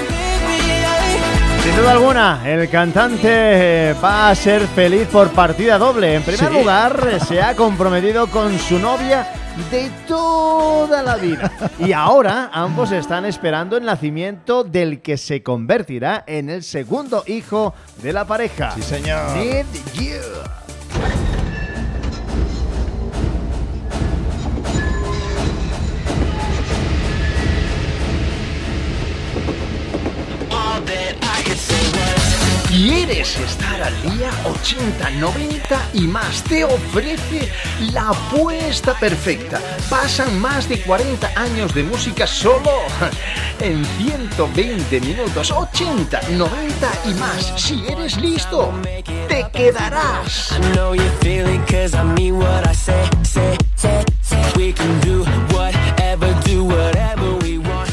Sin duda alguna, el cantante va a ser feliz por partida doble. En primer Sí. lugar, se ha comprometido con su novia de toda la vida. Y ahora ambos están esperando el nacimiento del que se convertirá en el segundo hijo de la pareja. Sí, señor. Need You. ¿Quieres estar al día? ochenta, noventa y más. Te ofrece la apuesta perfecta. Pasan más de cuarenta años de música solo en ciento veinte minutos. ochenta, noventa y más. Si eres listo, te quedarás. I know you feel it 'cause I mean what I say, say, say, say. We can do whatever, do whatever we want.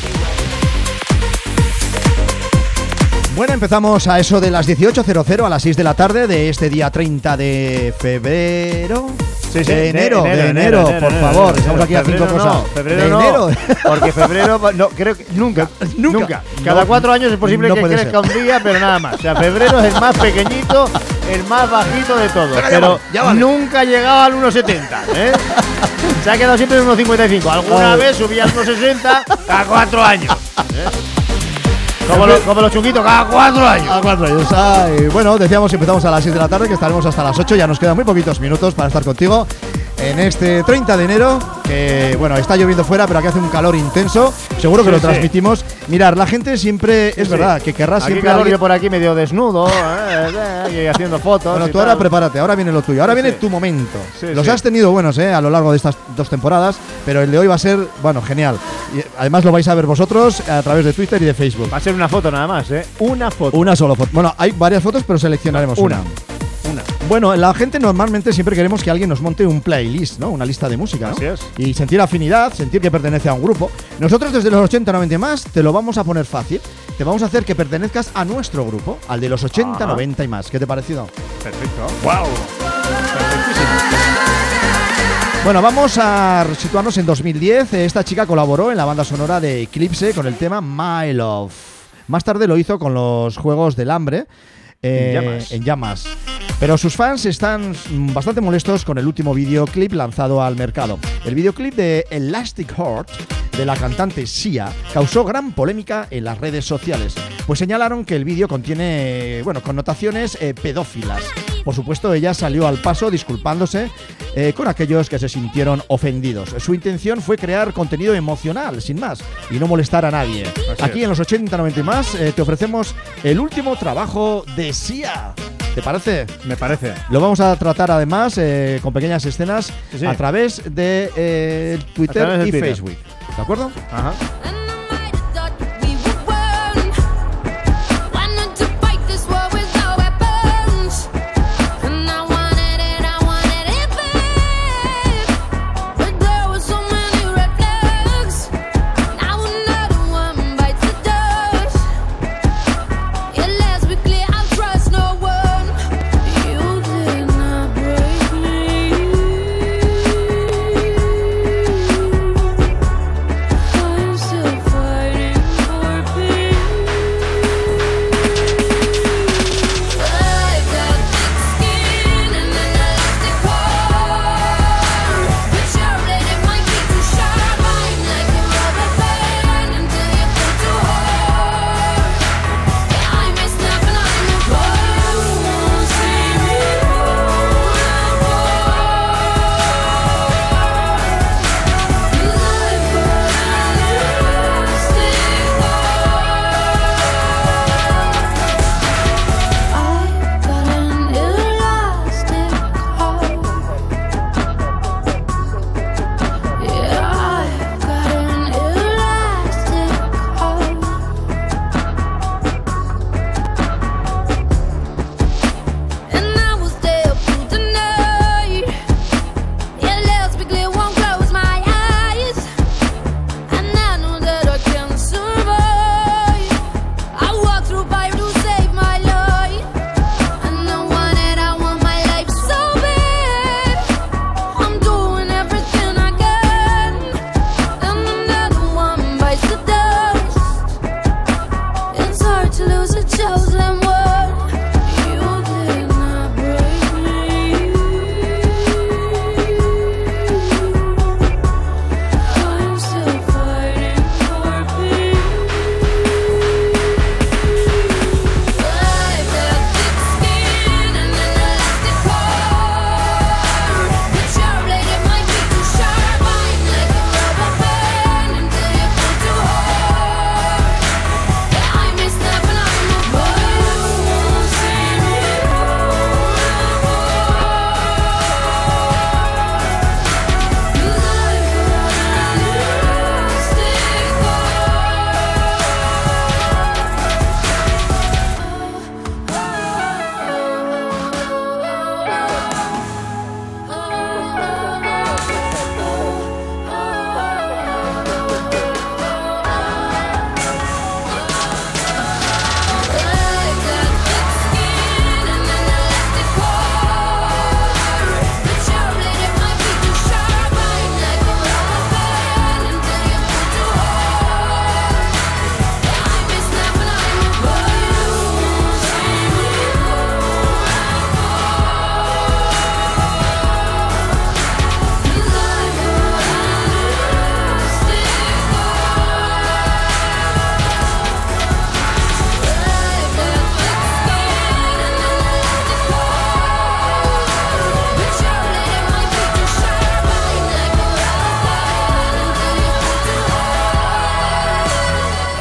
Bueno, empezamos a eso de las dieciocho cero cero a las seis de la tarde de este día treinta de febrero. Sí, sí, de enero, de enero, enero, por enero, favor. enero, Estamos aquí a cinco febrero cosas. no, febrero de no, enero. porque febrero no, creo que nunca, Nunca. nunca. Cada No, cuatro años es posible no que puede crezca ser. un día, pero nada más. O sea, febrero es el más pequeñito, el más bajito de todos, Pero ya pero vale, ya vale. nunca ha llegado al uno setenta, ¿eh? Se ha quedado siempre en uno cincuenta y cinco. Alguna Ay. vez subía al uno sesenta cada cuatro años. ¿eh? Como, lo- como los chunguitos, cada cuatro años. A cuatro años. Ay, bueno, decíamos, empezamos a las seis de la tarde, que estaremos hasta las ocho. Ya nos quedan muy poquitos minutos para estar contigo en este treinta de enero, que bueno, está lloviendo fuera, pero aquí hace un calor intenso. Seguro que Sí, lo sí. transmitimos. Mirar, la gente siempre, Sí, es sí. verdad, que querrá Aquí siempre calor, alguien- yo por aquí medio desnudo, eh, eh, y haciendo fotos. Bueno, y tú ahora tal. prepárate, ahora viene lo tuyo, ahora Sí, viene sí. tu momento. Sí, Los sí. has tenido buenos, eh, a lo largo de estas dos temporadas, pero el de hoy va a ser, bueno, genial. Y además lo vais a ver vosotros a través de Twitter y de Facebook. Va a ser una foto nada más, ¿eh? Una foto. Una sola foto. Bueno, hay varias fotos, pero seleccionaremos una. Una. Una. Bueno, la gente normalmente siempre queremos que alguien nos monte un playlist, ¿no? Una lista de música, ¿no? Así es. Y sentir afinidad, sentir que pertenece a un grupo. Nosotros desde los ochenta noventa y más te lo vamos a poner fácil. Te vamos a hacer que pertenezcas a nuestro grupo, al de los ochenta, Ah. noventa y más. ¿Qué te ha parecido? Perfecto. Wow. Bueno, vamos a situarnos en dos mil diez. Esta chica colaboró en la banda sonora de Eclipse con el tema My Love. Más tarde lo hizo con los Juegos del Hambre. eh, En llamas. en llamas. Pero sus fans están mm, bastante molestos con el último videoclip lanzado al mercado. El videoclip de Elastic Heart de la cantante Sia causó gran polémica en las redes sociales, pues señalaron que el vídeo contiene, bueno, connotaciones eh, pedófilas. Por supuesto, ella salió al paso disculpándose eh, con aquellos que se sintieron ofendidos. Su intención fue crear contenido emocional, sin más, y no molestar a nadie. Así Aquí es. en los ochenta, noventa y más eh, te ofrecemos el último trabajo de Sia. ¿Te parece? Me parece. Lo vamos a tratar además eh, con pequeñas escenas Sí, sí. a través de eh, Twitter A través de y Twitter. Facebook. ¿De acuerdo? Ajá. I'm still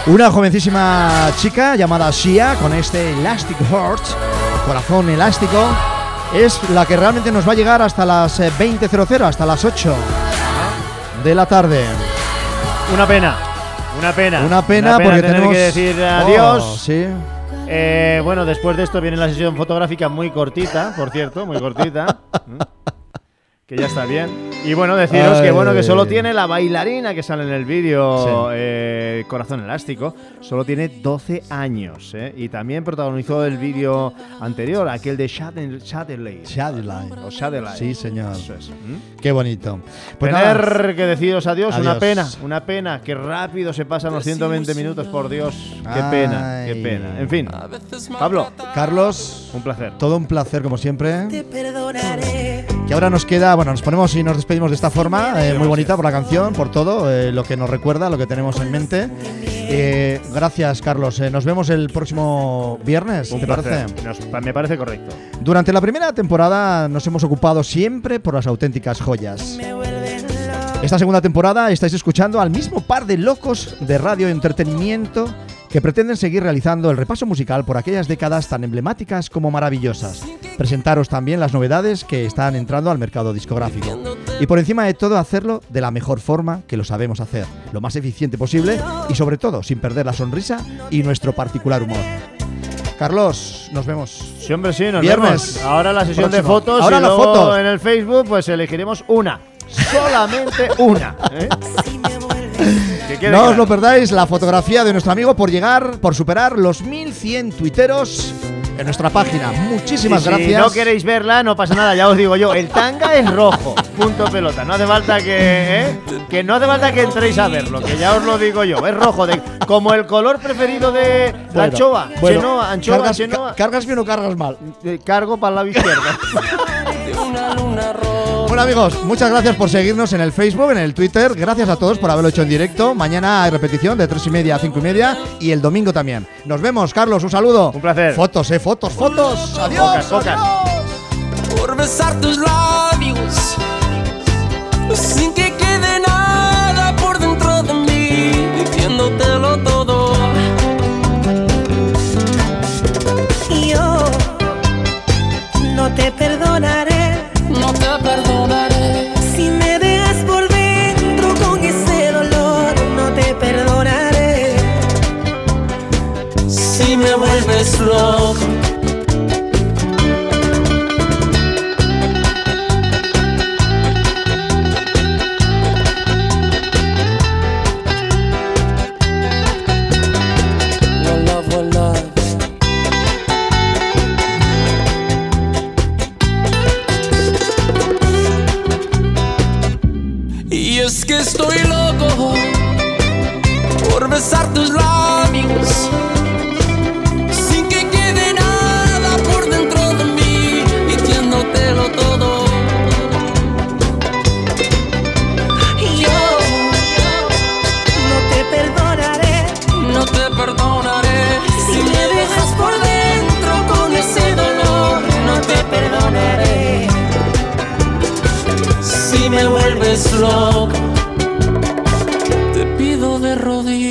Una jovencísima chica llamada Sia con este Elastic Heart, corazón elástico, es la que realmente nos va a llegar hasta las veinte cero cero, hasta las ocho de la tarde. Una pena, una pena. Una pena, una pena porque tener tenemos que decir adiós. Oh, sí. Eh, bueno, después de esto viene la sesión fotográfica muy cortita, por cierto, muy cortita. Que ya está bien. Y bueno, deciros Ay. que bueno que solo tiene la bailarina que sale en el vídeo, Sí. eh, Corazón Elástico, solo tiene doce años, ¿eh? Y también protagonizó el vídeo anterior, aquel de Shadow- Shadowlight. Shadowlight. O Shadowlight. Sí, señor. Eso es. ¿Mm? Qué bonito. Pues Tener nada. que deciros adiós, Adiós. una pena, una pena, que rápido se pasan los ciento veinte minutos, por Dios, qué pena, qué Ay. pena. En fin, Pablo, Carlos, un placer. Todo un placer como siempre. Que ahora nos queda, bueno, nos ponemos y nos despedimos de esta forma, eh, muy bonita por la canción, por todo, eh, lo que nos recuerda, lo que tenemos en mente. Eh, gracias, Carlos. Eh, nos vemos el próximo viernes, Un ¿te placer. parece? Nos- me parece correcto. Durante la primera temporada nos hemos ocupado siempre por las auténticas joyas. Esta segunda temporada estáis escuchando al mismo par de locos de radio entretenimiento que pretenden seguir realizando el repaso musical por aquellas décadas tan emblemáticas como maravillosas. Presentaros también las novedades que están entrando al mercado discográfico. Y por encima de todo, hacerlo de la mejor forma que lo sabemos hacer, lo más eficiente posible y sobre todo sin perder la sonrisa y nuestro particular humor. Carlos, nos vemos. Sí, hombre, sí, nos Viernes vemos. Ahora la sesión próximo. de fotos Ahora y las luego fotos. en el Facebook pues elegiremos una. Solamente una. ¿eh? Que quede No os claro. lo perdáis, la fotografía de nuestro amigo por llegar, por superar los mil cien tuiteros en nuestra página. Muchísimas Y si gracias. no queréis verla, no pasa nada, ya os digo yo. El tanga es rojo. Punto pelota. No hace falta que. ¿eh? Que no hace falta que entréis a verlo, que ya os lo digo yo. Es rojo, de, como el color preferido de la Bueno, anchoa. bueno, Chenoa, anchoa, cargas, chenoa. ca- ¿Cargas bien o cargas mal? Eh, Cargo para el lado izquierdo. Bueno, amigos, muchas gracias por seguirnos en el Facebook, en el Twitter. Gracias a todos por haberlo hecho en directo. Mañana hay repetición de tres y media a cinco y media y el domingo también. Nos vemos, Carlos, un saludo. Un placer. Fotos, eh, fotos, fotos. Adiós. Focas, focas. Por besar tus labios sin que quede nada por dentro de mí, diciéndotelo todo. Yo no te perdonaré, no te perdonaré. Si me dejas por dentro con ese dolor, no te perdonaré. Si me vuelves loco. One love, one love. Y es que estoy loco por besar tus labios sin que quede nada por dentro de mí, diciéndotelo todo. Yo no te perdonaré, No te perdonaré si me dejas por dentro con ese dolor, no te perdonaré. si me vuelves loco. Te pido de rodillas